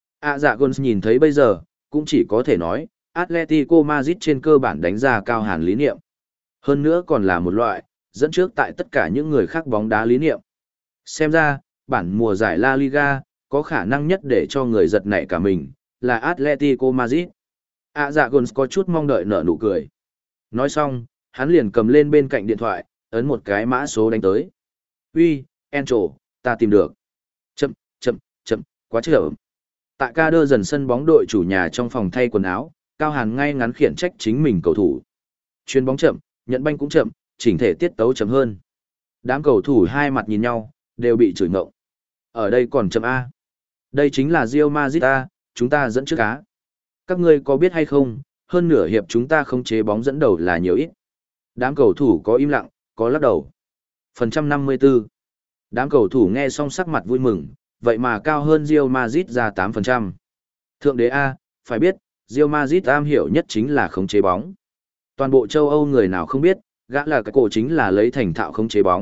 À dạ Gons nhìn thấy bây giờ, cũng chỉ có thể nói, Atletico Madrid trên cơ bản đánh ra Cao Hàn lý niệm. Hơn nữa còn là một loại, dẫn trước tại tất cả những người khác bóng đá lý niệm. Xem ra, bản mùa giải La Liga, có khả năng nhất để cho người giật nảy cả mình, là Atletico Madrid. À dạ Gons có chút mong đợi nở nụ cười. Nói xong, hắn liền cầm lên bên cạnh điện thoại, ấn một cái mã số đánh tới. Uy, Encho, ta tìm được. Chậm, chậm, chậm, quá chậm. Tại ca đơ dần sân bóng đội chủ nhà trong phòng thay quần áo, Cao Hàn ngay ngắn khiển trách chính mình cầu thủ. Chuyền bóng chậm, nhận banh cũng chậm, chỉnh thể tiết tấu chậm hơn. Đám cầu thủ hai mặt nhìn nhau, đều bị chửi ngộng. Ở đây còn chậm A. Đây chính là Real Madrid A, chúng ta dẫn trước cá. Các ngươi có biết hay không, hơn nửa hiệp chúng ta không chế bóng dẫn đầu là nhiều ít. Đám cầu thủ có im lặng, có lắc đầu. Phần trăm năm mươi tư. Đám cầu thủ nghe xong sắc mặt vui mừng, vậy mà cao hơn Real Madrid ra tám phần trăm. Thượng đế A, phải biết, Real Madrid am hiểu nhất chính là khống chế bóng. Toàn bộ châu Âu người nào không biết, gã là cái cổ chính là lấy thành thạo khống chế bóng,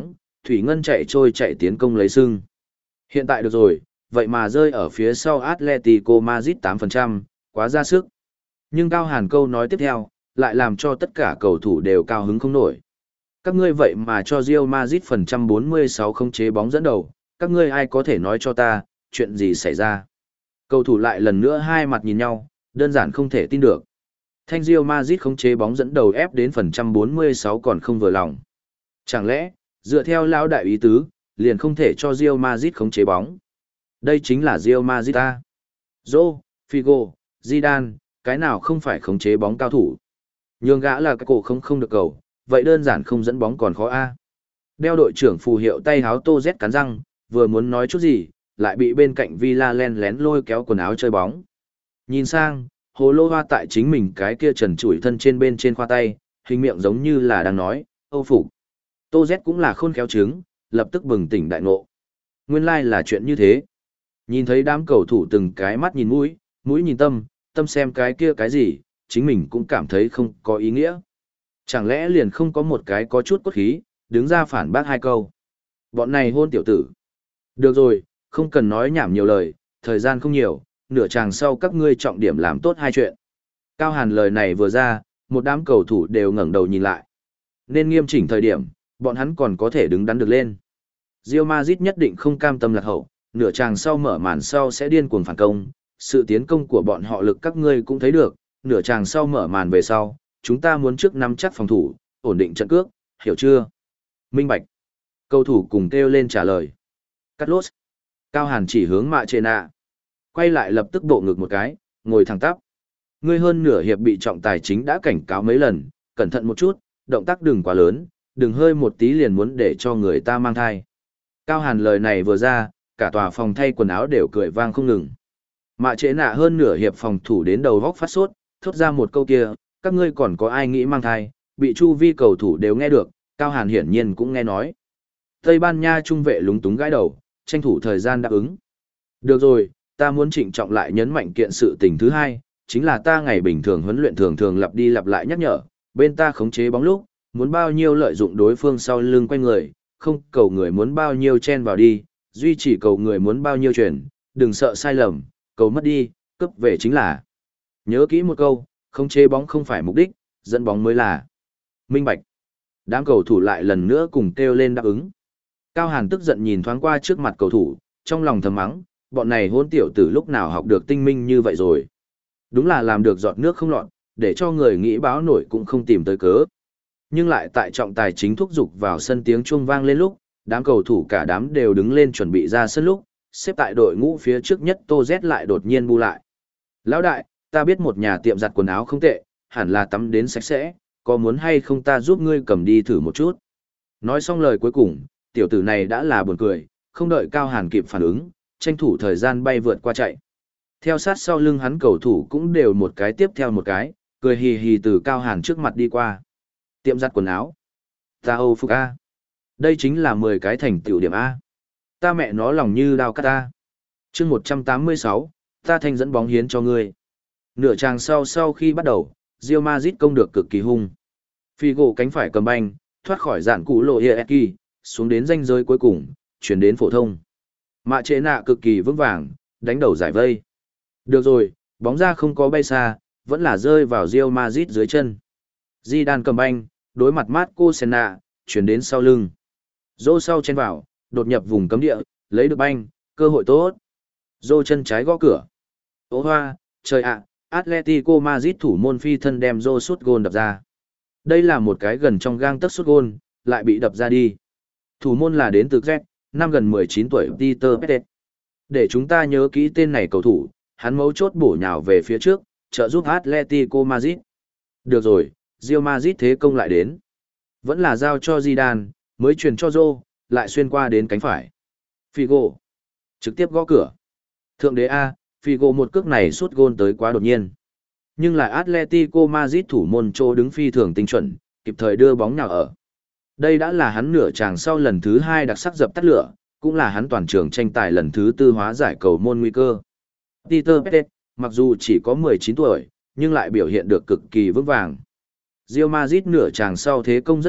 Thủy Ngân chạy trôi chạy tiến công lấy sưng. Hiện tại được rồi, vậy mà rơi ở phía sau Atletico Madrid tám phần trăm, quá ra sức. Nhưng Cao Hàn câu nói tiếp theo, lại làm cho tất cả cầu thủ đều cao hứng không nổi. Các ngươi vậy mà cho Real Madrid phần trăm bốn mươi sáu không chế bóng dẫn đầu, các ngươi ai có thể nói cho ta, chuyện gì xảy ra? Cầu thủ lại lần nữa hai mặt nhìn nhau, đơn giản không thể tin được. Thanh Real Madrid không chế bóng dẫn đầu ép đến phần trăm bốn mươi sáu còn không vừa lòng. Chẳng lẽ, dựa theo lão đại ý tứ, liền không thể cho Real Madrid không chế bóng? Đây chính là Real Madrid ta. Zô, Figo, Zidane, cái nào không phải khống chế bóng cao thủ? Nhường gã là cái cổ không không được cầu, vậy đơn giản không dẫn bóng còn khó a. Đeo đội trưởng phù hiệu tay háo Tô Z cắn răng, vừa muốn nói chút gì, lại bị bên cạnh Villa len lén lôi kéo quần áo chơi bóng. Nhìn sang, hồ lô hoa tại chính mình cái kia trần trụi thân trên bên trên khoa tay, hình miệng giống như là đang nói, âu phục. Tô Z cũng là khôn khéo trứng, lập tức bừng tỉnh đại ngộ. Nguyên lai like là chuyện như thế. Nhìn thấy đám cầu thủ từng cái mắt nhìn mũi, mũi nhìn tâm, tâm xem cái kia cái gì, chính mình cũng cảm thấy không có ý nghĩa. Chẳng lẽ liền không có một cái có chút cốt khí, đứng ra phản bác hai câu. Bọn này hôn tiểu tử. Được rồi, không cần nói nhảm nhiều lời, thời gian không nhiều, nửa chàng sau các ngươi trọng điểm làm tốt hai chuyện. Cao Hàn lời này vừa ra, một đám cầu thủ đều ngẩng đầu nhìn lại. Nên nghiêm chỉnh thời điểm, bọn hắn còn có thể đứng đắn được lên. Real Madrid nhất định không cam tâm lạc hậu, nửa chàng sau mở màn sau sẽ điên cuồng phản công, sự tiến công của bọn họ lực các ngươi cũng thấy được, nửa chàng sau mở màn về sau, chúng ta muốn trước nắm chắc phòng thủ, ổn định trận cước, hiểu chưa? Minh bạch. Cầu thủ cùng kêu lên trả lời. Cắt lốt. Cao Hàn chỉ hướng Mạ Trệ Nạ. Quay lại lập tức bộ ngực một cái, ngồi thẳng tắp. Ngươi hơn nửa hiệp bị trọng tài chính đã cảnh cáo mấy lần, cẩn thận một chút, động tác đừng quá lớn, đừng hơi một tí liền muốn để cho người ta mang thai. Cao Hàn lời này vừa ra, cả tòa phòng thay quần áo đều cười vang không ngừng. Mạ Trệ Nạ hơn nửa hiệp phòng thủ đến đầu góc phát sốt, thốt ra một câu kia, các ngươi còn có ai nghĩ mang thai, bị chu vi cầu thủ đều nghe được, Cao Hàn hiển nhiên cũng nghe nói. Tây Ban Nha trung vệ lúng túng gãi đầu, tranh thủ thời gian đáp ứng. Được rồi, ta muốn trịnh trọng lại nhấn mạnh kiện sự tình thứ hai, chính là ta ngày bình thường huấn luyện thường thường lặp đi lặp lại nhắc nhở, bên ta khống chế bóng lúc, muốn bao nhiêu lợi dụng đối phương sau lưng quay người, không cầu người muốn bao nhiêu chen vào đi, duy chỉ cầu người muốn bao nhiêu chuyển, đừng sợ sai lầm, cầu mất đi, cấp về chính là. Nhớ kỹ một câu, khống chế bóng không phải mục đích, dẫn bóng mới là. Minh bạch. Đám cầu thủ lại lần nữa cùng kêu lên đáp ứng. Cao Hàn tức giận nhìn thoáng qua trước mặt cầu thủ, trong lòng thầm mắng, bọn này hôn tiểu tử lúc nào học được tinh minh như vậy rồi. Đúng là làm được giọt nước không lọt, để cho người nghĩ báo nổi cũng không tìm tới cớ. Nhưng lại tại trọng tài chính thúc giục vào sân tiếng chuông vang lên lúc, đám cầu thủ cả đám đều đứng lên chuẩn bị ra sân lúc, xếp tại đội ngũ phía trước nhất Tô Z lại đột nhiên bu lại. Lão đại, ta biết một nhà tiệm giặt quần áo không tệ, hẳn là tắm đến sạch sẽ, có muốn hay không ta giúp ngươi cầm đi thử một chút. Nói xong lời cuối cùng, tiểu tử này đã là buồn cười, không đợi Cao Hàn kịp phản ứng, tranh thủ thời gian bay vượt qua chạy. Theo sát sau lưng hắn cầu thủ cũng đều một cái tiếp theo một cái, cười hì hì từ Cao Hàn trước mặt đi qua. Tiệm giặt quần áo. Ta âu phục A. Đây chính là mười cái thành tựu điểm A. Ta mẹ nó lòng như đao cắt ta. chương một trăm tám mươi sáu, ta thanh dẫn bóng hiến cho ngươi. Nửa tràng sau sau khi bắt đầu, Real Madrid công được cực kỳ hung. Figo cánh phải cầm banh, thoát khỏi dạn cú lộ Hieki, xuống đến ranh giới cuối cùng, chuyển đến phổ thông. Mạ Trệ Nạ cực kỳ vững vàng, đánh đầu giải vây. Được rồi, bóng ra không có bay xa, vẫn là rơi vào Real Madrid dưới chân. Zidane cầm banh, đối mặt Marco Senna, chuyển đến sau lưng. Rô sau chen vào, đột nhập vùng cấm địa, lấy được banh, cơ hội tốt. Rô chân trái gõ cửa. Ô hoa, trời ạ, Atletico Madrid thủ môn phi thân đem Rô sút gôn đập ra. Đây là một cái gần trong gang tấc sút gôn, lại bị đập ra đi. Thủ môn là đến từ Z, năm gần mười chín tuổi Peter Pettet. Để chúng ta nhớ kỹ tên này cầu thủ, hắn mấu chốt bổ nhào về phía trước, trợ giúp Atletico Madrid. Được rồi, Real Madrid thế công lại đến. Vẫn là giao cho Zidane, mới truyền cho Zô, lại xuyên qua đến cánh phải. Figo. Trực tiếp gõ cửa. Thượng đế A, Figo một cước này sút gôn tới quá đột nhiên. Nhưng lại Atletico Madrid thủ môn Trô đứng phi thường tinh chuẩn, kịp thời đưa bóng nhào ở. Đây đã là hắn nửa chàng sau lần thứ hai đặc sắc dập tắt lửa, cũng là hắn toàn trường tranh tài lần thứ tư hóa giải cầu môn nguy cơ. Peter Pettet, mặc dù chỉ có mười chín tuổi, nhưng lại biểu hiện được cực kỳ vững vàng. Real Madrid nửa chàng sau thế công rất mạnh,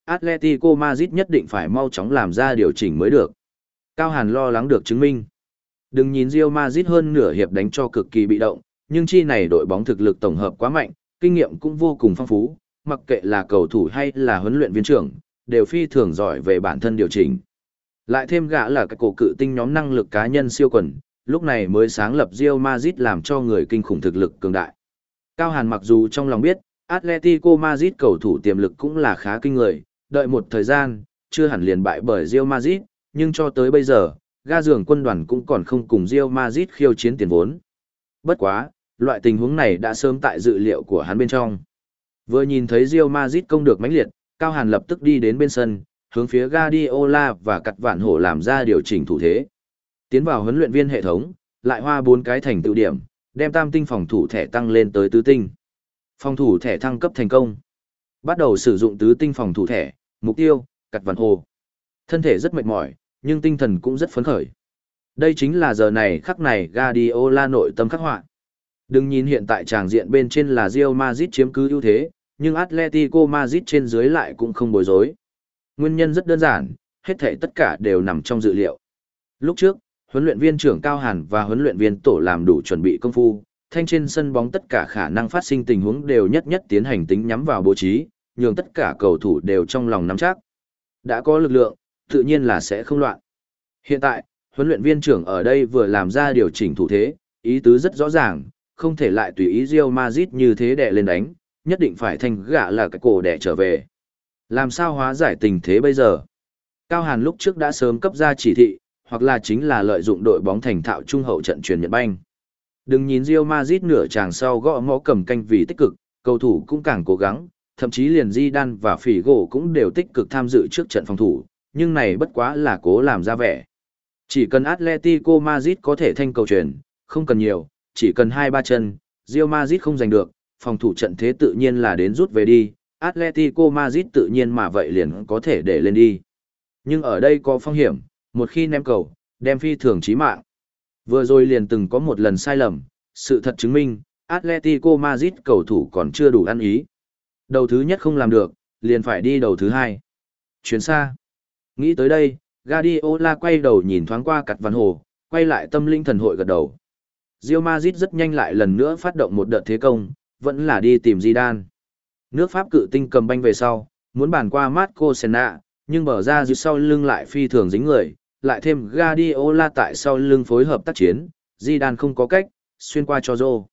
Atletico Madrid nhất định phải mau chóng làm ra điều chỉnh mới được. Cao Hàn lo lắng được chứng minh. Đừng nhìn Real Madrid hơn nửa hiệp đánh cho cực kỳ bị động, nhưng chi này đội bóng thực lực tổng hợp quá mạnh, kinh nghiệm cũng vô cùng phong phú, mặc kệ là cầu thủ hay là huấn luyện viên trưởng, đều phi thường giỏi về bản thân điều chỉnh. Lại thêm gã là cái cổ cự tinh nhóm năng lực cá nhân siêu quần, lúc này mới sáng lập Real Madrid làm cho người kinh khủng thực lực cường đại. Cao Hàn mặc dù trong lòng biết, Atletico Madrid cầu thủ tiềm lực cũng là khá kinh người, đợi một thời gian, chưa hẳn liền bại bởi Real Madrid, nhưng cho tới bây giờ, ga giường quân đoàn cũng còn không cùng Real Madrid khiêu chiến tiền vốn. Bất quá, loại tình huống này đã sớm tại dự liệu của hắn bên trong. Vừa nhìn thấy Real Madrid công được mãnh liệt, Cao Hàn lập tức đi đến bên sân, hướng phía Guardiola và Cặt Vạn Hổ làm ra điều chỉnh thủ thế. Tiến vào huấn luyện viên hệ thống, lại hoa bốn cái thành tựu điểm, đem tam tinh phòng thủ thẻ tăng lên tới tứ tinh. Phòng thủ thẻ thăng cấp thành công. Bắt đầu sử dụng tứ tinh phòng thủ thẻ, mục tiêu, Cặt Vạn Hổ. Thân thể rất mệt mỏi, nhưng tinh thần cũng rất phấn khởi. Đây chính là giờ này khắc này Guardiola nội tâm khắc họa. Đừng nhìn hiện tại tràng diện bên trên là Real Madrid chiếm cứ ưu thế, nhưng Atletico Madrid trên dưới lại cũng không bối rối. Nguyên nhân rất đơn giản, hết thảy tất cả đều nằm trong dự liệu. Lúc trước, huấn luyện viên trưởng Cao Hàn và huấn luyện viên tổ làm đủ chuẩn bị công phu, thanh trên sân bóng tất cả khả năng phát sinh tình huống đều nhất nhất tiến hành tính nhắm vào bố trí, nhường tất cả cầu thủ đều trong lòng nắm chắc. Đã có lực lượng, tự nhiên là sẽ không loạn. Hiện tại, huấn luyện viên trưởng ở đây vừa làm ra điều chỉnh thủ thế, ý tứ rất rõ ràng, không thể lại tùy ý Real Madrid như thế đè lên đánh, nhất định phải thành gã là cái cổ đè trở về. Làm sao hóa giải tình thế bây giờ? Cao Hàn lúc trước đã sớm cấp ra chỉ thị, hoặc là chính là lợi dụng đội bóng thành thạo trung hậu trận truyền nhận banh. Đừng nhìn Real Madrid nửa chàng sau gõ ngõ cầm canh vì tích cực, cầu thủ cũng càng cố gắng, thậm chí liền Zidane và Figo cũng đều tích cực tham dự trước trận phòng thủ, nhưng này bất quá là cố làm ra vẻ. Chỉ cần Atletico Madrid có thể thanh cầu truyền, không cần nhiều, chỉ cần hai ba chân, Real Madrid không giành được, phòng thủ trận thế tự nhiên là đến rút về đi, Atletico Madrid tự nhiên mà vậy liền có thể để lên đi. Nhưng ở đây có phong hiểm, một khi ném cầu, đem phi thường chí mạng. Vừa rồi liền từng có một lần sai lầm, sự thật chứng minh, Atletico Madrid cầu thủ còn chưa đủ ăn ý. Đầu thứ nhất không làm được, liền phải đi đầu thứ hai. Chuyến xa. Nghĩ tới đây, Guardiola quay đầu nhìn thoáng qua Cặt Vạn Hổ, quay lại tâm linh thần hội gật đầu. Real Madrid rất nhanh lại lần nữa phát động một đợt thế công, vẫn là đi tìm Zidane. Nước Pháp cự tinh cầm banh về sau, muốn bàn qua Marco Senna, nhưng bờ ra dưới sau lưng lại phi thường dính người, lại thêm Guardiola tại sau lưng phối hợp tác chiến, Zidane không có cách, xuyên qua cho Zô.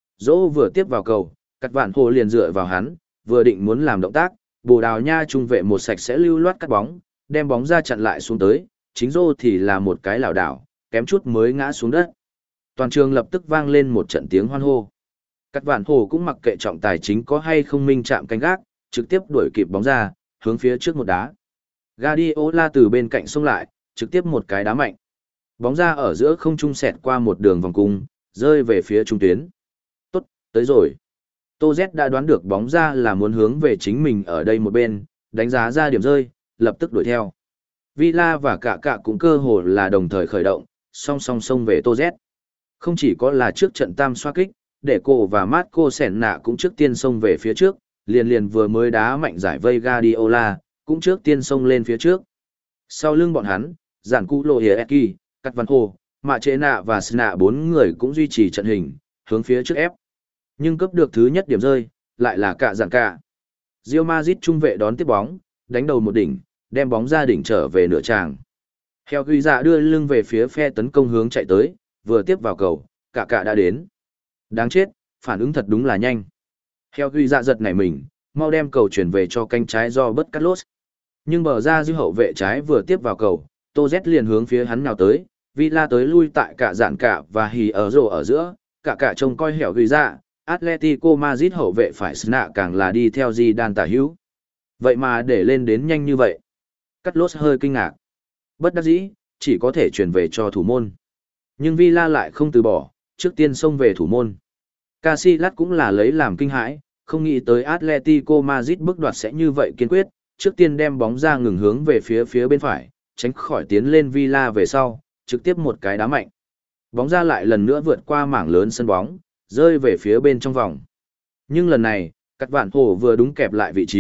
Zô vừa tiếp vào cầu, Cặt Vạn Hổ liền dựa vào hắn, vừa định muốn làm động tác, Bồ Đào Nha trung vệ một sạch sẽ lưu loát cắt bóng, đem bóng ra chặn lại xuống tới, chính Zô thì là một cái lảo đảo, kém chút mới ngã xuống đất. Toàn trường lập tức vang lên một trận tiếng hoan hô. Cắt Vạn Hổ cũng mặc kệ trọng tài chính có hay không minh chạm canh gác, trực tiếp đuổi kịp bóng ra, hướng phía trước một đá. Guardiola từ bên cạnh xông lại, trực tiếp một cái đá mạnh. Bóng ra ở giữa không trung xẹt qua một đường vòng cung, rơi về phía trung tuyến. Tốt, tới rồi. Tô Z đã đoán được bóng ra là muốn hướng về chính mình ở đây một bên, đánh giá ra điểm rơi, lập tức đuổi theo. Villa và cả cả cũng cơ hồ là đồng thời khởi động, song song xông về Tô Z. Không chỉ có là trước trận tam xoá kích, để cô và Marco Senna cũng trước tiên xông về phía trước, liền liền vừa mới đá mạnh giải vây Guardiola, cũng trước tiên xông lên phía trước. Sau lưng bọn hắn, Giản Cú Lô Hieki, Cắt Văn Hồ, Mạ Chế Nạ và Sna bốn người cũng duy trì trận hình, hướng phía trước ép. Nhưng cấp được thứ nhất điểm rơi, lại là cả Giản cả. Real Madrid trung vệ đón tiếp bóng, đánh đầu một đỉnh, đem bóng ra đỉnh trở về nửa tràng. Heo Ghi Dạ đưa lưng về phía phe tấn công hướng chạy tới, vừa tiếp vào cầu, cả cả đã đến. Đáng chết, phản ứng thật đúng là nhanh. Heo Ghi Dạ giật nảy mình, mau đem cầu chuyển về cho cánh trái do bất cắt lốt. Nhưng bờ ra dư hậu vệ trái vừa tiếp vào cầu, Tô Z liền hướng phía hắn nào tới, Villa tới lui tại cả Giản cả và hì ở rổ ở giữa, cả cả trông coi Heo Ghi Dạ, Atletico Madrid hậu vệ phải Sna càng là đi theo Zidane tả hữu. Vậy mà để lên đến nhanh như vậy. Cắt lốt hơi kinh ngạc. Bất đắc dĩ, chỉ có thể chuyển về cho thủ môn. Nhưng Villa lại không từ bỏ, trước tiên xông về thủ môn. Casillas cũng là lấy làm kinh hãi, không nghĩ tới Atletico Madrid bước đoạt sẽ như vậy kiên quyết, trước tiên đem bóng ra ngừng hướng về phía phía bên phải, tránh khỏi tiến lên Villa về sau, trực tiếp một cái đá mạnh. Bóng ra lại lần nữa vượt qua mảng lớn sân bóng, rơi về phía bên trong vòng. Nhưng lần này, Cắt Vạn Hổ vừa đúng kẹp lại vị trí,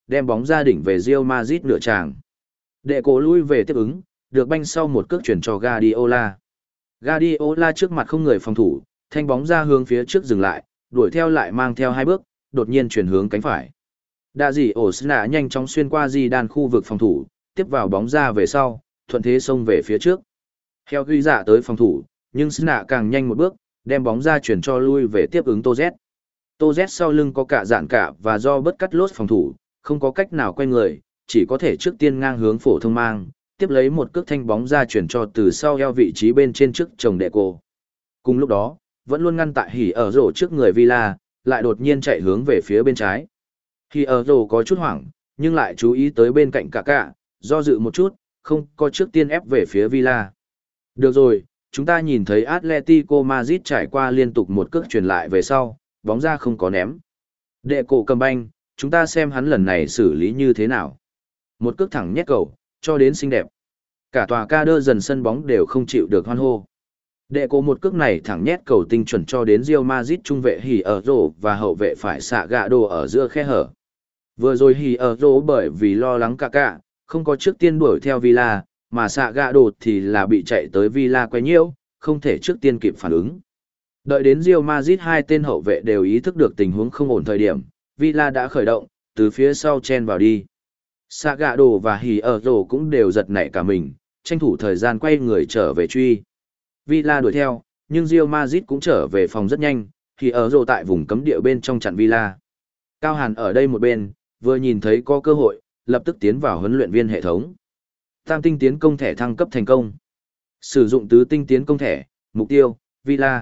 đem bóng ra đỉnh về Real Madrid nửa tràng. Đệ cổ lui về tiếp ứng, được banh sau một cước chuyển cho Guardiola. Guardiola trước mặt không người phòng thủ, thanh bóng ra hướng phía trước dừng lại, đuổi theo lại mang theo hai bước, đột nhiên chuyển hướng cánh phải. Đạ dị Osna nhanh chóng xuyên qua Zidane khu vực phòng thủ, tiếp vào bóng ra về sau, thuận thế xông về phía trước. Theo ghi dạ tới phòng thủ, nhưng Sna càng nhanh một bước, đem bóng ra chuyển cho lui về tiếp ứng Tô Z. Tô Z sau lưng có cả dạn cả và do bất cắt lốt phòng thủ, không có cách nào quay người, chỉ có thể trước tiên ngang hướng phổ thông mang, tiếp lấy một cước thanh bóng ra chuyển cho từ sau eo vị trí bên trên trước chồng đệ cô. Cùng lúc đó, vẫn luôn ngăn tại hỉ ở rổ trước người Villa, lại đột nhiên chạy hướng về phía bên trái. Hỉ ở rổ có chút hoảng, nhưng lại chú ý tới bên cạnh cả cả, do dự một chút, không có trước tiên ép về phía Villa. Được rồi, chúng ta nhìn thấy Atletico Madrid trải qua liên tục một cước chuyển lại về sau, bóng ra không có ném. Đệ cổ cầm banh, chúng ta xem hắn lần này xử lý như thế nào. Một cước thẳng nhét cầu, cho đến xinh đẹp. Cả tòa ca đơ dần sân bóng đều không chịu được hoan hô. Đệ cổ một cước này thẳng nhét cầu tinh chuẩn cho đến Real Madrid trung vệ hỉ ở rổ và hậu vệ phải xạ gạ đồ ở giữa khe hở. Vừa rồi hỉ ở rổ bởi vì lo lắng cả cả, không có trước tiên đuổi theo Villa, mà xạ gạ đồ thì là bị chạy tới Villa quay nhiễu, không thể trước tiên kịp phản ứng. Đợi đến Real Madrid hai tên hậu vệ đều ý thức được tình huống không ổn thời điểm, Villa đã khởi động, từ phía sau chen vào đi. Xạ gạ đồ và hỉ ở rổ cũng đều giật nảy cả mình, tranh thủ thời gian quay người trở về truy. Villa đuổi theo, nhưng Real Madrid cũng trở về phòng rất nhanh, hỉ ở rổ tại vùng cấm địa bên trong chặn Villa. Cao Hàn ở đây một bên, vừa nhìn thấy có cơ hội, lập tức tiến vào huấn luyện viên hệ thống. Tam tinh tiến công thẻ thăng cấp thành công. Sử dụng tứ tinh tiến công thẻ, mục tiêu, Villa.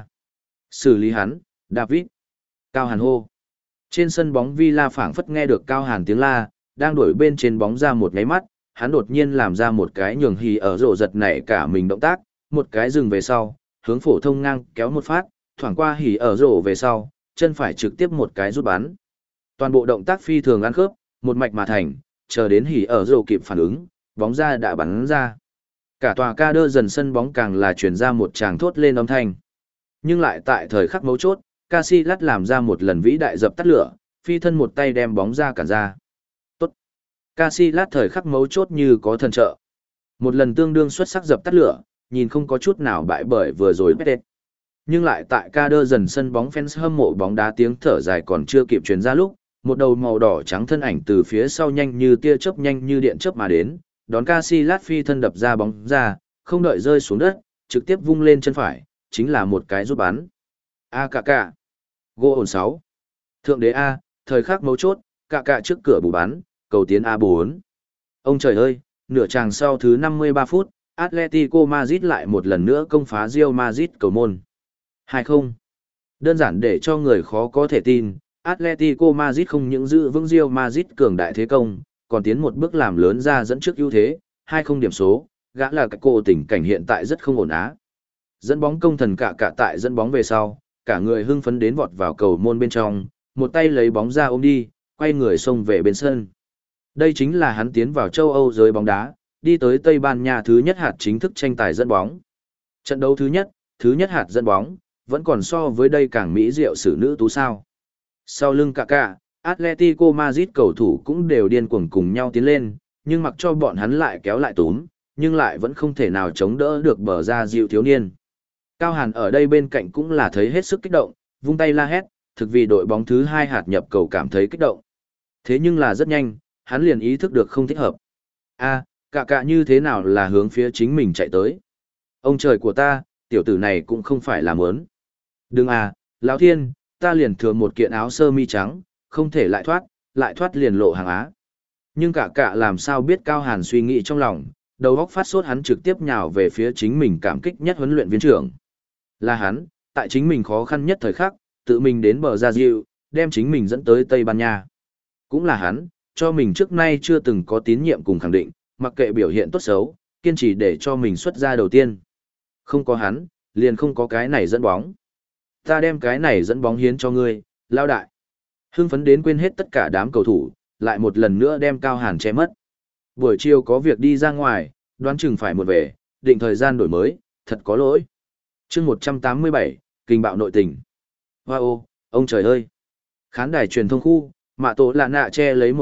Xử lý hắn, David. Cao Hàn hô. Trên sân bóng Villa phảng phất nghe được Cao Hàn tiếng la, đang đuổi bên trên bóng ra một nháy mắt, hắn đột nhiên làm ra một cái nhường hì ở rổ giật nảy cả mình động tác, một cái dừng về sau, hướng phổ thông ngang kéo một phát, thoảng qua hì ở rổ về sau, chân phải trực tiếp một cái rút bắn. Toàn bộ động tác phi thường ăn khớp, một mạch mà thành, chờ đến hì ở rổ kịp phản ứng, bóng ra đã bắn ra. Cả tòa ca đơ dần sân bóng càng là truyền ra một tràng thốt lên âm thanh. Nhưng lại tại thời khắc mấu chốt, Casillas làm ra một lần vĩ đại dập tắt lửa, phi thân một tay đem bóng ra cản ra. Tốt. Casillas thời khắc mấu chốt như có thần trợ. Một lần tương đương xuất sắc dập tắt lửa, nhìn không có chút nào bại bởi vừa rồi Pérez. Nhưng lại tại ca đơ dần sân bóng fans hâm mộ bóng đá tiếng thở dài còn chưa kịp truyền ra lúc, một đầu màu đỏ trắng thân ảnh từ phía sau nhanh như tia chớp nhanh như điện chớp mà đến, đón Casillas phi thân đập ra bóng ra, không đợi rơi xuống đất, trực tiếp vung lên chân phải, chính là một cái rút bắn. A cạ cạ. Gô ổn sáu. Thượng đế A, thời khắc mấu chốt, cạ cạ trước cửa bù bắn, cầu tiến A bốn. Ông trời ơi, nửa chàng sau thứ năm mươi ba phút, Atletico Madrid lại một lần nữa công phá Real Madrid cầu môn. hai không. Đơn giản để cho người khó có thể tin, Atletico Madrid không những giữ vững Real Madrid cường đại thế công, còn tiến một bước làm lớn ra dẫn trước ưu thế, hai không điểm số, gã là cái cô tình cảnh hiện tại rất không ổn á. Dẫn bóng công thần cả cả tại dẫn bóng về sau, cả người hưng phấn đến vọt vào cầu môn bên trong, một tay lấy bóng ra ôm đi, quay người xông về bên sân. Đây chính là hắn tiến vào châu Âu giới bóng đá, đi tới Tây Ban Nha thứ nhất hạt chính thức tranh tài dẫn bóng. Trận đấu thứ nhất, thứ nhất hạt dẫn bóng, vẫn còn so với đây càng mỹ diệu sử nữ tú sao. Sau lưng cả cả, Atletico Madrid cầu thủ cũng đều điên cuồng cùng nhau tiến lên, nhưng mặc cho bọn hắn lại kéo lại túm, nhưng lại vẫn không thể nào chống đỡ được bờ ra dịu thiếu niên. Cao Hàn ở đây bên cạnh cũng là thấy hết sức kích động, vung tay la hét, thực vì đội bóng thứ hai hạt nhập cầu cảm thấy kích động. Thế nhưng là rất nhanh, hắn liền ý thức được không thích hợp. A, cả cả như thế nào là hướng phía chính mình chạy tới. Ông trời của ta, tiểu tử này cũng không phải là mớn. Đừng à, lão thiên, ta liền thừa một kiện áo sơ mi trắng, không thể lại thoát, lại thoát liền lộ hàng á. Nhưng cả cả làm sao biết Cao Hàn suy nghĩ trong lòng, đầu óc phát sốt hắn trực tiếp nhào về phía chính mình cảm kích nhất huấn luyện viên trưởng. Là hắn, tại chính mình khó khăn nhất thời khắc, tự mình đến bờ ra diệu, đem chính mình dẫn tới Tây Ban Nha. Cũng là hắn, cho mình trước nay chưa từng có tín nhiệm cùng khẳng định, mặc kệ biểu hiện tốt xấu, kiên trì để cho mình xuất ra đầu tiên. Không có hắn, liền không có cái này dẫn bóng. Ta đem cái này dẫn bóng hiến cho ngươi, lao đại. Hưng phấn đến quên hết tất cả đám cầu thủ, lại một lần nữa đem Cao Hàn che mất. Buổi chiều có việc đi ra ngoài, đoán chừng phải một về, định thời gian đổi mới, thật có lỗi. chương một trăm tám mươi bảy, kinh bạo nội tình. Wow, ông trời ơi. Khán đài truyền thông khu, Mạ Tổ Lạ Nạ che lấy một mặt,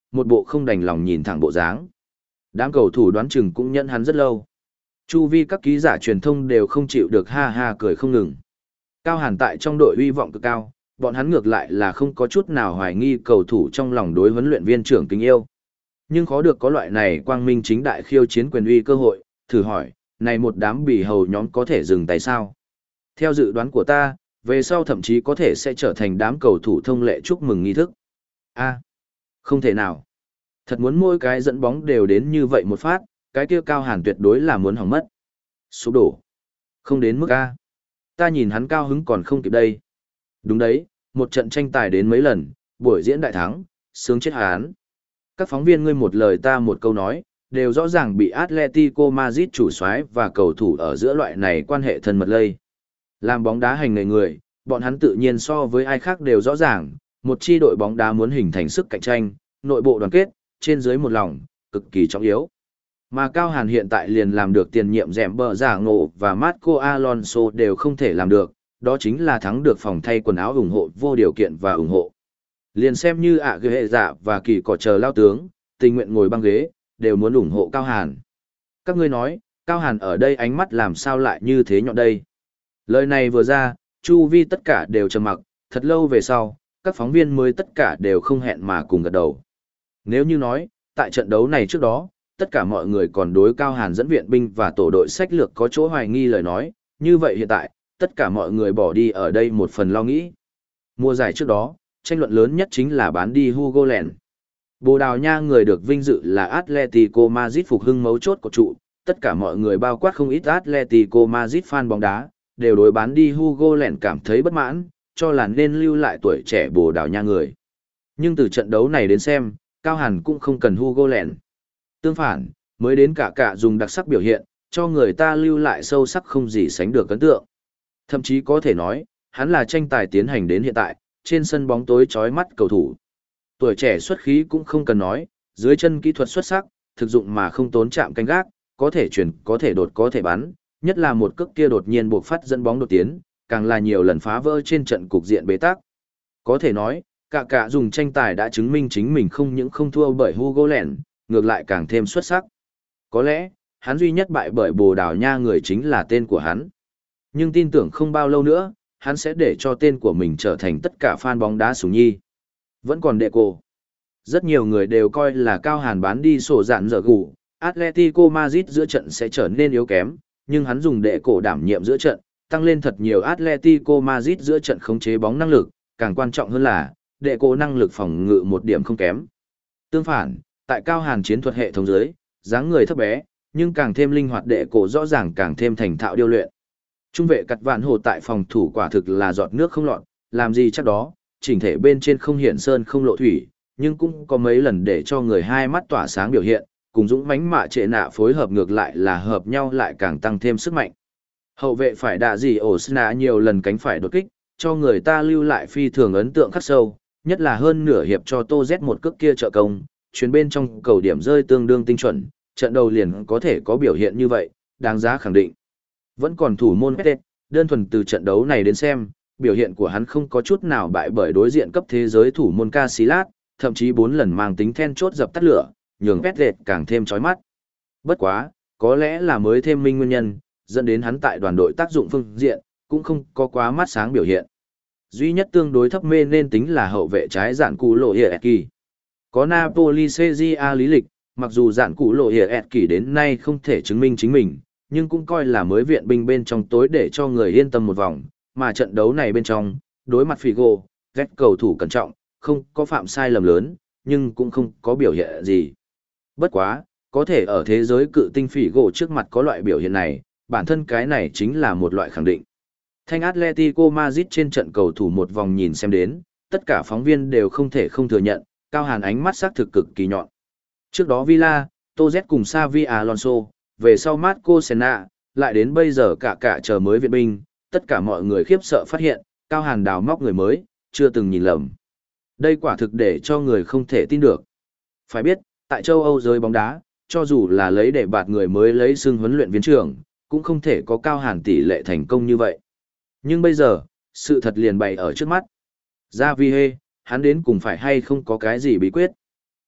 một bộ không đành lòng nhìn thẳng bộ dáng. Đám cầu thủ đoán chừng cũng nhận hắn rất lâu. Chu vi các ký giả truyền thông đều không chịu được ha ha cười không ngừng. Cao Hàn tại trong đội uy vọng cực cao, bọn hắn ngược lại là không có chút nào hoài nghi cầu thủ trong lòng đối huấn luyện viên trưởng kính yêu. Nhưng khó được có loại này quang minh chính đại khiêu chiến quyền uy cơ hội, thử hỏi, này một đám bì hầu nhóm có thể dừng tay sao? Theo dự đoán của ta, về sau thậm chí có thể sẽ trở thành đám cầu thủ thông lệ chúc mừng nghi thức. A, không thể nào. Thật muốn mỗi cái dẫn bóng đều đến như vậy một phát, cái kia Cao Hàn tuyệt đối là muốn hỏng mất. Sụp đổ. Không đến mức A. Ta nhìn hắn cao hứng còn không kịp đây. Đúng đấy, một trận tranh tài đến mấy lần, buổi diễn đại thắng, sướng chết hắn. Các phóng viên ngươi một lời ta một câu nói, đều rõ ràng bị Atletico Madrid chủ soái và cầu thủ ở giữa loại này quan hệ thân mật lây. Làm bóng đá hành nghề người, bọn hắn tự nhiên so với ai khác đều rõ ràng, một chi đội bóng đá muốn hình thành sức cạnh tranh, nội bộ đoàn kết, trên dưới một lòng, cực kỳ trọng yếu. Mà Cao Hàn hiện tại liền làm được tiền nhiệm dẻm bờ giả ngộ và Marco Alonso đều không thể làm được, đó chính là thắng được phòng thay quần áo ủng hộ vô điều kiện và ủng hộ. Liền xem như ạ ghế hệ dạ và kỳ cỏ chờ lao tướng, tình nguyện ngồi băng ghế, đều muốn ủng hộ Cao Hàn. Các ngươi nói, Cao Hàn ở đây ánh mắt làm sao lại như thế nhọn đây? Lời này vừa ra, chu vi tất cả đều trầm mặc, thật lâu về sau, các phóng viên mới tất cả đều không hẹn mà cùng gật đầu. Nếu như nói, tại trận đấu này trước đó, tất cả mọi người còn đối Cao Hàn dẫn viện binh và tổ đội sách lược có chỗ hoài nghi lời nói, như vậy hiện tại, tất cả mọi người bỏ đi ở đây một phần lo nghĩ. Mùa giải trước đó, tranh luận lớn nhất chính là bán đi Hugo Lens. Bồ Đào Nha người được vinh dự là Atletico Madrid phục hưng mấu chốt của trụ, tất cả mọi người bao quát không ít Atletico Madrid fan bóng đá, đều đối bán đi Hugo Lens cảm thấy bất mãn, cho là nên lưu lại tuổi trẻ Bồ Đào Nha người. Nhưng từ trận đấu này đến xem, Cao Hàn cũng không cần Hugo Lens. Tương phản, mới đến cả cả dùng đặc sắc biểu hiện, cho người ta lưu lại sâu sắc không gì sánh được ấn tượng. Thậm chí có thể nói, hắn là tranh tài tiến hành đến hiện tại, trên sân bóng tối chói mắt cầu thủ. Tuổi trẻ xuất khí cũng không cần nói, dưới chân kỹ thuật xuất sắc, thực dụng mà không tốn chạm canh gác, có thể chuyển, có thể đột, có thể bắn, nhất là một cước kia đột nhiên buộc phát dẫn bóng đột tiến, càng là nhiều lần phá vỡ trên trận cục diện bế tắc. Có thể nói, cả cả dùng tranh tài đã chứng minh chính mình không những không thua bởi Hugo Lens, ngược lại càng thêm xuất sắc. Có lẽ, hắn duy nhất bại bởi Bồ Đào Nha người chính là tên của hắn. Nhưng tin tưởng không bao lâu nữa, hắn sẽ để cho tên của mình trở thành tất cả fan bóng đá sủng nhi. Vẫn còn đệ cổ. Rất nhiều người đều coi là Cao Hàn bán đi sổ dạn dở gù, Atletico Madrid giữa trận sẽ trở nên yếu kém, nhưng hắn dùng đệ cổ đảm nhiệm giữa trận, tăng lên thật nhiều Atletico Madrid giữa trận khống chế bóng năng lực, càng quan trọng hơn là, đệ cổ năng lực phòng ngự một điểm không kém. Tương phản, tại Cao Hàn chiến thuật hệ thống dưới, dáng người thấp bé, nhưng càng thêm linh hoạt đệ cổ rõ ràng càng thêm thành thạo điêu luyện. Trung vệ cặt vạn hồ tại phòng thủ quả thực là giọt nước không lọt, làm gì chắc đó, chỉnh thể bên trên không hiện sơn không lộ thủy, nhưng cũng có mấy lần để cho người hai mắt tỏa sáng biểu hiện, cùng dũng mãnh mạ trệ nạ phối hợp ngược lại là hợp nhau lại càng tăng thêm sức mạnh. Hậu vệ phải đạ gì ổ sna nhiều lần cánh phải đột kích, cho người ta lưu lại phi thường ấn tượng khắc sâu, nhất là hơn nửa hiệp cho Tô Z một cước kia trợ công, chuyến bên trong cầu điểm rơi tương đương tinh chuẩn, trận đầu liền có thể có biểu hiện như vậy, đáng giá khẳng định. Vẫn còn thủ môn Pet, đơn thuần từ trận đấu này đến xem, biểu hiện của hắn không có chút nào bại bởi đối diện cấp thế giới thủ môn Casillas, thậm chí bốn lần mang tính then chốt dập tắt lửa, nhường Pet càng thêm chói mắt. Bất quá, có lẽ là mới thêm minh nguyên nhân, dẫn đến hắn tại đoàn đội tác dụng phương diện, cũng không có quá mắt sáng biểu hiện. Duy nhất tương đối thấp mê nên tính là hậu vệ trái dạn cụ lộ hiệp kỳ. Có Napoli Serie lý lịch, mặc dù dạn cụ lộ hiệp kỳ đến nay không thể chứng minh chính mình, nhưng cũng coi là mới viện binh bên trong tối để cho người yên tâm một vòng, mà trận đấu này bên trong, đối mặt Figo, ghét cầu thủ cẩn trọng, không có phạm sai lầm lớn, nhưng cũng không có biểu hiện gì. Bất quá, có thể ở thế giới cự tinh Figo trước mặt có loại biểu hiện này, bản thân cái này chính là một loại khẳng định. Thanh Atletico Madrid trên trận cầu thủ một vòng nhìn xem đến, tất cả phóng viên đều không thể không thừa nhận, Cao Hàn ánh mắt sắc thực cực kỳ nhọn. Trước đó Villa, Tô Z cùng Xavi Alonso, về sau Marco Senna, lại đến bây giờ cả cả chờ mới viện binh, tất cả mọi người khiếp sợ phát hiện, Cao Hàn đào móc người mới, chưa từng nhìn lầm. Đây quả thực để cho người không thể tin được. Phải biết, tại châu Âu giới bóng đá, cho dù là lấy để bạt người mới lấy xưng huấn luyện viên trưởng, cũng không thể có Cao Hàn tỷ lệ thành công như vậy. Nhưng bây giờ, sự thật liền bày ở trước mắt. Gia Vi Hê, hắn đến cùng phải hay không có cái gì bí quyết.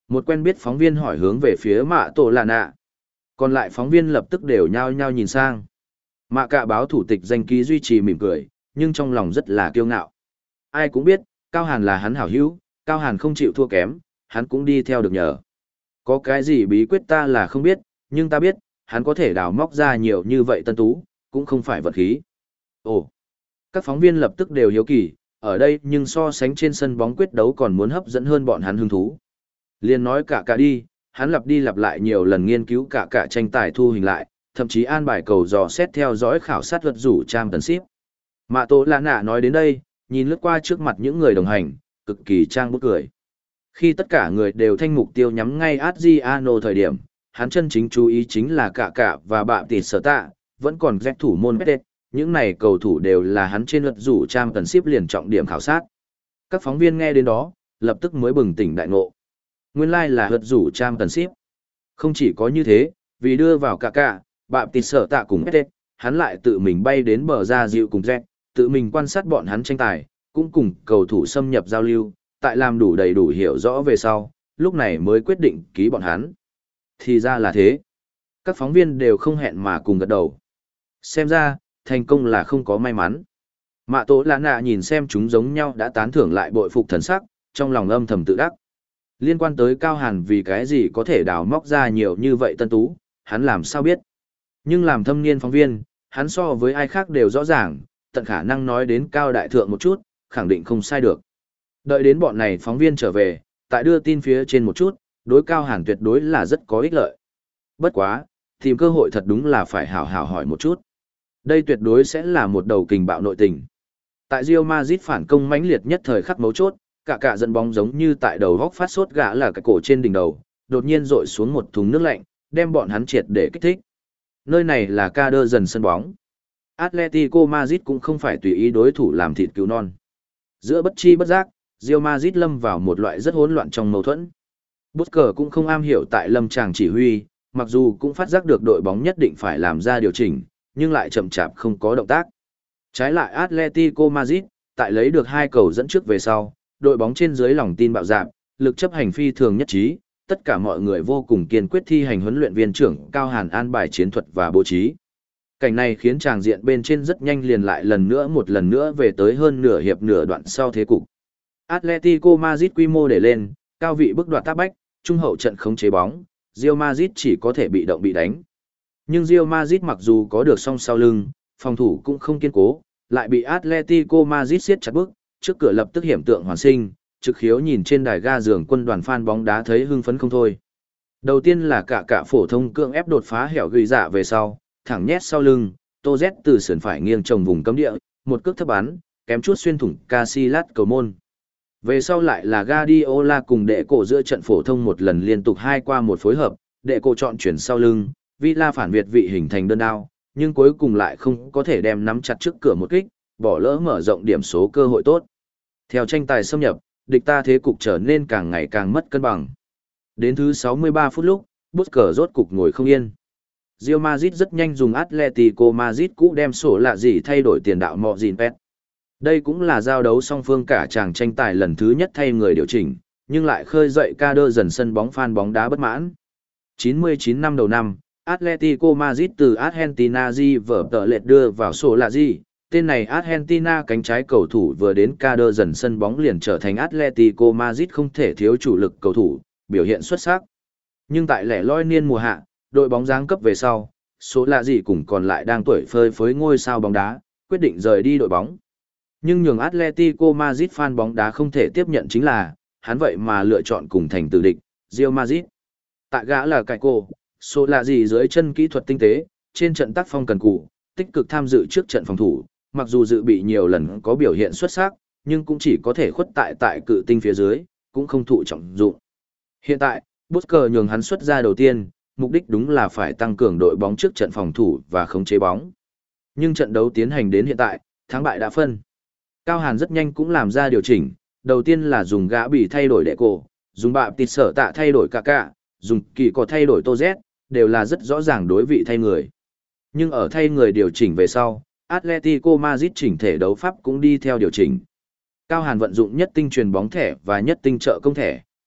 Một quen biết phóng viên hỏi hướng về phía Mạ Tổ Lạ Nạ. Còn lại phóng viên lập tức đều nhao nhao nhìn sang. Mạ Cạ báo thủ tịch danh ký duy trì mỉm cười, nhưng trong lòng rất là kiêu ngạo. Ai cũng biết, Cao Hàn là hắn hảo hữu, Cao Hàn không chịu thua kém, hắn cũng đi theo được nhờ. Có cái gì bí quyết ta là không biết, nhưng ta biết, hắn có thể đào móc ra nhiều như vậy tân tú, cũng không phải vật khí. Ồ, các phóng viên lập tức đều hiếu kỳ, ở đây nhưng so sánh trên sân bóng quyết đấu còn muốn hấp dẫn hơn bọn hắn hứng thú. Liên nói cả cả đi, hắn lặp đi lặp lại nhiều lần nghiên cứu cả cả tranh tài thu hình lại, thậm chí an bài cầu dò xét theo dõi khảo sát vật rủ trang tần ship. Mạ Tổ Lạ Nạ nói đến đây, nhìn lướt qua trước mặt những người đồng hành, cực kỳ trang bút cười. Khi tất cả người đều thanh mục tiêu nhắm ngay Adriano thời điểm, hắn chân chính chú ý chính là cả cả và bạ tịt sở tạ, vẫn còn dẹp thủ môn Pet. Những này cầu thủ đều là hắn trên lượt rủ trang tần ship liền trọng điểm khảo sát. Các phóng viên nghe đến đó, lập tức mới bừng tỉnh đại ngộ. Nguyên lai like là lượt rủ trang tần ship. Không chỉ có như thế, vì đưa vào cả cả, bạ tịt sở tạ cùng Pet, hắn lại tự mình bay đến bờ ra dịu cùng dẹp, tự mình quan sát bọn hắn tranh tài, cũng cùng cầu thủ xâm nhập giao lưu, tại làm đủ đầy đủ hiểu rõ về sau, lúc này mới quyết định ký bọn hắn. Thì ra là thế. Các phóng viên đều không hẹn mà cùng gật đầu. Xem ra, thành công là không có may mắn. Mạ Tổ Lạ Nạ nhìn xem chúng giống nhau đã tán thưởng lại bội phục thần sắc, trong lòng âm thầm tự đắc. Liên quan tới Cao Hàn vì cái gì có thể đào móc ra nhiều như vậy tân tú, hắn làm sao biết. Nhưng làm thâm niên phóng viên, hắn so với ai khác đều rõ ràng, tận khả năng nói đến Cao Đại Thượng một chút, khẳng định không sai được. Đợi đến bọn này phóng viên trở về, tại đưa tin phía trên một chút, đối Cao Hàn tuyệt đối là rất có ích lợi. Bất quá, tìm cơ hội thật đúng là phải hảo hảo hỏi một chút. Đây tuyệt đối sẽ là một đầu kình bạo nội tình. Tại Real Madrid phản công mãnh liệt nhất thời khắc mấu chốt, cả cả dẫn bóng giống như tại đầu góc phát sốt gã là cái cổ trên đỉnh đầu, đột nhiên rội xuống một thùng nước lạnh, đem bọn hắn triệt để kích thích. Nơi này là ca đơ dần sân bóng. Atletico Madrid cũng không phải tùy ý đối thủ làm thịt cứu non. Giữa bất chi bất giác, Real Madrid lâm vào một loại rất hỗn loạn trong mâu thuẫn. Busquets cũng không am hiểu tại lâm tràng chỉ huy, mặc dù cũng phát giác được đội bóng nhất định phải làm ra điều chỉnh, nhưng lại chậm chạp không có động tác. Trái lại Atletico Madrid, tại lấy được hai cầu dẫn trước về sau, đội bóng trên dưới lòng tin bạo dạn, lực chấp hành phi thường nhất trí, tất cả mọi người vô cùng kiên quyết thi hành huấn luyện viên trưởng Cao Hàn an bài chiến thuật và bố trí. Cảnh này khiến tràng diện bên trên rất nhanh liền lại lần nữa một lần nữa về tới hơn nửa hiệp nửa đoạn sau thế cục. Atletico Madrid quy mô để lên, cao vị bức đoạt tác bách, trung hậu trận khống chế bóng, Real Madrid chỉ có thể bị động bị đánh. Nhưng Real Madrid mặc dù có được song sau lưng, phòng thủ cũng không kiên cố, lại bị Atletico Madrid siết chặt bước, trước cửa lập tức hiểm tượng hoàn sinh, trực khiếu nhìn trên đài ga giường quân đoàn fan bóng đá thấy hưng phấn không thôi. Đầu tiên là cả cả phổ thông cưỡng ép đột phá hẻo gửi dạ về sau, thẳng nhét sau lưng, Tô Z từ sườn phải nghiêng trồng vùng cấm địa, một cước thấp bắn, kém chút xuyên thủng Casillas cầu môn. Về sau lại là Guardiola cùng đệ cổ giữa trận phổ thông một lần liên tục hai qua một phối hợp, đệ cổ chọn chuyển sau lưng, Villa phản việt vị hình thành đơn đao, nhưng cuối cùng lại không có thể đem nắm chặt trước cửa một kích, bỏ lỡ mở rộng điểm số cơ hội tốt. Theo tranh tài xâm nhập, địch ta thế cục trở nên càng ngày càng mất cân bằng. Đến thứ sáu mươi ba phút lúc, Busquets rốt cục ngồi không yên. Real Madrid rất nhanh dùng Atletico Madrid cũ đem sổ lạ gì thay đổi tiền đạo mọ gìn pet. Đây cũng là giao đấu song phương cả chàng tranh tài lần thứ nhất thay người điều chỉnh, nhưng lại khơi dậy ca đơ dần sân bóng fan bóng đá bất mãn. chín mươi chín năm đầu năm, Atletico Madrid từ Argentina di vở tờ lệch đưa vào sổ lạ gì. Tên này Argentina cánh trái cầu thủ vừa đến ca đơ dần sân bóng liền trở thành Atletico Madrid không thể thiếu chủ lực cầu thủ, biểu hiện xuất sắc. Nhưng tại lẻ loi niên mùa hạ, đội bóng giáng cấp về sau, số lạ gì cũng còn lại đang tuổi phơi phới ngôi sao bóng đá, quyết định rời đi đội bóng. Nhưng nhường Atletico Madrid fan bóng đá không thể tiếp nhận chính là, hắn vậy mà lựa chọn cùng thành tử địch, Real Madrid. Tại gã là cải cổ, số lạ gì dưới chân kỹ thuật tinh tế, trên trận tác phong cần cù, tích cực tham dự trước trận phòng thủ, mặc dù dự bị nhiều lần có biểu hiện xuất sắc, nhưng cũng chỉ có thể khuất tại tại cự tinh phía dưới, cũng không thụ trọng dụng. Hiện tại, Busquets nhường hắn xuất ra đầu tiên, mục đích đúng là phải tăng cường đội bóng trước trận phòng thủ và khống chế bóng. Nhưng trận đấu tiến hành đến hiện tại, thắng bại đã phân. Cao Hàn rất nhanh cũng làm ra điều chỉnh, đầu tiên là dùng gã bị thay đổi đệ cổ, dùng bạ tịt sở tạ thay đổi cả cả, dùng kỳ có thay đổi Tô Z, đều là rất rõ ràng đối vị thay người. Nhưng ở thay người điều chỉnh về sau, Atletico Madrid chỉnh thể đấu pháp cũng đi theo điều chỉnh. Cao Hàn vận dụng nhất tinh truyền bóng thẻ và nhất tinh trợ công thẻ,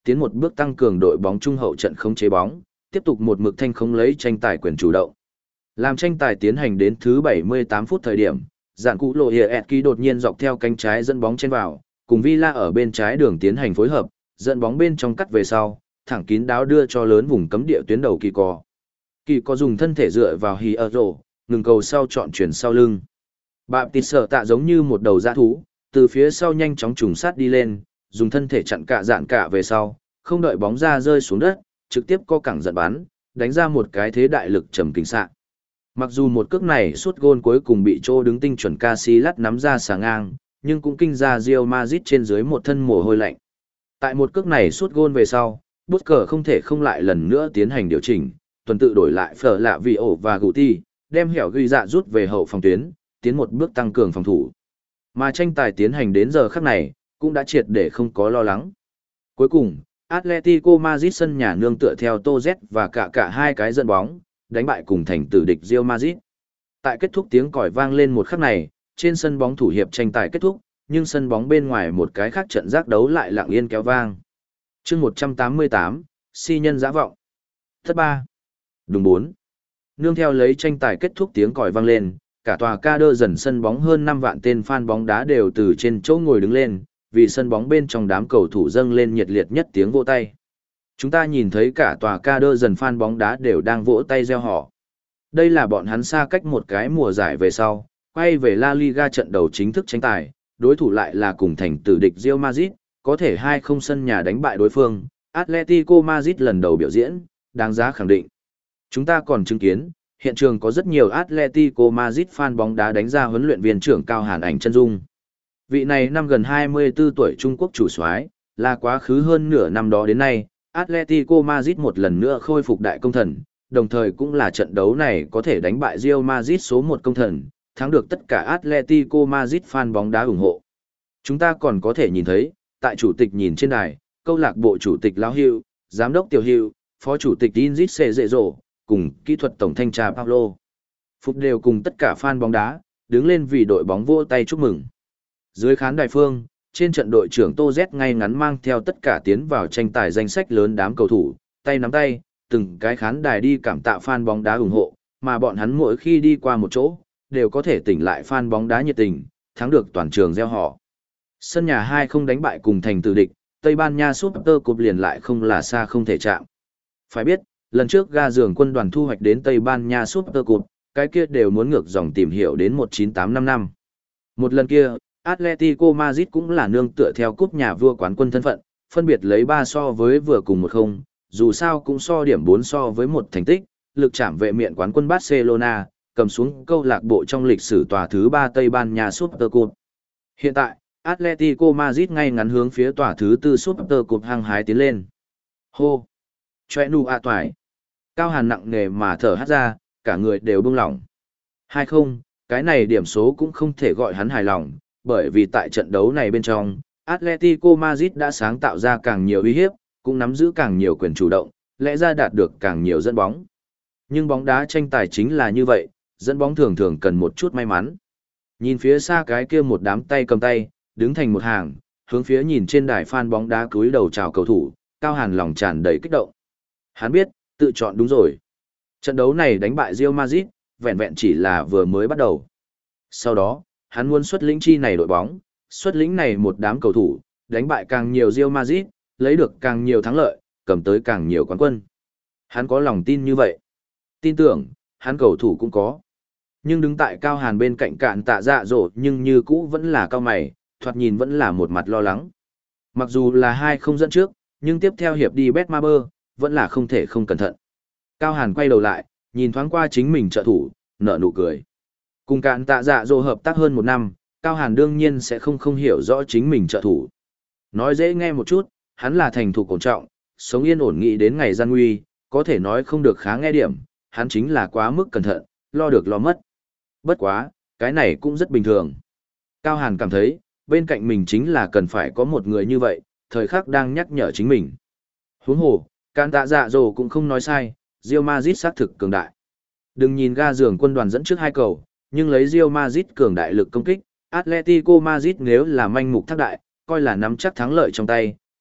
tiến một bước tăng cường đội bóng trung hậu trận khống chế bóng, tiếp tục một mực thanh khống lấy tranh tài quyền chủ động. Làm tranh tài tiến hành đến thứ bảy mươi tám phút thời điểm, dạn cụ lộ hiệp Etki đột nhiên dọc theo cánh trái dẫn bóng chen vào, cùng Villa ở bên trái đường tiến hành phối hợp, dẫn bóng bên trong cắt về sau, thẳng kín đáo đưa cho lớn vùng cấm địa tuyến đầu Kỳ Cò. Kỳ Cò dùng thân thể dựa vào hì ở rổ, ngừng cầu sau chọn chuyển sau lưng. Bạm tịt sở tạ giống như một đầu dã thú, từ phía sau nhanh chóng trùng sát đi lên, dùng thân thể chặn cả dạn cả về sau, không đợi bóng ra rơi xuống đất, trực tiếp co cẳng giật bắn, đánh ra một cái thế đại lực trầm kính xạ. Mặc dù một cước này sút gôn cuối cùng bị chỗ đứng tinh chuẩn Casillas nắm ra xà ngang, nhưng cũng kinh ra Real Madrid trên dưới một thân mồ hôi lạnh. Tại một cước này sút gôn về sau, Busquets không thể không lại lần nữa tiến hành điều chỉnh, tuần tự đổi lại Phở Lạ Vị ổ và Guti, đem hẻo ghi dạ rút về hậu phòng tuyến, tiến một bước tăng cường phòng thủ. Mà tranh tài tiến hành đến giờ khắc này, cũng đã triệt để không có lo lắng. Cuối cùng, Atletico Madrid sân nhà nương tựa theo Toz và cả cả hai cái dẫn bóng, đánh bại cùng thành tử địch Real Madrid. Tại kết thúc tiếng còi vang lên một khắc này, trên sân bóng thủ hiệp tranh tài kết thúc, nhưng sân bóng bên ngoài một cái khác trận giác đấu lại lặng yên kéo vang. Chương một trăm tám mươi tám, si nhân dã vọng. Thất ba. Đúng bốn. Nương theo lấy tranh tài kết thúc tiếng còi vang lên, cả tòa ca đơ dần sân bóng hơn năm vạn tên fan bóng đá đều từ trên chỗ ngồi đứng lên, vì sân bóng bên trong đám cầu thủ dâng lên nhiệt liệt nhất tiếng vỗ tay. Chúng ta nhìn thấy cả tòa ca đơ dần fan bóng đá đều đang vỗ tay reo hò. Đây là bọn hắn xa cách một cái mùa giải về sau, quay về La Liga trận đầu chính thức tranh tài, đối thủ lại là cùng thành tử địch Real Madrid, có thể hai không sân nhà đánh bại đối phương, Atletico Madrid lần đầu biểu diễn, đáng giá khẳng định. Chúng ta còn chứng kiến, hiện trường có rất nhiều Atletico Madrid fan bóng đá đánh ra huấn luyện viên trưởng Cao Hàn ảnh chân dung. Vị này năm gần hai mươi tư tuổi Trung Quốc chủ soái, là quá khứ hơn nửa năm đó đến nay, Atletico Madrid một lần nữa khôi phục đại công thần, đồng thời cũng là trận đấu này có thể đánh bại Real Madrid số một công thần, thắng được tất cả Atletico Madrid fan bóng đá ủng hộ. Chúng ta còn có thể nhìn thấy, tại chủ tịch nhìn trên đài, câu lạc bộ chủ tịch Lão Hữu, giám đốc Tiểu Hữu, phó chủ tịch Inzit Cezero, cùng kỹ thuật tổng thanh tra Paulo Phục đều cùng tất cả fan bóng đá, đứng lên vì đội bóng vỗ tay chúc mừng. Dưới khán đài phương, trên trận đội trưởng Tô Z ngay ngắn mang theo tất cả tiến vào tranh tài danh sách lớn đám cầu thủ, tay nắm tay, từng cái khán đài đi cảm tạ fan bóng đá ủng hộ, mà bọn hắn mỗi khi đi qua một chỗ, đều có thể tỉnh lại fan bóng đá nhiệt tình, thắng được toàn trường reo hò. Sân nhà hai không đánh bại cùng thành tử địch, Tây Ban Nha Super Cup liền lại không là xa không thể chạm. Phải biết, lần trước ga giường quân đoàn thu hoạch đến Tây Ban Nha Super Cup, cái kia đều muốn ngược dòng tìm hiểu đến một chín tám năm năm. Một lần kia, Atletico Madrid cũng là nương tựa theo cúp nhà vua quán quân thân phận, phân biệt lấy ba so với vừa cùng một không, dù sao cũng so điểm bốn so với một thành tích, lực chạm vệ miện quán quân Barcelona, cầm xuống câu lạc bộ trong lịch sử tòa thứ ba Tây Ban Nha Super Cup. Hiện tại, Atletico Madrid ngay ngắn hướng phía tòa thứ tư Super Cup hăng hái tiến lên. Hô! Chòe nụ ạ toài! Cao Hàn nặng nề mà thở hắt ra, cả người đều bông lỏng. Hai không, cái này điểm số cũng không thể gọi hắn hài lòng, bởi vì tại trận đấu này bên trong, Atletico Madrid đã sáng tạo ra càng nhiều uy hiếp, cũng nắm giữ càng nhiều quyền chủ động, lẽ ra đạt được càng nhiều dẫn bóng. Nhưng bóng đá tranh tài chính là như vậy, dẫn bóng thường thường cần một chút may mắn. Nhìn phía xa cái kia một đám tay cầm tay, đứng thành một hàng, hướng phía nhìn trên đài fan bóng đá cúi đầu chào cầu thủ, Cao Hàn lòng tràn đầy kích động. Hắn biết, tự chọn đúng rồi. Trận đấu này đánh bại Real Madrid, vẹn vẹn chỉ là vừa mới bắt đầu. Sau đó, hắn muốn xuất lĩnh chi này đội bóng, xuất lĩnh này một đám cầu thủ, đánh bại càng nhiều Real Madrid, lấy được càng nhiều thắng lợi, cầm tới càng nhiều quán quân. Hắn có lòng tin như vậy. Tin tưởng, hắn cầu thủ cũng có. Nhưng đứng tại Cao Hàn bên cạnh cạn tạ dạ dỗ nhưng như cũ vẫn là cao mày, thoạt nhìn vẫn là một mặt lo lắng. Mặc dù là hai không dẫn trước, nhưng tiếp theo hiệp đi Betmaber, vẫn là không thể không cẩn thận. Cao Hàn quay đầu lại, nhìn thoáng qua chính mình trợ thủ, nở nụ cười. Cùng cạn tạ dạ dỗ hợp tác hơn một năm, Cao Hàn đương nhiên sẽ không không hiểu rõ chính mình trợ thủ. Nói dễ nghe một chút, hắn là thành thủ cổ trọng, sống yên ổn nghĩ đến ngày gian nguy, có thể nói không được khá nghe điểm, hắn chính là quá mức cẩn thận, lo được lo mất. Bất quá, cái này cũng rất bình thường. Cao Hàn cảm thấy, bên cạnh mình chính là cần phải có một người như vậy, thời khắc đang nhắc nhở chính mình. Huống hồ, Cạn tạ dạ dỗ cũng không nói sai, Real Madrid xác thực cường đại. Đừng nhìn ga giường quân đoàn dẫn trước hai cầu, nhưng lấy Real Madrid cường đại lực công kích, Atletico Madrid nếu là manh mục thác đại, coi là nắm chắc thắng lợi trong tay,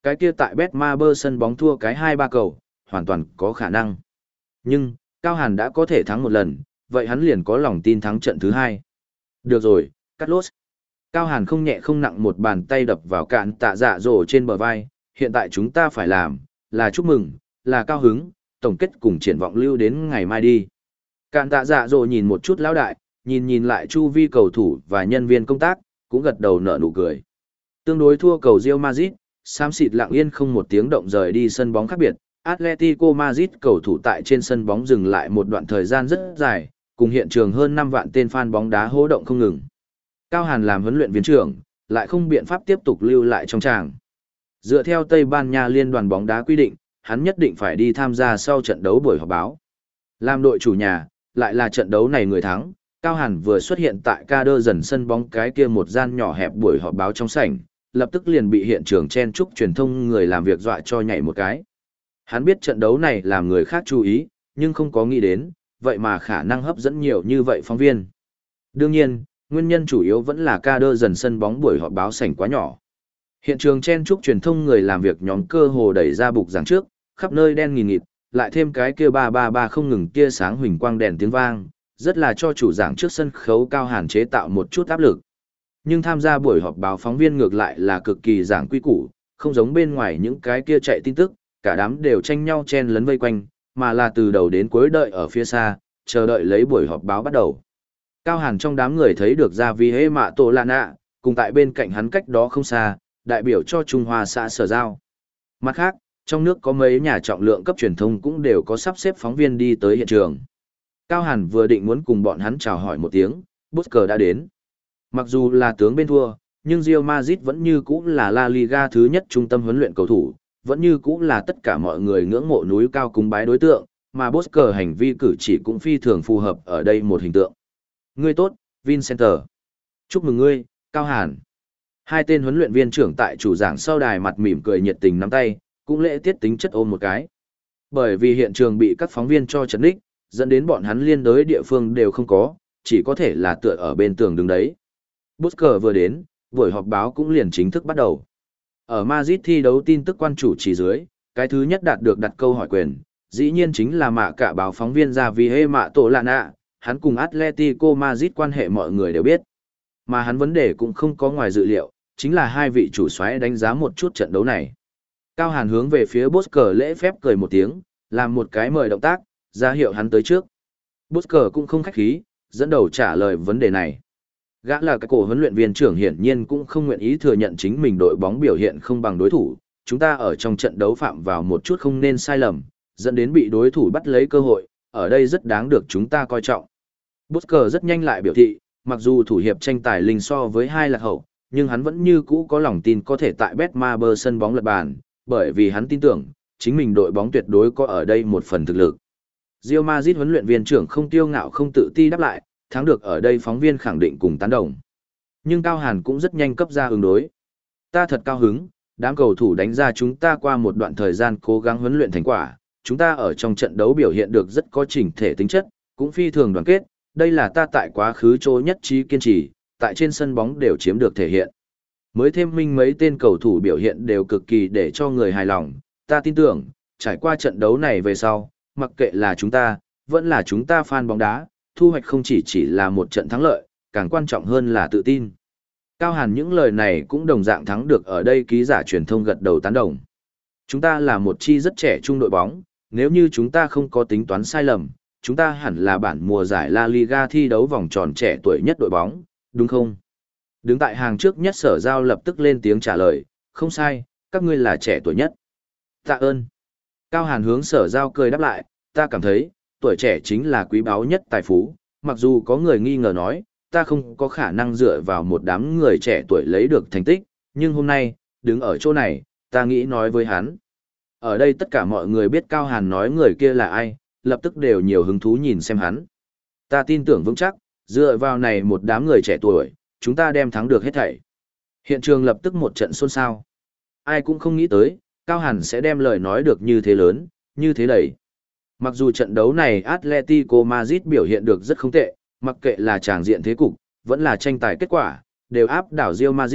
Cái kia tại Betmaber sân bóng thua cái hai ba cầu, hoàn toàn có khả năng. Nhưng, Cao Hàn đã có thể thắng một lần, vậy hắn liền có lòng tin thắng trận thứ hai. Được rồi, Carlos. Cao Hàn không nhẹ không nặng một bàn tay đập vào cạn tạ dạ dỗ trên bờ vai, hiện tại chúng ta phải làm, là chúc mừng, là cao hứng, tổng kết cùng triển vọng lưu đến ngày mai đi. Cạn tạ dạ dỗ nhìn một chút lão đại, nhìn nhìn lại chu vi cầu thủ và nhân viên công tác, cũng gật đầu nở nụ cười. Tương đối thua cầu Real Madrid, xám xịt lặng yên không một tiếng động rời đi sân bóng khác biệt, Atletico Madrid cầu thủ tại trên sân bóng dừng lại một đoạn thời gian rất dài, cùng hiện trường hơn năm vạn tên fan bóng đá hô động không ngừng. Cao Hàn làm huấn luyện viên trưởng, lại không biện pháp tiếp tục lưu lại trong tràng. Dựa theo Tây Ban Nha liên đoàn bóng đá quy định, hắn nhất định phải đi tham gia sau trận đấu buổi họp báo. Làm đội chủ nhà, lại là trận đấu này người thắng, Cao Hàn vừa xuất hiện tại ca đơ dần sân bóng cái kia một gian nhỏ hẹp buổi họp báo trong sảnh, lập tức liền bị hiện trường chen chúc truyền thông người làm việc dọa cho nhảy một cái. Hắn biết trận đấu này làm người khác chú ý, nhưng không có nghĩ đến, vậy mà khả năng hấp dẫn nhiều như vậy phóng viên. Đương nhiên, nguyên nhân chủ yếu vẫn là ca đơ dần sân bóng buổi họp báo sảnh quá nhỏ. Hiện trường chen chúc truyền thông người làm việc nhóm cơ hồ đẩy ra bục giảng trước, khắp nơi đen nghìn nghịt, lại thêm cái kia ba ba ba không ngừng tia sáng huỳnh quang đèn tiếng vang, rất là cho chủ giảng trước sân khấu Cao Hàn chế tạo một chút áp lực. Nhưng tham gia buổi họp báo phóng viên ngược lại là cực kỳ giảng quy củ, không giống bên ngoài những cái kia chạy tin tức, cả đám đều tranh nhau chen lấn vây quanh, mà là từ đầu đến cuối đợi ở phía xa, chờ đợi lấy buổi họp báo bắt đầu. Cao Hàn trong đám người thấy được ra vì hê mạ tổ lạ nạ, cùng tại bên cạnh hắn cách đó không xa, đại biểu cho Trung Hoa xã Sở Giao. Mặt khác, trong nước có mấy nhà trọng lượng cấp truyền thông cũng đều có sắp xếp phóng viên đi tới hiện trường. Cao Hàn vừa định muốn cùng bọn hắn chào hỏi một tiếng, Busquets đã đến. Mặc dù là tướng bên thua, nhưng Real Madrid vẫn như cũ là La Liga thứ nhất trung tâm huấn luyện cầu thủ, vẫn như cũ là tất cả mọi người ngưỡng mộ núi cao cúng bái đối tượng, mà Busquets hành vi cử chỉ cũng phi thường phù hợp ở đây một hình tượng. Ngươi tốt, Vincenter. Chúc mừng ngươi, Cao Hàn. Hai tên huấn luyện viên trưởng tại chủ giảng sau đài mặt mỉm cười nhiệt tình nắm tay, cũng lễ tiết tính chất ôm một cái. Bởi vì hiện trường bị các phóng viên cho chấn đích, dẫn đến bọn hắn liên đối địa phương đều không có, chỉ có thể là tựa ở bên tường đứng đấy. Busquets vừa đến, buổi họp báo cũng liền chính thức bắt đầu. Ở Madrid thi đấu tin tức quan chủ chỉ dưới, cái thứ nhất đạt được đặt câu hỏi quyền, dĩ nhiên chính là mạ cả báo phóng viên ra vì hê mạ tổ lạ nạ, hắn cùng Atletico Madrid quan hệ mọi người đều biết. Mà hắn vấn đề cũng không có ngoài dự liệu, chính là hai vị chủ soái đánh giá một chút trận đấu này. Cao Hàn hướng về phía Busquets lễ phép cười một tiếng, làm một cái mời động tác, ra hiệu hắn tới trước. Busquets cũng không khách khí, dẫn đầu trả lời vấn đề này. Gã là cái cổ huấn luyện viên trưởng hiển nhiên cũng không nguyện ý thừa nhận chính mình đội bóng biểu hiện không bằng đối thủ, chúng ta ở trong trận đấu phạm vào một chút không nên sai lầm, dẫn đến bị đối thủ bắt lấy cơ hội, ở đây rất đáng được chúng ta coi trọng. Busquets rất nhanh lại biểu thị, mặc dù thủ hiệp tranh tài linh so với hai lạc hậu, nhưng hắn vẫn như cũ có lòng tin có thể tại Betmaber sân bóng lật bàn, bởi vì hắn tin tưởng, chính mình đội bóng tuyệt đối có ở đây một phần thực lực. Real Madrid huấn luyện viên trưởng không tiêu ngạo không tự ti đáp lại, thắng được ở đây phóng viên khẳng định cùng tán đồng. Nhưng Cao Hàn cũng rất nhanh cấp ra ứng đối. Ta thật cao hứng, đám cầu thủ đánh ra chúng ta qua một đoạn thời gian cố gắng huấn luyện thành quả, chúng ta ở trong trận đấu biểu hiện được rất có chỉnh thể tính chất, cũng phi thường đoàn kết, đây là ta tại quá khứ chỗ nhất trí kiên trì, tại trên sân bóng đều chiếm được thể hiện. Mới thêm minh mấy tên cầu thủ biểu hiện đều cực kỳ để cho người hài lòng, ta tin tưởng, trải qua trận đấu này về sau, mặc kệ là chúng ta, vẫn là chúng ta fan bóng đá, thu hoạch không chỉ chỉ là một trận thắng lợi, càng quan trọng hơn là tự tin. Cao Hàn những lời này cũng đồng dạng thắng được ở đây ký giả truyền thông gật đầu tán đồng. Chúng ta là một chi rất trẻ trung đội bóng, nếu như chúng ta không có tính toán sai lầm, chúng ta hẳn là bản mùa giải La Liga thi đấu vòng tròn trẻ tuổi nhất đội bóng, đúng không? Đứng tại hàng trước nhất Sở Giao lập tức lên tiếng trả lời, không sai, các ngươi là trẻ tuổi nhất. Tạ ơn. Cao Hàn hướng Sở Giao cười đáp lại, ta cảm thấy, tuổi trẻ chính là quý báu nhất tài phú, mặc dù có người nghi ngờ nói, ta không có khả năng dựa vào một đám người trẻ tuổi lấy được thành tích, nhưng hôm nay, đứng ở chỗ này, ta nghĩ nói với hắn. Ở đây tất cả mọi người biết Cao Hàn nói người kia là ai, lập tức đều nhiều hứng thú nhìn xem hắn. Ta tin tưởng vững chắc, dựa vào này một đám người trẻ tuổi, chúng ta đem thắng được hết thảy. Hiện trường lập tức một trận xôn xao. Ai cũng không nghĩ tới, Cao Hàn sẽ đem lời nói được như thế lớn, như thế đầy. Mặc dù trận đấu này Atletico Madrid biểu hiện được rất không tệ, mặc kệ là tràng diện thế cục, vẫn là tranh tài kết quả, đều áp đảo Real Madrid,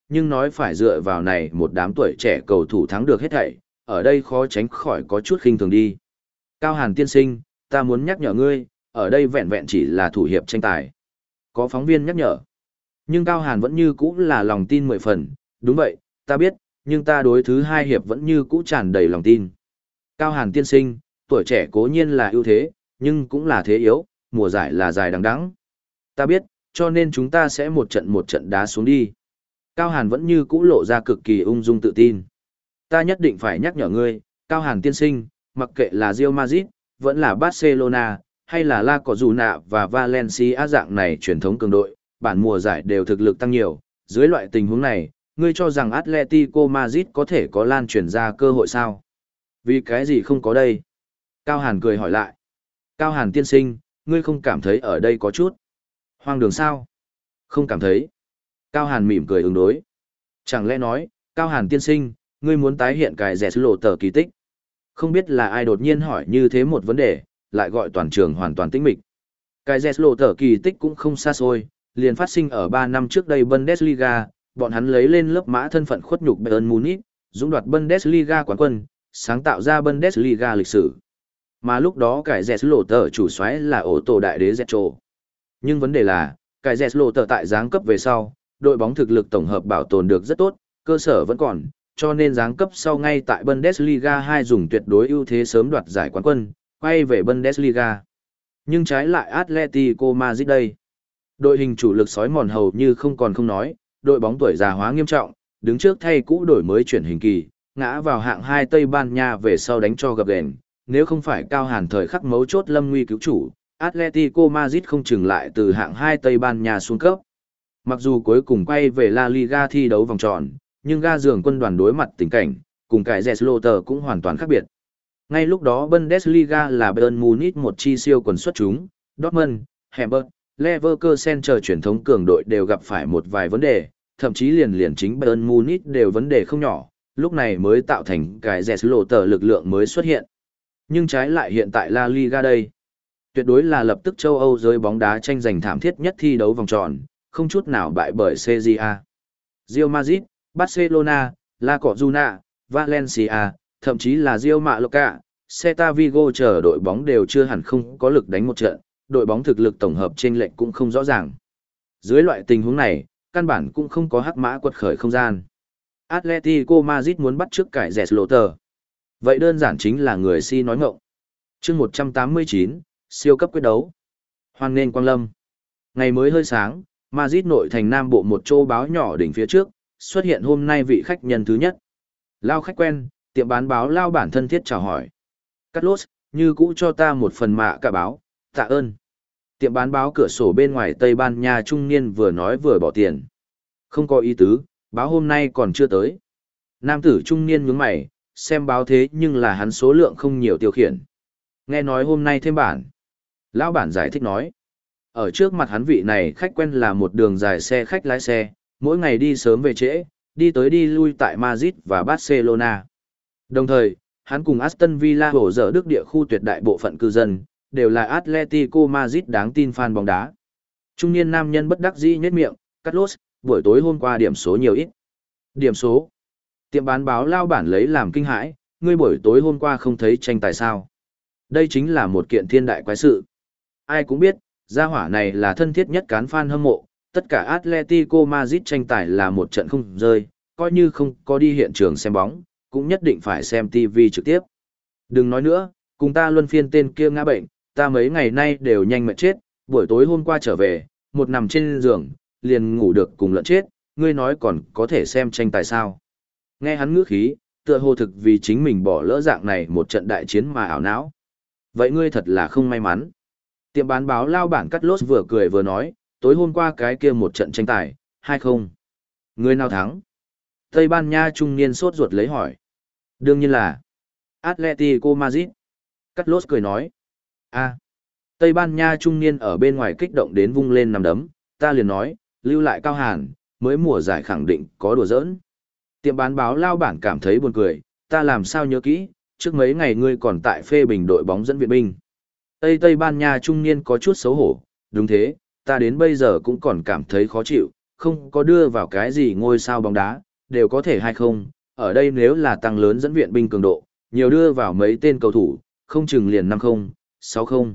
nhưng nói phải dựa vào này một đám tuổi trẻ cầu thủ thắng được hết thảy, ở đây khó tránh khỏi có chút khinh thường đi. Cao Hàn tiên sinh, ta muốn nhắc nhở ngươi, ở đây vẹn vẹn chỉ là thủ hiệp tranh tài. Có phóng viên nhắc nhở. Nhưng Cao Hàn vẫn như cũ là lòng tin mười phần, đúng vậy, ta biết, nhưng ta đối thứ hai hiệp vẫn như cũ tràn đầy lòng tin. Cao Hàn tiên sinh, tuổi trẻ cố nhiên là ưu thế, nhưng cũng là thế yếu, mùa giải là dài đằng đẵng. Ta biết, cho nên chúng ta sẽ một trận một trận đá xuống đi. Cao Hàn vẫn như cũ lộ ra cực kỳ ung dung tự tin. Ta nhất định phải nhắc nhở ngươi, Cao Hàn tiên sinh, mặc kệ là Real Madrid, vẫn là Barcelona, hay là La Cojuna và Valencia dạng này truyền thống cường đội, bản mùa giải đều thực lực tăng nhiều. Dưới loại tình huống này, ngươi cho rằng Atletico Madrid có thể có lan truyền ra cơ hội sao? Vì cái gì không có đây? Cao Hàn cười hỏi lại. Cao Hàn tiên sinh, ngươi không cảm thấy ở đây có chút hoang đường sao? Không cảm thấy. Cao Hàn mỉm cười ứng đối. Chẳng lẽ nói, Cao Hàn tiên sinh, ngươi muốn tái hiện cái rẻ lộ tờ kỳ tích? Không biết là ai đột nhiên hỏi như thế một vấn đề, lại gọi toàn trường hoàn toàn tĩnh mịch. Cái rẻ lộ tờ kỳ tích cũng không xa xôi, liền phát sinh ở ba năm trước đây Bundesliga, bọn hắn lấy lên lớp mã thân phận khuất nhục Bayern Munich, dũng đoạt Bundesliga quán quân, sáng tạo ra Bundesliga lịch sử. Mà lúc đó cái rẻ lộ tờ chủ soái là ổ tổ đại đế Zetro. Nhưng vấn đề là, cái rẻ lộ tờ tại giáng cấp về sau, đội bóng thực lực tổng hợp bảo tồn được rất tốt, cơ sở vẫn còn, cho nên giáng cấp sau ngay tại Bundesliga hai dùng tuyệt đối ưu thế sớm đoạt giải quán quân, quay về Bundesliga. Nhưng trái lại Atletico Madrid đây. Đội hình chủ lực sói mòn hầu như không còn không nói, đội bóng tuổi già hóa nghiêm trọng, đứng trước thay cũ đổi mới chuyển hình kỳ, ngã vào hạng hai Tây Ban Nha về sau đánh cho gập ghềnh. Nếu không phải Cao Hàn thời khắc mấu chốt lâm nguy cứu chủ, Atletico Madrid không chừng lại từ hạng hai Tây Ban Nha xuống cấp. Mặc dù cuối cùng quay về La Liga thi đấu vòng tròn, nhưng ga giường quân đoàn đối mặt tình cảnh, cùng cái Zetloter cũng hoàn toàn khác biệt. Ngay lúc đó Bundesliga là Bayern Munich một chi siêu quần xuất chúng, Dortmund, Hamburg, Leverkusen chờ truyền thống cường đội đều gặp phải một vài vấn đề, thậm chí liền liền chính Bayern Munich đều vấn đề không nhỏ, lúc này mới tạo thành cái Zetloter lực lượng mới xuất hiện. Nhưng trái lại hiện tại La Liga đây, tuyệt đối là lập tức châu Âu giới bóng đá tranh giành thảm thiết nhất thi đấu vòng tròn, không chút nào bại bởi xê giê a. Real Madrid, Barcelona, La Cojuna, Valencia, thậm chí là Real Mallorca, Celta Vigo chờ đội bóng đều chưa hẳn không có lực đánh một trận, đội bóng thực lực tổng hợp chênh lệch cũng không rõ ràng. Dưới loại tình huống này, căn bản cũng không có hắc mã quật khởi không gian. Atletico Madrid muốn bắt trước cải Zetloter. Vậy đơn giản chính là người si nói ngọng. Chương một trăm tám mươi chín, siêu cấp quyết đấu. Hoan nghênh quang lâm. Ngày mới hơi sáng, Madrid nội thành Nam Bộ một chỗ báo nhỏ đỉnh phía trước, xuất hiện hôm nay vị khách nhân thứ nhất. Lao khách quen, tiệm bán báo Lao bản thân thiết chào hỏi. Carlos, như cũ cho ta một phần mạ cả báo, tạ ơn. Tiệm bán báo cửa sổ bên ngoài Tây Ban Nha trung niên vừa nói vừa bỏ tiền. Không có ý tứ, báo hôm nay còn chưa tới. Nam tử trung niên nhướng mày, xem báo thế nhưng là hắn số lượng không nhiều tiêu khiển. Nghe nói hôm nay thêm bản. Lão bản giải thích nói. Ở trước mặt hắn vị này khách quen là một đường dài xe khách lái xe, mỗi ngày đi sớm về trễ, đi tới đi lui tại Madrid và Barcelona. Đồng thời, hắn cùng Aston Villa hổ dở Đức địa khu tuyệt đại bộ phận cư dân, đều là Atletico Madrid đáng tin fan bóng đá. Trung niên nam nhân bất đắc dĩ nhếch miệng, Carlos, buổi tối hôm qua điểm số nhiều ít. Điểm số? Tiệm bán báo lao bản lấy làm kinh hãi, ngươi buổi tối hôm qua không thấy tranh tài sao? Đây chính là một kiện thiên đại quái sự. Ai cũng biết, gia hỏa này là thân thiết nhất cán fan hâm mộ, tất cả Atletico Madrid tranh tài là một trận không rơi, coi như không có đi hiện trường xem bóng, cũng nhất định phải xem ti vi trực tiếp. Đừng nói nữa, cùng ta luân phiên tên kia ngã bệnh, ta mấy ngày nay đều nhanh mệt chết, buổi tối hôm qua trở về, một nằm trên giường, liền ngủ được cùng lẫn chết, ngươi nói còn có thể xem tranh tài sao? Nghe hắn ngữ khí, tựa hồ thực vì chính mình bỏ lỡ dạng này một trận đại chiến mà ảo não. Vậy ngươi thật là không may mắn. Tiệm bán báo lao bản cắt lốt vừa cười vừa nói, tối hôm qua cái kia một trận tranh tài, hay không? Người nào thắng? Tây Ban Nha trung niên sốt ruột lấy hỏi. Đương nhiên là Atletico Madrid. Cắt lốt cười nói. a Tây Ban Nha trung niên ở bên ngoài kích động đến vung lên nằm đấm, ta liền nói, lưu lại Cao Hàn, mới mùa giải khẳng định có đùa giỡn. Tiệm bán báo lao bản cảm thấy buồn cười, ta làm sao nhớ kỹ, trước mấy ngày ngươi còn tại phê bình đội bóng dẫn viện binh. Tây Tây Ban Nha trung niên có chút xấu hổ, đúng thế, ta đến bây giờ cũng còn cảm thấy khó chịu, không có đưa vào cái gì ngôi sao bóng đá, đều có thể hay không, ở đây nếu là tăng lớn dẫn viện binh cường độ, nhiều đưa vào mấy tên cầu thủ, không chừng liền năm không, sáu không.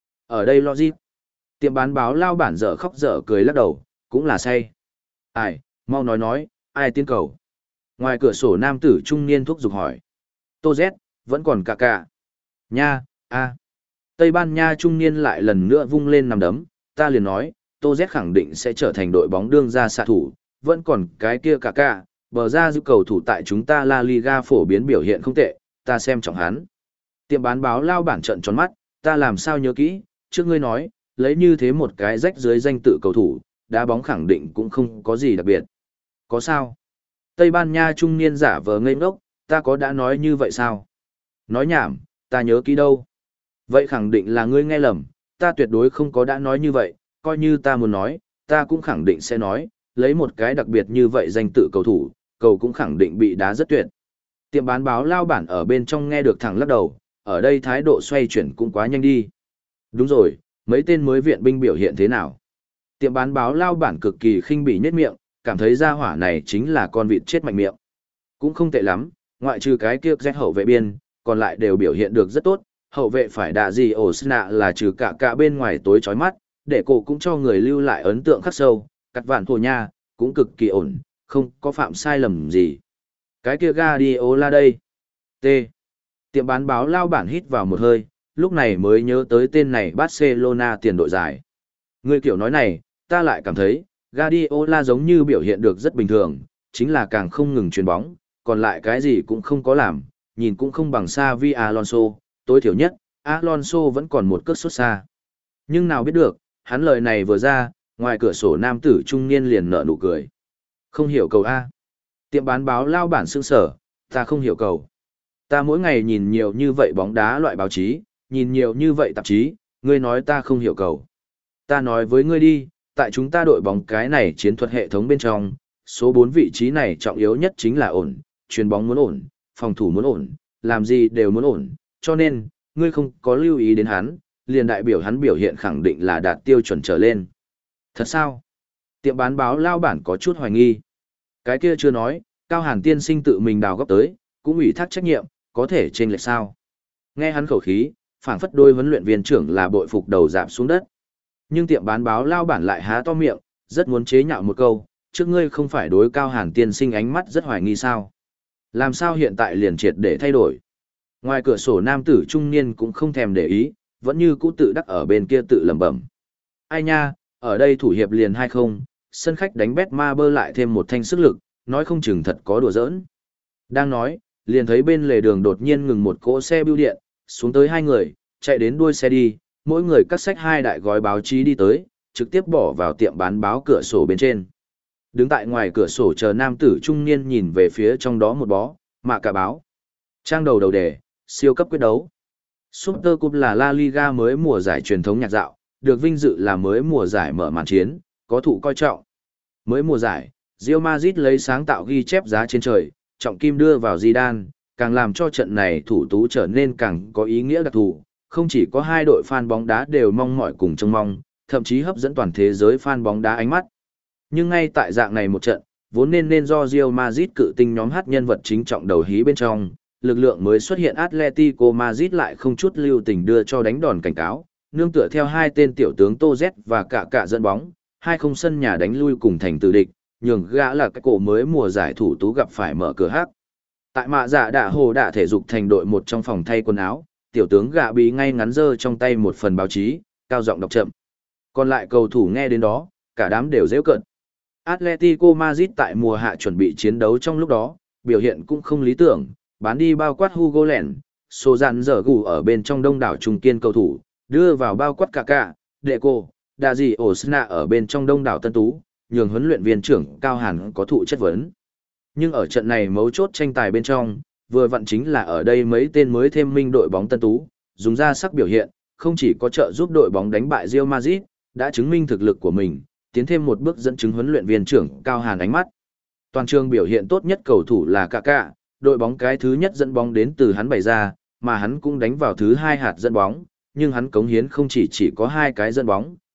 Ở đây logic. Tiệm bán báo lao bản dở khóc dở cười lắc đầu, cũng là say. Ai, mau nói nói, ai tiến cầu. Ngoài cửa sổ nam tử trung niên thúc giục hỏi. Tô Z, vẫn còn cả cả. Nha, a. Tây Ban Nha trung niên lại lần nữa vung lên nằm đấm, ta liền nói, Tô Z khẳng định sẽ trở thành đội bóng đương ra xạ thủ, vẫn còn cái kia cả cả, bờ ra giữ cầu thủ tại chúng ta La Liga phổ biến biểu hiện không tệ, ta xem trọng hắn. Tiệm bán báo lao bản trận tròn mắt, ta làm sao nhớ kỹ, trước ngươi nói, lấy như thế một cái rách dưới danh tự cầu thủ, đá bóng khẳng định cũng không có gì đặc biệt. Có sao? Tây Ban Nha trung niên giả vờ ngây ngốc, ta có đã nói như vậy sao? Nói nhảm, ta nhớ kỹ đâu. Vậy khẳng định là ngươi nghe lầm, ta tuyệt đối không có đã nói như vậy, coi như ta muốn nói, ta cũng khẳng định sẽ nói, lấy một cái đặc biệt như vậy danh tự cầu thủ, cầu cũng khẳng định bị đá rất tuyệt. Tiệm bán báo lao bản ở bên trong nghe được thẳng lắc đầu, ở đây thái độ xoay chuyển cũng quá nhanh đi. Đúng rồi, mấy tên mới viện binh biểu hiện thế nào? Tiệm bán báo lao bản cực kỳ khinh bỉ nhếch miệng, cảm thấy gia hỏa này chính là con vịt chết mạnh miệng. Cũng không tệ lắm, ngoại trừ cái kia rét hậu vệ biên, còn lại đều biểu hiện được rất tốt. Hậu vệ phải đạ gì ổ sna là trừ cả cả bên ngoài tối chói mắt, để cổ cũng cho người lưu lại ấn tượng khắc sâu, cắt vạn thổ nha, cũng cực kỳ ổn, không có phạm sai lầm gì. Cái kia Guardiola đây. T. Tiệm bán báo lao bản hít vào một hơi, lúc này mới nhớ tới tên này Barcelona tiền đội giải. Người kiểu nói này, ta lại cảm thấy, Guardiola giống như biểu hiện được rất bình thường, chính là càng không ngừng chuyền bóng, còn lại cái gì cũng không có làm, nhìn cũng không bằng Xavi Alonso, tối thiểu nhất, Alonso vẫn còn một cước xuất xa. Nhưng nào biết được, hắn lời này vừa ra, ngoài cửa sổ nam tử trung niên liền nở nụ cười. Không hiểu cầu A. Tiệm bán báo lao bản sương sở, ta không hiểu cầu. Ta mỗi ngày nhìn nhiều như vậy bóng đá loại báo chí, nhìn nhiều như vậy tạp chí, ngươi nói ta không hiểu cầu. Ta nói với ngươi đi, tại chúng ta đội bóng cái này chiến thuật hệ thống bên trong, số bốn vị trí này trọng yếu nhất chính là ổn, chuyền bóng muốn ổn, phòng thủ muốn ổn, làm gì đều muốn ổn, cho nên, ngươi không có lưu ý đến hắn, liền đại biểu hắn biểu hiện khẳng định là đạt tiêu chuẩn trở lên. Thật sao? Tiệm bán báo lao bản có chút hoài nghi. Cái kia chưa nói, Cao Hàn tiên sinh tự mình đào gấp tới, cũng ủy thác trách nhiệm, có thể chênh lệch sao? Nghe hắn khẩu khí, phảng phất đôi huấn luyện viên trưởng là bội phục đầu dạp xuống đất. Nhưng tiệm bán báo lao bản lại há to miệng, rất muốn chế nhạo một câu, trước ngươi không phải đối Cao Hàn tiên sinh ánh mắt rất hoài nghi sao? Làm sao hiện tại liền triệt để thay đổi? Ngoài cửa sổ nam tử trung niên cũng không thèm để ý, vẫn như cũ tự đắc ở bên kia tự lẩm bẩm. Ai nha, ở đây thủ hiệp liền hay không, sân khách đánh bét ma bơ lại thêm một thanh sức lực, nói không chừng thật có đùa giỡn. Đang nói, liền thấy bên lề đường đột nhiên ngừng một cỗ xe bưu điện, xuống tới hai người, chạy đến đuôi xe đi, mỗi người cắt xách hai đại gói báo chí đi tới, trực tiếp bỏ vào tiệm bán báo cửa sổ bên trên. Đứng tại ngoài cửa sổ chờ nam tử trung niên nhìn về phía trong đó một bó, mạ cả báo. Trang đầu đầu đề, siêu cấp quyết đấu. Super Cup là La Liga mới mùa giải truyền thống nhạc dạo, được vinh dự là mới mùa giải mở màn chiến, có thụ coi trọng. Mới mùa giải, Real Madrid lấy sáng tạo ghi chép giá trên trời, trọng kim đưa vào Zidane, càng làm cho trận này thủ tú trở nên càng có ý nghĩa đặc thù. Không chỉ có hai đội fan bóng đá đều mong mỏi cùng trông mong, thậm chí hấp dẫn toàn thế giới fan bóng đá ánh mắt. Nhưng ngay tại dạng này một trận, vốn nên nên do Real Madrid cự tinh nhóm hát nhân vật chính trọng đầu hí bên trong, lực lượng mới xuất hiện Atletico Madrid lại không chút lưu tình đưa cho đánh đòn cảnh cáo, nương tựa theo hai tên tiểu tướng Tô Z và cả cả dẫn bóng, hai không sân nhà đánh lui cùng thành tử địch, nhường gã là cái cổ mới mùa giải thủ tú gặp phải mở cửa hát. Tại mạ dạ đạ hồ đạ thể dục thành đội một trong phòng thay quần áo, tiểu tướng gạ bí ngay ngắn giơ trong tay một phần báo chí, cao giọng đọc chậm. Còn lại cầu thủ nghe đến đó, cả đám đều giễu cợt. Atletico Madrid tại mùa hạ chuẩn bị chiến đấu trong lúc đó, biểu hiện cũng không lý tưởng, bán đi bao quát Hugo Lens, số dàn dở gù ở bên trong đông đảo trung kiên cầu thủ, đưa vào bao quát Kaká, Deco, Daji Osna ở bên trong đông đảo tân tú, nhường huấn luyện viên trưởng Cao Hàn có thụ chất vấn. Nhưng ở trận này mấu chốt tranh tài bên trong, vừa vặn chính là ở đây mấy tên mới thêm minh đội bóng tân tú, dùng ra sắc biểu hiện, không chỉ có trợ giúp đội bóng đánh bại Real Madrid, đã chứng minh thực lực của mình, tiến thêm một bước dẫn chứng huấn luyện viên trưởng Cao Hàn ánh mắt. Toàn trường biểu hiện tốt nhất cầu thủ là Kaká, đội bóng cái thứ nhất dẫn bóng đến từ hắn bày ra, mà hắn cũng đánh vào thứ hai hạt dẫn bóng, nhưng hắn cống hiến không chỉ chỉ có hai cái dẫn bóng,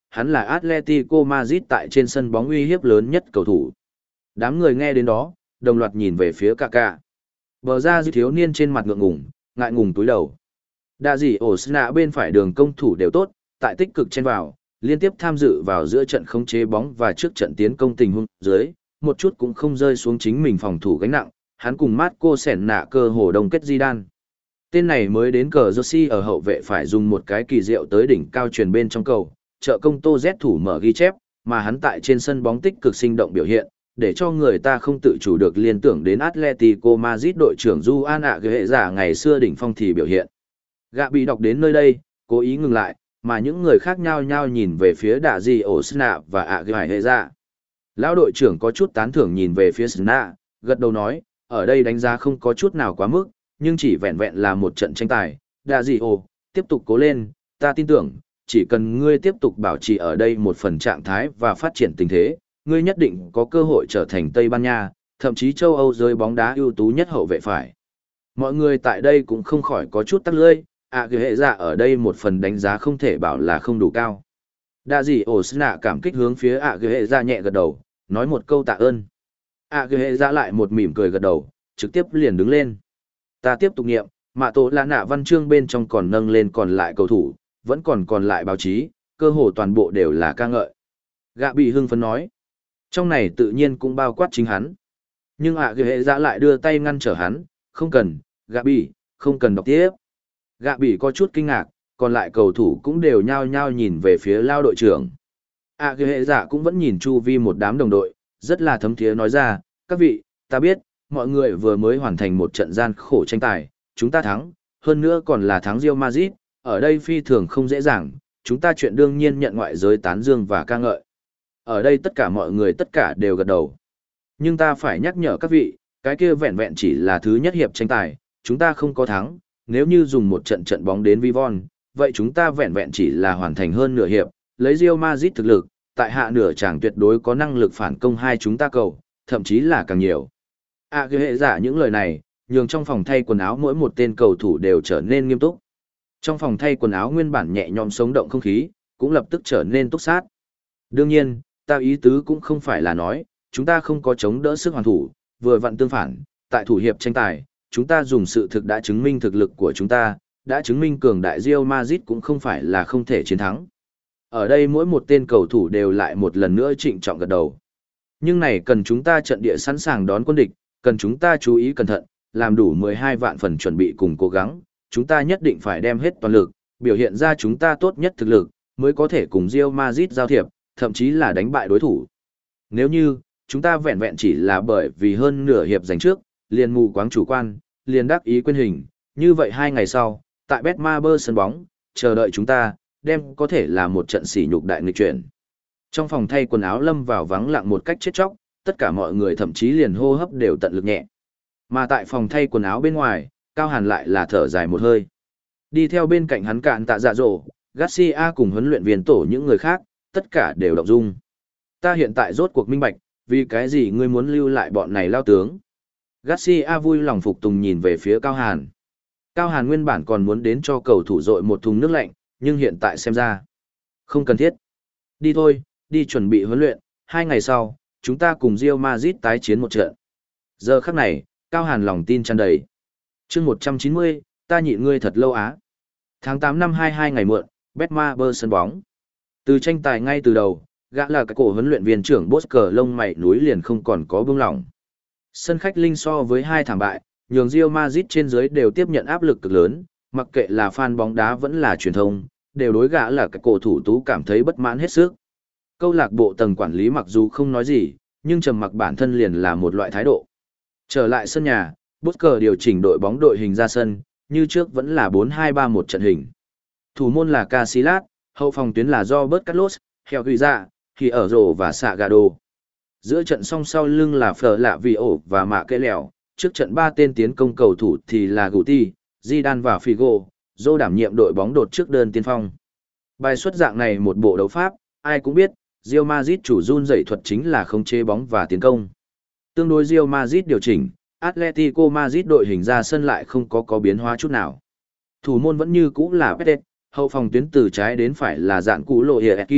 hắn là Atletico Madrid tại trên sân bóng uy hiếp lớn nhất cầu thủ. Đám người nghe đến đó, đồng loạt nhìn về phía Kaká. Bờ ra dư thiếu niên trên mặt ngượng ngùng, ngại ngùng túi đầu. Đa dị ổ Sna bên phải đường công thủ đều tốt, tại tích cực chen vào, liên tiếp tham dự vào giữa trận khống chế bóng và trước trận tiến công tình huống dưới, một chút cũng không rơi xuống chính mình phòng thủ gánh nặng, hắn cùng Marco Sẻn nạ cơ hồ đồng kết Zidane. Tên này mới đến cờ Jersey ở hậu vệ phải dùng một cái kỳ diệu tới đỉnh cao truyền bên trong cầu, trợ công Tô Z thủ mở ghi chép, mà hắn tại trên sân bóng tích cực sinh động biểu hiện, để cho người ta không tự chủ được liên tưởng đến Atletico Madrid đội trưởng Juan Aguilera ngày xưa đỉnh phong thì biểu hiện. Gạ bị đọc đến nơi đây, cố ý ngừng lại, mà những người khác nhau nhau nhìn về phía Đạ Di Osna và Aguilera. Lão đội trưởng có chút tán thưởng nhìn về phía Sna, gật đầu nói, ở đây đánh giá không có chút nào quá mức, nhưng chỉ vẹn vẹn là một trận tranh tài. Đạ Di Ô, tiếp tục cố lên, ta tin tưởng, chỉ cần ngươi tiếp tục bảo trì ở đây một phần trạng thái và phát triển tình thế, ngươi nhất định có cơ hội trở thành Tây Ban Nha, thậm chí châu Âu giới bóng đá ưu tú nhất hậu vệ phải. Mọi người tại đây cũng không khỏi có chút tắc lưỡi, à cái hệ dạ ở đây một phần đánh giá không thể bảo là không đủ cao. Đa dị ổ sna cảm kích hướng phía à cái hệ dạ nhẹ gật đầu, nói một câu tạ ơn. À cái hệ dạ lại một mỉm cười gật đầu, trực tiếp liền đứng lên. Ta tiếp tục nghiệm, mạ tổ là nạ văn chương bên trong còn nâng lên còn lại cầu thủ, vẫn còn còn lại báo chí, cơ hồ toàn bộ đều là ca ngợi. Gạ bị hưng phấn nói. Trong này tự nhiên cũng bao quát chính hắn. Nhưng ạ à, hệ dạ lại đưa tay ngăn trở hắn, không cần, gạ bị, không cần đọc tiếp. Gạ bị có chút kinh ngạc, còn lại cầu thủ cũng đều nhao nhao nhìn về phía lao đội trưởng. ạ à, hệ dạ cũng vẫn nhìn chu vi một đám đồng đội, rất là thấm thiế nói ra, các vị, ta biết, mọi người vừa mới hoàn thành một trận gian khổ tranh tài, chúng ta thắng, hơn nữa còn là thắng Real Madrid, ở đây phi thường không dễ dàng, chúng ta chuyện đương nhiên nhận ngoại giới tán dương và ca ngợi. Ở đây tất cả mọi người tất cả đều gật đầu. Nhưng ta phải nhắc nhở các vị, cái kia vẹn vẹn chỉ là thứ nhất hiệp tranh tài, chúng ta không có thắng, nếu như dùng một trận trận bóng đến Vivon, vậy chúng ta vẹn vẹn chỉ là hoàn thành hơn nửa hiệp, lấy Real Madrid thực lực, tại hạ nửa chàng tuyệt đối có năng lực phản công hai chúng ta cầu, thậm chí là càng nhiều. À cái hệ giả những lời này, nhường trong phòng thay quần áo mỗi một tên cầu thủ đều trở nên nghiêm túc. Trong phòng thay quần áo nguyên bản nhẹ nhõm sống động không khí, cũng lập tức trở nên túc sát. Đương nhiên, ta ý tứ cũng không phải là nói, chúng ta không có chống đỡ sức hoàn thủ, vừa vặn tương phản, tại thủ hiệp tranh tài, chúng ta dùng sự thực đã chứng minh thực lực của chúng ta, đã chứng minh cường đại Real Madrid cũng không phải là không thể chiến thắng. Ở đây mỗi một tên cầu thủ đều lại một lần nữa trịnh trọng gật đầu. Nhưng này cần chúng ta trận địa sẵn sàng đón quân địch, cần chúng ta chú ý cẩn thận, làm đủ mười hai vạn phần chuẩn bị cùng cố gắng, chúng ta nhất định phải đem hết toàn lực, biểu hiện ra chúng ta tốt nhất thực lực, mới có thể cùng Real Madrid giao thiệp, thậm chí là đánh bại đối thủ. Nếu như, chúng ta vẹn vẹn chỉ là bởi vì hơn nửa hiệp giành trước, liền mù quáng chủ quan, liền đắc ý quên hình, như vậy hai ngày sau, tại Betmaber sân bóng, chờ đợi chúng ta, đem có thể là một trận sỉ nhục đại nghịch chuyển. Trong phòng thay quần áo lâm vào vắng lặng một cách chết chóc, tất cả mọi người thậm chí liền hô hấp đều tận lực nhẹ. Mà tại phòng thay quần áo bên ngoài, Cao Hàn lại là thở dài một hơi. Đi theo bên cạnh hắn cạn tạ dạ dỗ, Garcia cùng huấn luyện viên tổ những người khác, tất cả đều động dung. Ta hiện tại rốt cuộc minh bạch, vì cái gì ngươi muốn lưu lại bọn này lao tướng. Garcia vui lòng phục tùng nhìn về phía Cao Hàn. Cao Hàn nguyên bản còn muốn đến cho cầu thủ dội một thùng nước lạnh, nhưng hiện tại xem ra, không cần thiết. Đi thôi, đi chuẩn bị huấn luyện, hai ngày sau, chúng ta cùng Real Madrid tái chiến một trận. Giờ khắc này, Cao Hàn lòng tin tràn đầy. Chương một trăm chín mươi, ta nhịn ngươi thật lâu á. Tháng tám năm hai mươi hai ngày muộn, Betmaber sân bóng. Từ tranh tài ngay từ đầu, gã là cái cổ huấn luyện viên trưởng Bosker lông mày núi liền không còn có bưng lỏng. Sân khách linh so với hai thảm bại, nhường Real Madrid trên dưới đều tiếp nhận áp lực cực lớn, mặc kệ là fan bóng đá vẫn là truyền thông, đều đối gã là cái cổ thủ tú cảm thấy bất mãn hết sức. Câu lạc bộ tầng quản lý mặc dù không nói gì, nhưng trầm mặc bản thân liền là một loại thái độ. Trở lại sân nhà, Bosker điều chỉnh đội bóng đội hình ra sân, như trước vẫn là bốn hai ba một trận hình. Thủ môn là Casillas, hậu phòng tuyến là Robert Carlos, Helguiza, thì ở rổ và Sagado. Giữa trận song sau lưng là Phở Lạ Vì Ổ và Mạ Kê Lèo, trước trận ba tên tiến công cầu thủ thì là Guti, Zidane và Figo, Dô đảm nhiệm đội bóng đột trước đơn tiên phong. Bài xuất dạng này một bộ đấu pháp, ai cũng biết, Real Madrid chủ run dậy thuật chính là khống chế bóng và tiến công. Tương đối Real Madrid điều chỉnh, Atletico Madrid đội hình ra sân lại không có có biến hóa chút nào. Thủ môn vẫn như cũ là Pérez, hậu phòng tuyến từ trái đến phải là dạng cũ lộ Hiệki,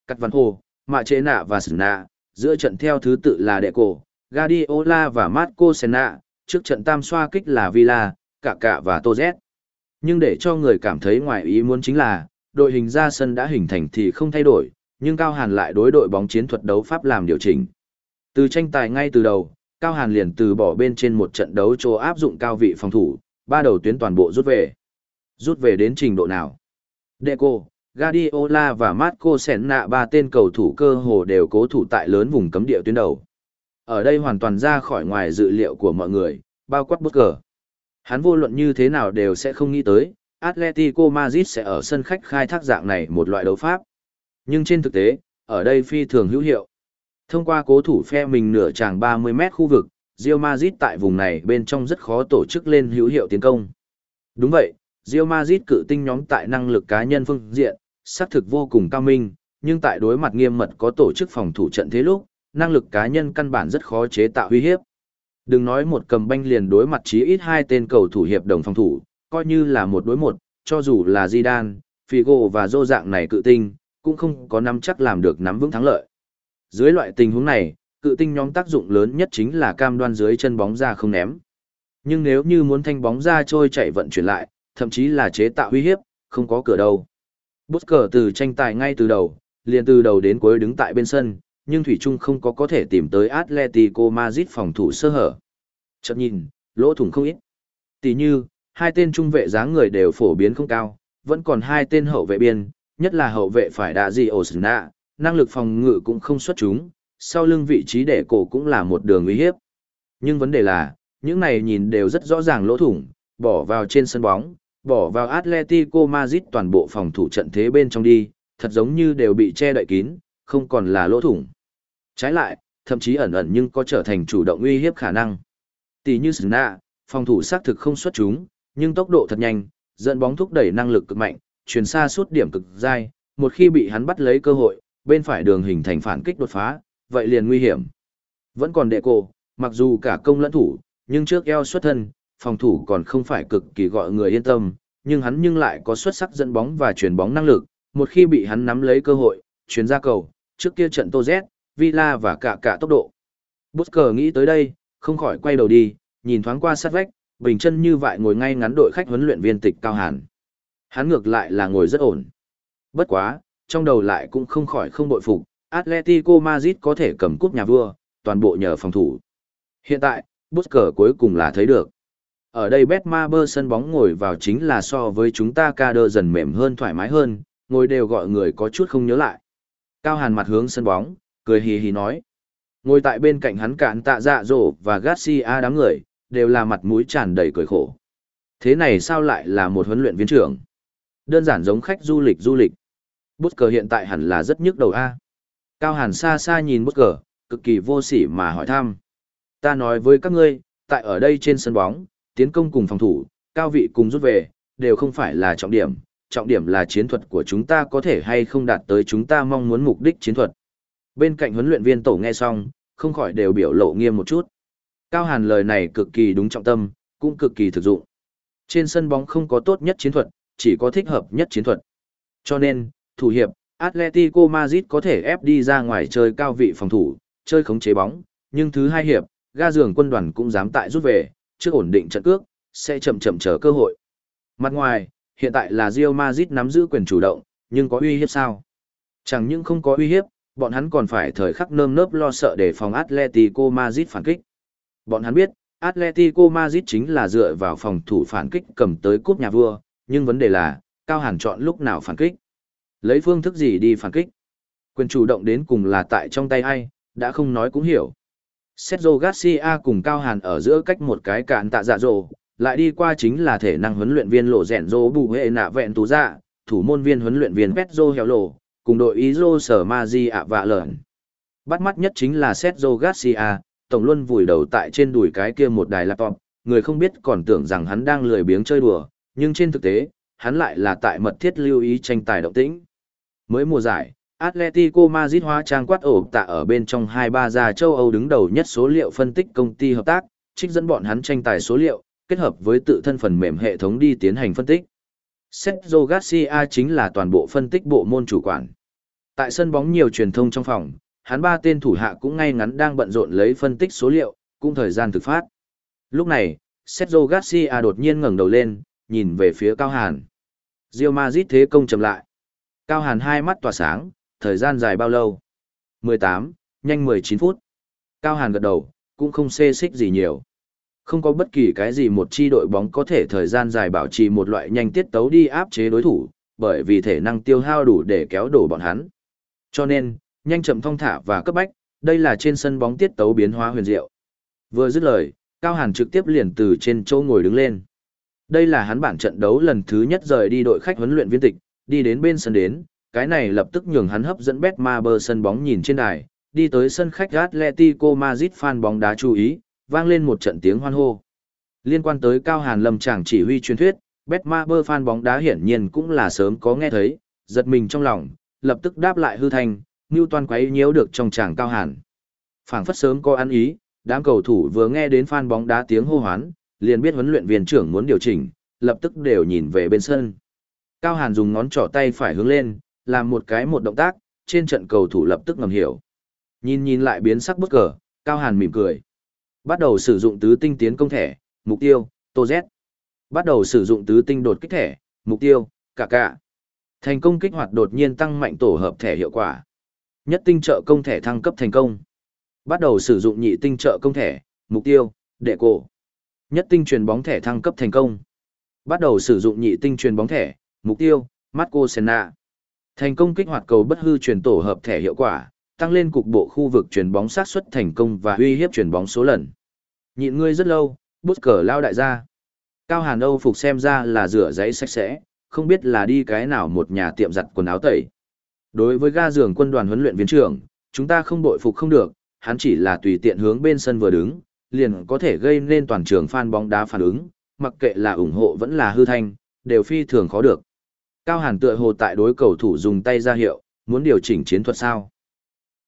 Cắt Văn Hồ, Mạ Chế Nạ và Sửng Nạ, giữa trận theo thứ tự là Deco, Guardiola và Marco Senna, trước trận tam xoa kích là Villa, Cả Cả và Toz. Nhưng để cho người cảm thấy ngoài ý muốn chính là, đội hình ra sân đã hình thành thì không thay đổi, nhưng Cao Hàn lại đối đội bóng chiến thuật đấu pháp làm điều chỉnh. Từ tranh tài ngay từ đầu, Cao Hàn liền từ bỏ bên trên một trận đấu chỗ áp dụng cao vị phòng thủ, ba đầu tuyến toàn bộ rút về. Rút về đến trình độ nào? Deco, Guardiola và Marco Senna ba tên cầu thủ cơ hồ đều cố thủ tại lớn vùng cấm địa tuyến đầu. Ở đây hoàn toàn ra khỏi ngoài dự liệu của mọi người, bao quát Busquets. Hắn vô luận như thế nào đều sẽ không nghĩ tới, Atletico Madrid sẽ ở sân khách khai thác dạng này một loại đấu pháp. Nhưng trên thực tế, ở đây phi thường hữu hiệu. Thông qua cố thủ phe mình nửa tràng ba mươi mét khu vực, Real Madrid tại vùng này bên trong rất khó tổ chức lên hữu hiệu tiến công. Đúng vậy, Real Madrid cự tinh nhóm tại năng lực cá nhân phương diện, xác thực vô cùng cao minh, nhưng tại đối mặt nghiêm mật có tổ chức phòng thủ trận thế lúc, năng lực cá nhân căn bản rất khó chế tạo uy hiếp. Đừng nói một cầm banh liền đối mặt chí ít hai tên cầu thủ hiệp đồng phòng thủ, coi như là một đối một, cho dù là Zidane, Figo và Zô dạng này cự tinh, cũng không có nắm chắc làm được nắm vững thắng lợi. Dưới loại tình huống này, cự tinh nhóm tác dụng lớn nhất chính là cam đoan dưới chân bóng ra không ném. Nhưng nếu như muốn thanh bóng ra trôi chạy vận chuyển lại, thậm chí là chế tạo uy hiếp, không có cửa đâu. Busquets từ tranh tài ngay từ đầu, liền từ đầu đến cuối đứng tại bên sân, nhưng Thủy Trung không có có thể tìm tới Atletico Madrid phòng thủ sơ hở. Chợt nhìn, lỗ thủng không ít. Tỷ như, hai tên trung vệ dáng người đều phổ biến không cao, vẫn còn hai tên hậu vệ biên, nhất là hậu vệ phải đạ gì Osuna, năng lực phòng ngự cũng không xuất chúng, sau lưng vị trí để cổ cũng là một đường uy hiếp. Nhưng vấn đề là, những này nhìn đều rất rõ ràng lỗ thủng, bỏ vào trên sân bóng, bỏ vào Atletico Madrid toàn bộ phòng thủ trận thế bên trong đi, thật giống như đều bị che đậy kín, không còn là lỗ thủng. Trái lại, thậm chí ẩn ẩn nhưng có trở thành chủ động uy hiếp khả năng. Tỷ như Sna, phòng thủ xác thực không xuất chúng, nhưng tốc độ thật nhanh, dẫn bóng thúc đẩy năng lực cực mạnh, truyền xa suốt điểm cực dai, một khi bị hắn bắt lấy cơ hội, bên phải đường hình thành phản kích đột phá, vậy liền nguy hiểm. Vẫn còn Deco, mặc dù cả công lẫn thủ, nhưng trước eo xuất thân, phòng thủ còn không phải cực kỳ gọi người yên tâm, nhưng hắn nhưng lại có xuất sắc dẫn bóng và truyền bóng năng lực, một khi bị hắn nắm lấy cơ hội, truyền ra cầu, trước kia trận Tô Z, Villa và cả cả tốc độ. Busquets nghĩ tới đây, không khỏi quay đầu đi, nhìn thoáng qua sát vách, bình chân như vậy ngồi ngay ngắn đội khách huấn luyện viên Tịch Cao Hàn. Hắn ngược lại là ngồi rất ổn. Bất quá, trong đầu lại cũng không khỏi không bội phục, Atletico Madrid có thể cầm cúp nhà vua, toàn bộ nhờ phòng thủ. Hiện tại, Busquets cuối cùng là thấy được. Ở đây Betmaber sân bóng ngồi vào chính là so với chúng ta ca đơ dần mềm hơn thoải mái hơn, ngồi đều gọi người có chút không nhớ lại. Cao Hàn mặt hướng sân bóng, cười hì hì nói. Ngồi tại bên cạnh hắn cạn tạ dạ dỗ và Garcia đám người, đều là mặt mũi tràn đầy cười khổ. Thế này sao lại là một huấn luyện viên trưởng? Đơn giản giống khách du lịch du lịch. Busquets hiện tại hẳn là rất nhức đầu a. Cao Hàn xa xa nhìn Busquets, cực kỳ vô sỉ mà hỏi thăm. Ta nói với các ngươi, tại ở đây trên sân bóng, tiến công cùng phòng thủ, cao vị cùng rút về, đều không phải là trọng điểm. Trọng điểm là chiến thuật của chúng ta có thể hay không đạt tới chúng ta mong muốn mục đích chiến thuật. Bên cạnh huấn luyện viên tổ nghe xong, không khỏi đều biểu lộ nghiêm một chút. Cao Hàn lời này cực kỳ đúng trọng tâm, cũng cực kỳ thực dụng. Trên sân bóng không có tốt nhất chiến thuật, chỉ có thích hợp nhất chiến thuật. Cho nên, thủ hiệp, Atletico Madrid có thể ép đi ra ngoài chơi cao vị phòng thủ, chơi khống chế bóng, nhưng thứ hai hiệp, ga giường quân đoàn cũng dám tại rút về, trước ổn định trận cước, sẽ chậm chậm chờ cơ hội. Mặt ngoài, hiện tại là Real Madrid nắm giữ quyền chủ động, nhưng có uy hiếp sao? Chẳng những không có uy hiếp, bọn hắn còn phải thời khắc nơm nớp lo sợ để phòng Atletico Madrid phản kích. Bọn hắn biết, Atletico Madrid chính là dựa vào phòng thủ phản kích cầm tới cúp nhà vua, nhưng vấn đề là, Cao Hàn chọn lúc nào phản kích? Lấy phương thức gì đi phản kích? Quyền chủ động đến cùng là tại trong tay ai, đã không nói cũng hiểu. Sergio Garcia cùng Cao Hàn ở giữa cách một cái cạn tạ dạ dỗ, lại đi qua chính là thể năng huấn luyện viên lộ rèn rô bù hệ nạ vẹn tú dạ, thủ môn viên huấn luyện viên Pedro Heo Lộ, cùng đội ý rô sở ma di ạ vạ lợn. Bắt mắt nhất chính là Sergio Garcia, tổng luôn vùi đầu tại trên đùi cái kia một đài laptop, người không biết còn tưởng rằng hắn đang lười biếng chơi đùa, nhưng trên thực tế, hắn lại là tại mật thiết lưu ý tranh tài động tĩnh. Mới mùa giải, Atletico Madrid hóa trang quát ổ tạ ở bên trong hai ba gia châu Âu đứng đầu nhất số liệu phân tích công ty hợp tác, trích dẫn bọn hắn tranh tài số liệu, kết hợp với tự thân phần mềm hệ thống đi tiến hành phân tích. Sergio Garcia chính là toàn bộ phân tích bộ môn chủ quản. Tại sân bóng nhiều truyền thông trong phòng, hắn ba tên thủ hạ cũng ngay ngắn đang bận rộn lấy phân tích số liệu, cũng thời gian thực phát. Lúc này, Sergio Garcia đột nhiên ngẩng đầu lên, nhìn về phía Cao Hàn. Real Madrid thế công chậm lại. Cao Hàn hai mắt tỏa sáng, thời gian dài bao lâu? mười tám, nhanh mười chín phút. Cao Hàn gật đầu, cũng không xê xích gì nhiều. Không có bất kỳ cái gì một chi đội bóng có thể thời gian dài bảo trì một loại nhanh tiết tấu đi áp chế đối thủ, bởi vì thể năng tiêu hao đủ để kéo đổ bọn hắn. Cho nên, nhanh chậm thong thả và cấp bách, đây là trên sân bóng tiết tấu biến hóa huyền diệu. Vừa dứt lời, Cao Hàn trực tiếp liền từ trên chỗ ngồi đứng lên. Đây là hắn bản trận đấu lần thứ nhất rời đi đội khách huấn luyện viên tịch, đi đến bên sân đến, cái này lập tức nhường hắn hấp dẫn Betmaber sân bóng nhìn trên đài, đi tới sân khách Atletico Madrid fan bóng đá chú ý, vang lên một trận tiếng hoan hô. Liên quan tới Cao Hàn lâm chàng chỉ huy truyền thuyết, Betmaber fan bóng đá hiển nhiên cũng là sớm có nghe thấy, giật mình trong lòng, lập tức đáp lại hư thành, Newton quấy nhiễu được trong chàng Cao Hàn. Phảng phất sớm có ăn ý, đám cầu thủ vừa nghe đến fan bóng đá tiếng hô hoán, liền biết huấn luyện viên trưởng muốn điều chỉnh, lập tức đều nhìn về bên sân. Cao Hàn dùng ngón trỏ tay phải hướng lên, làm một cái một động tác, trên trận cầu thủ lập tức ngầm hiểu. Nhìn nhìn lại biến sắc bất cờ, Cao Hàn mỉm cười. Bắt đầu sử dụng tứ tinh tiến công thẻ, mục tiêu, Tô Z. Bắt đầu sử dụng tứ tinh đột kích thẻ, mục tiêu, cả cả. Thành công kích hoạt đột nhiên tăng mạnh tổ hợp thẻ hiệu quả. Nhất tinh trợ công thẻ thăng cấp thành công. Bắt đầu sử dụng nhị tinh trợ công thẻ, mục tiêu, đệ cổ. Nhất tinh truyền bóng thẻ thăng cấp thành công. Bắt đầu sử dụng nhị tinh truyền bóng thẻ, mục tiêu, Marco Senna. Thành công kích hoạt cầu bất hư truyền tổ hợp thẻ hiệu quả, tăng lên cục bộ khu vực truyền bóng xác suất thành công và uy hiếp truyền bóng số lần. Nhịn ngươi rất lâu, bút cờ lao đại gia. Cao Hàn Âu phục xem ra là rửa giấy sạch sẽ, không biết là đi cái nào một nhà tiệm giặt quần áo tẩy. Đối với ga giường quân đoàn huấn luyện viên trưởng, chúng ta không bội phục không được, hắn chỉ là tùy tiện hướng bên sân vừa đứng, liền có thể gây nên toàn trường fan bóng đá phản ứng, mặc kệ là ủng hộ vẫn là hư thanh, đều phi thường khó được. Cao Hàn tựa hồ tại đối cầu thủ dùng tay ra hiệu, muốn điều chỉnh chiến thuật sao?